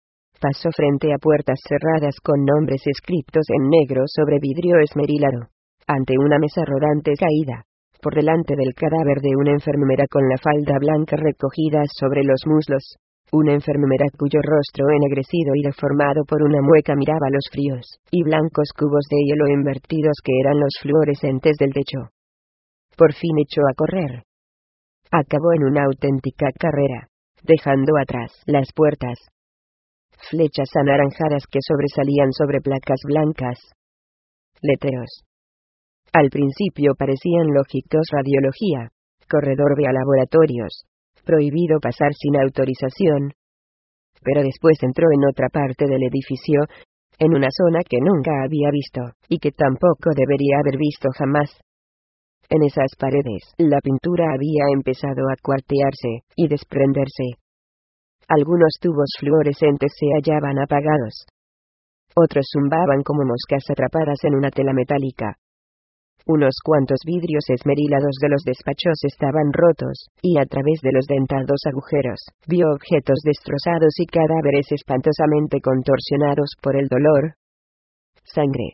Pasó frente a puertas cerradas con nombres escritos en negro sobre vidrio esmerilado, ante una mesa rodante caída, por delante del cadáver de una enfermera con la falda blanca recogida sobre los muslos, una enfermera cuyo rostro ennegrecido y deformado por una mueca miraba los fríos y blancos cubos de hielo invertidos que eran los fluorescentes del techo. Por fin echó a correr. Acabó en una auténtica carrera, dejando atrás las puertas. Flechas anaranjadas que sobresalían sobre placas blancas. Letreros. Al principio parecían lógicos: radiología, corredor vía laboratorios, prohibido pasar sin autorización. Pero después entró en otra parte del edificio, en una zona que nunca había visto, y que tampoco debería haber visto jamás. En esas paredes, la pintura había empezado a cuartearse y desprenderse. Algunos tubos fluorescentes se hallaban apagados. Otros zumbaban como moscas atrapadas en una tela metálica. Unos cuantos vidrios esmerilados de los despachos estaban rotos, y a través de los dentados agujeros, vio objetos destrozados y cadáveres espantosamente contorsionados por el dolor. Sangre.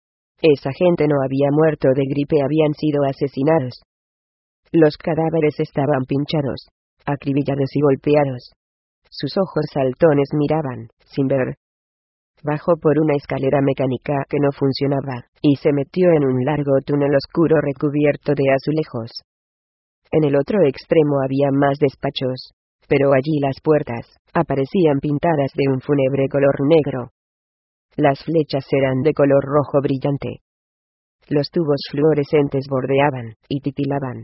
Esa gente no había muerto de gripe, habían sido asesinados. Los cadáveres estaban pinchados, acribillados y golpeados. Sus ojos saltones miraban, sin ver. Bajó por una escalera mecánica que no funcionaba, y se metió en un largo túnel oscuro recubierto de azulejos. En el otro extremo había más despachos, pero allí las puertas aparecían pintadas de un fúnebre color negro. Las flechas eran de color rojo brillante. Los tubos fluorescentes bordeaban y titilaban.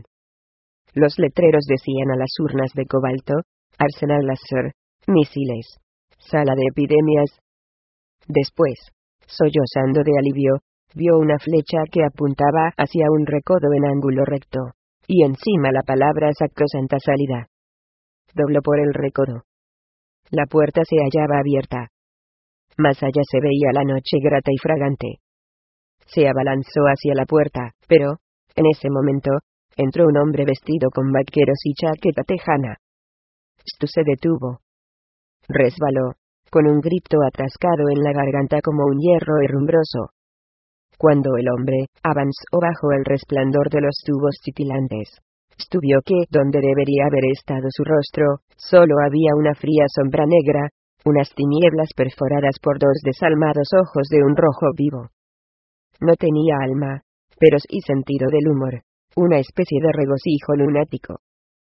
Los letreros decían a las urnas de cobalto: arsenal láser, misiles, sala de epidemias. Después, sollozando de alivio, vio una flecha que apuntaba hacia un recodo en ángulo recto, y encima la palabra sacrosanta salida. Dobló por el recodo. La puerta se hallaba abierta. Más allá se veía la noche grata y fragante. Se abalanzó hacia la puerta, pero, en ese momento, entró un hombre vestido con vaqueros y chaqueta tejana. Stu se detuvo. Resbaló, con un grito atascado en la garganta como un hierro herrumbroso. Cuando el hombre avanzó bajo el resplandor de los tubos titilantes, Stu vio que, donde debería haber estado su rostro, solo había una fría sombra negra, unas tinieblas perforadas por dos desalmados ojos de un rojo vivo. No tenía alma, pero sí sentido del humor, una especie de regocijo lunático.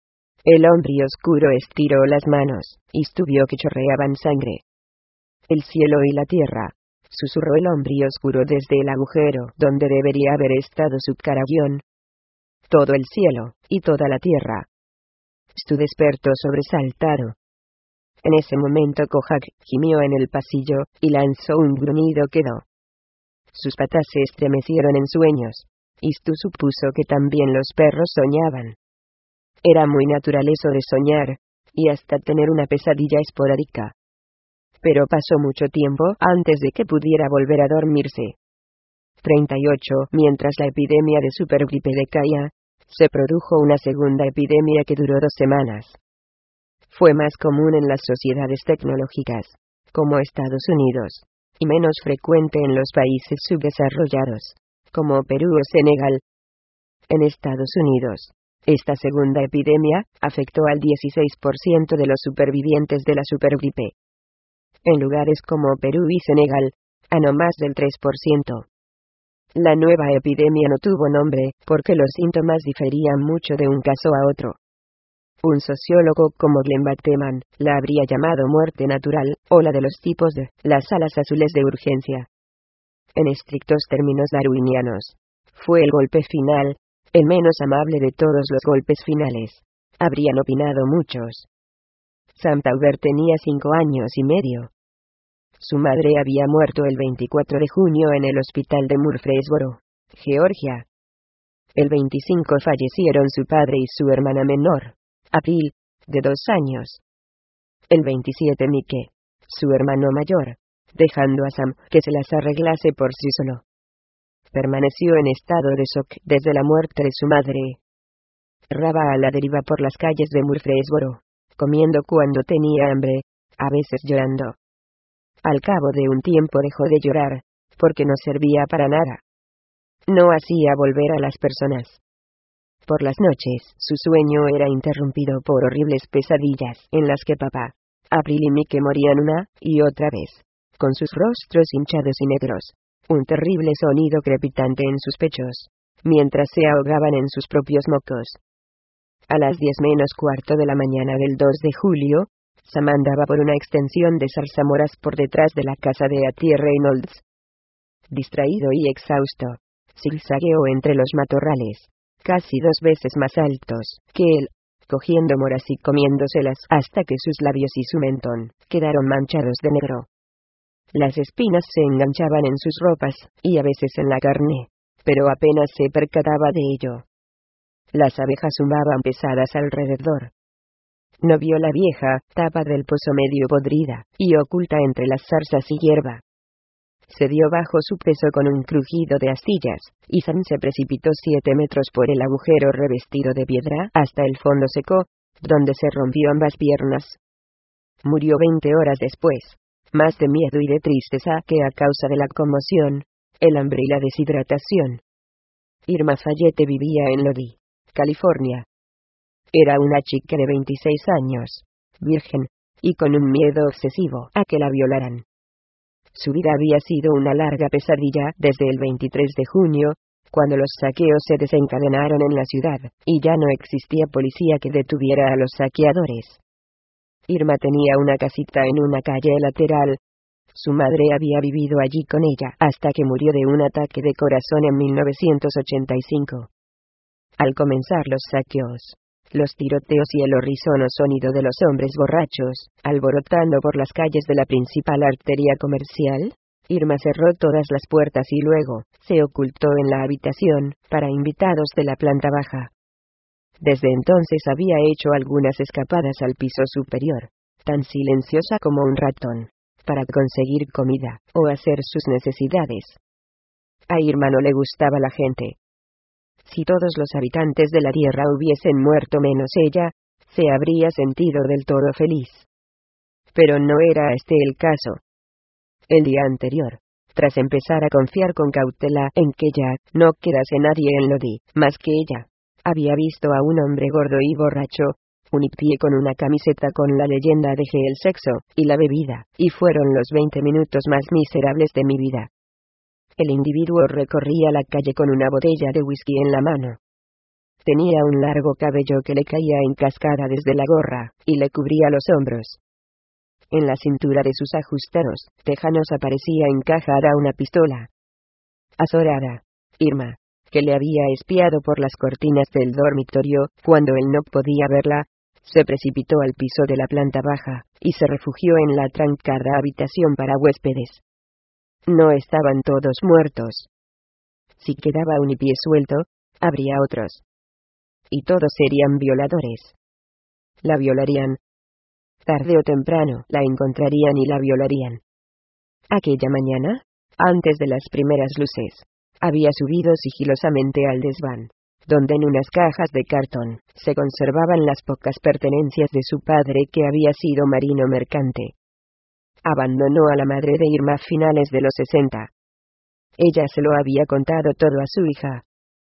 El hombre oscuro estiró las manos, y Stu vio que chorreaban sangre. El cielo y la tierra, susurró el hombre oscuro desde el agujero donde debería haber estado su carayón. Todo el cielo, y toda la tierra. Stu despertó sobresaltado. En ese momento Kojak gimió en el pasillo, y lanzó un gruñido que quedó. Sus patas se estremecieron en sueños, y Stu supuso que también los perros soñaban. Era muy natural eso de soñar, y hasta tener una pesadilla esporádica. Pero pasó mucho tiempo antes de que pudiera volver a dormirse. treinta y ocho Mientras la epidemia de supergripe decaía, se produjo una segunda epidemia que duró dos semanas. Fue más común en las sociedades tecnológicas, como Estados Unidos, y menos frecuente en los países subdesarrollados, como Perú o Senegal. En Estados Unidos, esta segunda epidemia afectó al dieciséis por ciento de los supervivientes de la supergripe. En lugares como Perú y Senegal, a no más del tres por ciento. La nueva epidemia no tuvo nombre, porque los síntomas diferían mucho de un caso a otro. Un sociólogo como Glenn Bateman la habría llamado muerte natural, o la de los tipos de las alas azules de urgencia. En estrictos términos darwinianos, fue el golpe final, el menos amable de todos los golpes finales, habrían opinado muchos. Sam Tauber tenía cinco años y medio. Su madre había muerto el veinticuatro de junio en el hospital de Murfreesboro, Georgia. El veinticinco fallecieron su padre y su hermana menor, April, de dos años. El veintisiete Mike, su hermano mayor, dejando a Sam que se las arreglase por sí solo. permaneció en estado de shock desde la muerte de su madre. Erraba a la deriva por las calles de Murfreesboro, comiendo cuando tenía hambre, a veces llorando. Al cabo de un tiempo dejó de llorar, porque no servía para nada. No hacía volver a las personas. Por las noches, su sueño era interrumpido por horribles pesadillas, en las que papá, April y Mike morían una y otra vez, con sus rostros hinchados y negros, un terrible sonido crepitante en sus pechos, mientras se ahogaban en sus propios mocos. A las diez menos cuarto de la mañana del dos de julio, Sam andaba por una extensión de zarzamoras por detrás de la casa de A T Reynolds. Distraído y exhausto, zigzagueó entre los matorrales, casi dos veces más altos que él, cogiendo moras y comiéndoselas hasta que sus labios y su mentón quedaron manchados de negro. Las espinas se enganchaban en sus ropas, y a veces en la carne, pero apenas se percataba de ello. Las abejas zumaban pesadas alrededor. No vio la vieja tapa del pozo medio podrida y oculta entre las zarzas y hierba. Se dio bajo su peso con un crujido de astillas, y Sam se precipitó siete metros por el agujero revestido de piedra hasta el fondo seco, donde se rompió ambas piernas. Murió veinte horas después, más de miedo y de tristeza que a causa de la conmoción, el hambre y la deshidratación. Irma Fayette vivía en Lodi, California. Era una chica de veintiséis años, virgen, y con un miedo obsesivo a que la violaran. Su vida había sido una larga pesadilla desde el veintitrés de junio, cuando los saqueos se desencadenaron en la ciudad, y ya no existía policía que detuviera a los saqueadores. Irma tenía una casita en una calle lateral. Su madre había vivido allí con ella hasta que murió de un ataque de corazón en mil novecientos ochenta y cinco. Al comenzar los saqueos, los tiroteos y el horrisono sonido de los hombres borrachos, alborotando por las calles de la principal arteria comercial, Irma cerró todas las puertas y luego se ocultó en la habitación para invitados de la planta baja. Desde entonces había hecho algunas escapadas al piso superior, tan silenciosa como un ratón, para conseguir comida o hacer sus necesidades. A Irma no le gustaba la gente. Si todos los habitantes de la tierra hubiesen muerto menos ella, se habría sentido del todo feliz. Pero no era este el caso. El día anterior, tras empezar a confiar con cautela en que ya no quedase nadie en Lodi más que ella, había visto a un hombre gordo y borracho, un hippie con una camiseta con la leyenda "Dejé el sexo y la bebida, y fueron los veinte minutos más miserables de mi vida". El individuo recorría la calle con una botella de whisky en la mano. Tenía un largo cabello que le caía en cascada desde la gorra, y le cubría los hombros. En la cintura de sus ajustados tejanos aparecía encajada una pistola. Azorada, Irma, que le había espiado por las cortinas del dormitorio, cuando él no podía verla, se precipitó al piso de la planta baja, y se refugió en la trancada habitación para huéspedes. No estaban todos muertos. Si quedaba un hippie suelto, habría otros. Y todos serían violadores. La violarían. Tarde o temprano, la encontrarían y la violarían. Aquella mañana, antes de las primeras luces, había subido sigilosamente al desván, donde en unas cajas de cartón se conservaban las pocas pertenencias de su padre, que había sido marino mercante. Abandonó a la madre de Irma a finales de los sesenta. Ella se lo había contado todo a su hija.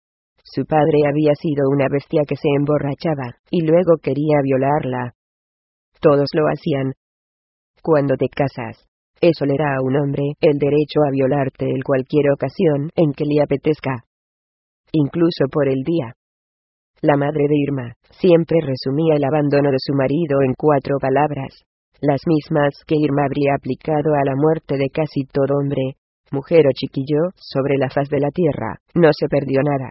Su padre había sido una bestia que se emborrachaba, y luego quería violarla. Todos lo hacían. Cuando te casas, eso le da a un hombre el derecho a violarte en cualquier ocasión en que le apetezca. Incluso por el día. La madre de Irma siempre resumía el abandono de su marido en cuatro palabras, las mismas que Irma habría aplicado a la muerte de casi todo hombre, mujer o chiquillo, sobre la faz de la tierra. No se perdió nada.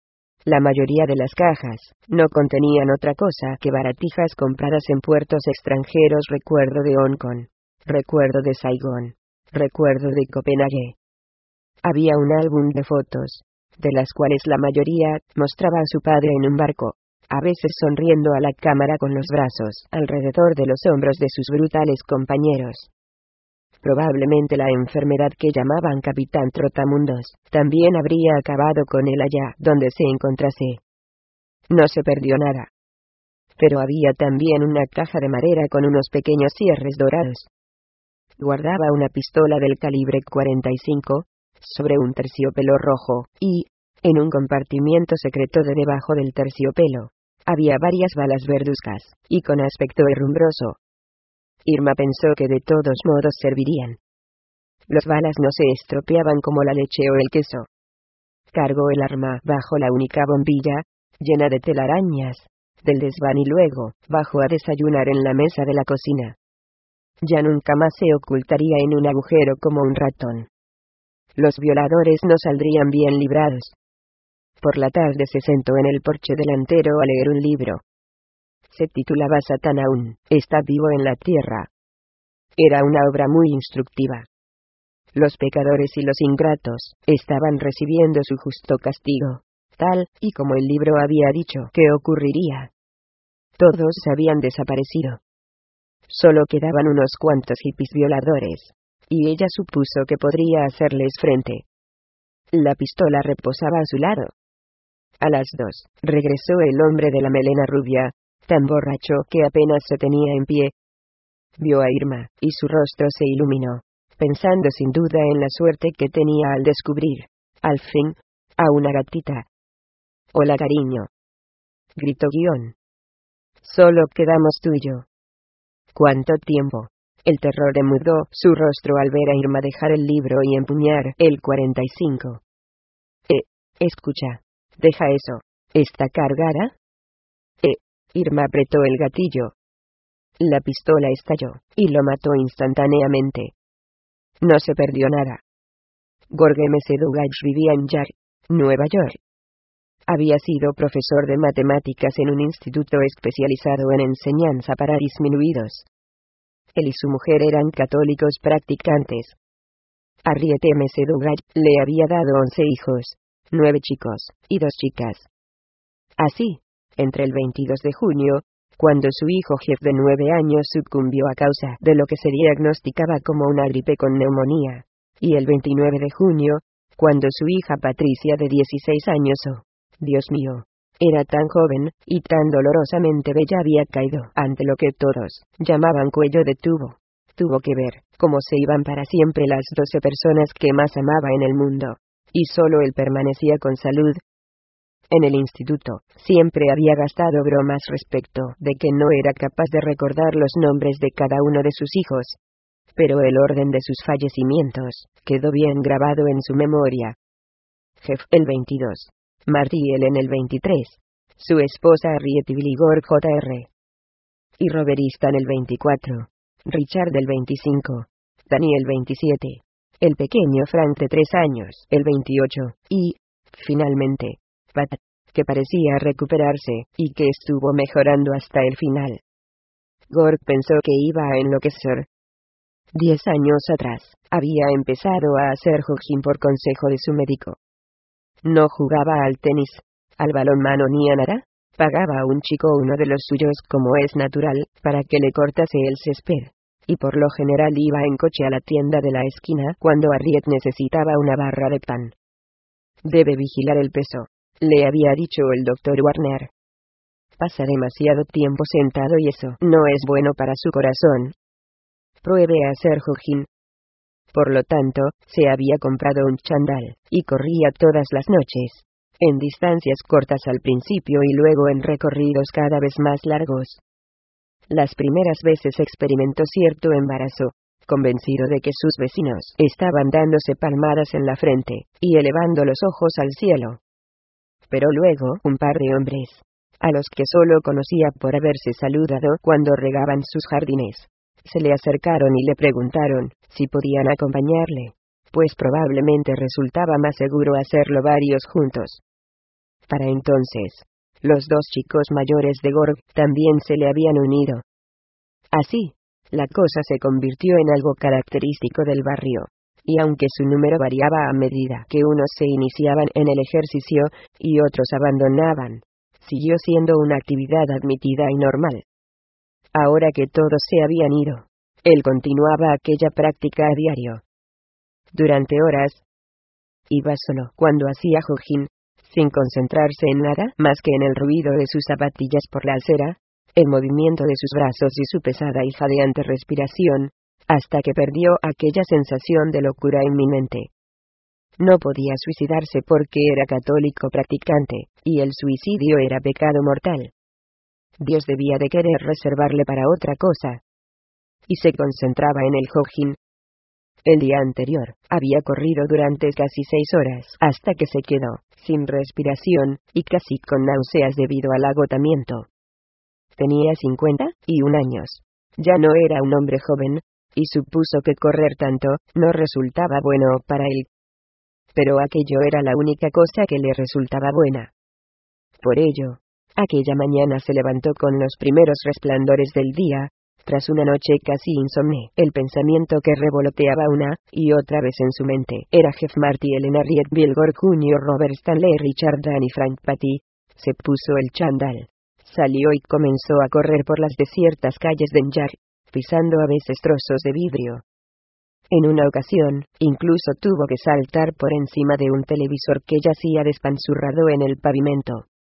La mayoría de las cajas no contenían otra cosa que baratijas compradas en puertos extranjeros. Recuerdo de Hong Kong, recuerdo de Saigón, recuerdo de Copenhague. Había un álbum de fotos, de las cuales la mayoría mostraba a su padre en un barco, a veces sonriendo a la cámara con los brazos alrededor de los hombros de sus brutales compañeros. Probablemente la enfermedad que llamaban Capitán Trotamundos también habría acabado con él allá donde se encontrase. No se perdió nada. Pero había también una caja de madera con unos pequeños cierres dorados. Guardaba una pistola del calibre cuarenta y cinco, sobre un terciopelo rojo, y, en un compartimiento secreto de debajo del terciopelo, había varias balas verduzcas, y con aspecto herrumbroso. Irma pensó que de todos modos servirían. Las balas no se estropeaban como la leche o el queso. Cargó el arma bajo la única bombilla, llena de telarañas, del desván y luego, bajó a desayunar en la mesa de la cocina. Ya nunca más se ocultaría en un agujero como un ratón. Los violadores no saldrían bien librados. Por la tarde se sentó en el porche delantero a leer un libro. Se titulaba Satán aún está vivo en la tierra. Era una obra muy instructiva. Los pecadores y los ingratos estaban recibiendo su justo castigo, tal y como el libro había dicho que ocurriría. Todos habían desaparecido. Solo quedaban unos cuantos hippies violadores, y ella supuso que podría hacerles frente. La pistola reposaba a su lado. A las dos, regresó el hombre de la melena rubia, tan borracho que apenas se tenía en pie. Vio a Irma, y su rostro se iluminó, pensando sin duda en la suerte que tenía al descubrir, al fin, a una gatita. «Hola, cariño», gritó Guión. «Solo quedamos tú y yo». ¿Cuánto tiempo? El terror demudó su rostro al ver a Irma dejar el libro y empuñar el cuarenta y cinco. Eh, escucha, deja eso. ¿Está cargada? Eh, Irma apretó el gatillo. La pistola estalló, y lo mató instantáneamente. No se perdió nada. Gorge Mcdougall vivía en Yard, Nueva York. Había sido profesor de matemáticas en un instituto especializado en enseñanza para disminuidos. Él y su mujer eran católicos practicantes. Harriet Mcdougall le había dado once hijos, nueve chicos, y dos chicas. Así, entre el veintidós de junio, cuando su hijo Jeff de nueve años sucumbió a causa de lo que se diagnosticaba como una gripe con neumonía, y el veintinueve de junio, cuando su hija Patricia de dieciséis años, oh, Dios mío, era tan joven, y tan dolorosamente bella había caído ante lo que todos llamaban cuello de tubo. Tuvo que ver cómo se iban para siempre las doce personas que más amaba en el mundo, y solo él permanecía con salud. En el instituto, siempre había gastado bromas respecto de que no era capaz de recordar los nombres de cada uno de sus hijos. Pero el orden de sus fallecimientos quedó bien grabado en su memoria. Jeff el veintidós. Marty Ellen el veintitrés. Su esposa Harriet y Billy Gorg J R Y Robert Easton el veinticuatro. Richard el veinticinco. Danny el veintisiete. El pequeño Frank de tres años el veintiocho. Y, finalmente, Pat, que parecía recuperarse, y que estuvo mejorando hasta el final. Gorg pensó que iba a enloquecer. Diez años atrás, había empezado a hacer jogging por consejo de su médico. No jugaba al tenis, al balonmano ni a nada. Pagaba a un chico uno de los suyos como es natural, para que le cortase el césped. Y por lo general iba en coche a la tienda de la esquina cuando Harriet necesitaba una barra de pan. Debe vigilar el peso, le había dicho el doctor Warner. Pasa demasiado tiempo sentado y eso no es bueno para su corazón. Pruebe a hacer jogging. Por lo tanto, se había comprado un chandal, y corría todas las noches, en distancias cortas al principio y luego en recorridos cada vez más largos. Las primeras veces experimentó cierto embarazo, convencido de que sus vecinos estaban dándose palmadas en la frente, y elevando los ojos al cielo. Pero luego, un par de hombres, a los que solo conocía por haberse saludado cuando regaban sus jardines, se le acercaron y le preguntaron si podían acompañarle, pues probablemente resultaba más seguro hacerlo varios juntos. Para entonces, los dos chicos mayores de Gorg también se le habían unido. Así, la cosa se convirtió en algo característico del barrio, y aunque su número variaba a medida que unos se iniciaban en el ejercicio y otros abandonaban, siguió siendo una actividad admitida y normal. Ahora que todos se habían ido, Él continuaba aquella práctica a diario. Durante horas. Iba solo cuando hacía jogging, sin concentrarse en nada más que en el ruido de sus zapatillas por la acera, el movimiento de sus brazos y su pesada y jadeante respiración, hasta que perdió aquella sensación de locura inminente. No podía suicidarse porque era católico practicante, y el suicidio era pecado mortal. Dios debía de querer reservarle para otra cosa. Y se concentraba en el jogging. El día anterior, había corrido durante casi seis horas hasta que se quedó, sin respiración, y casi con náuseas debido al agotamiento. Tenía cincuenta y un años. Ya no era un hombre joven, y supuso que correr tanto no resultaba bueno para él. Pero aquello era la única cosa que le resultaba buena. Por ello, aquella mañana se levantó con los primeros resplandores del día, tras una noche casi insomne. El pensamiento que revoloteaba una y otra vez en su mente era Jeff Marty, Elena Riet, Bill Gore junior, Robert Stanley, Richard Dan y Frank Patty. Se puso el chándal, salió y comenzó a correr por las desiertas calles de Nyar, pisando a veces trozos de vidrio. En una ocasión, incluso tuvo que saltar por encima de un televisor que yacía despanzurrado en el pavimento.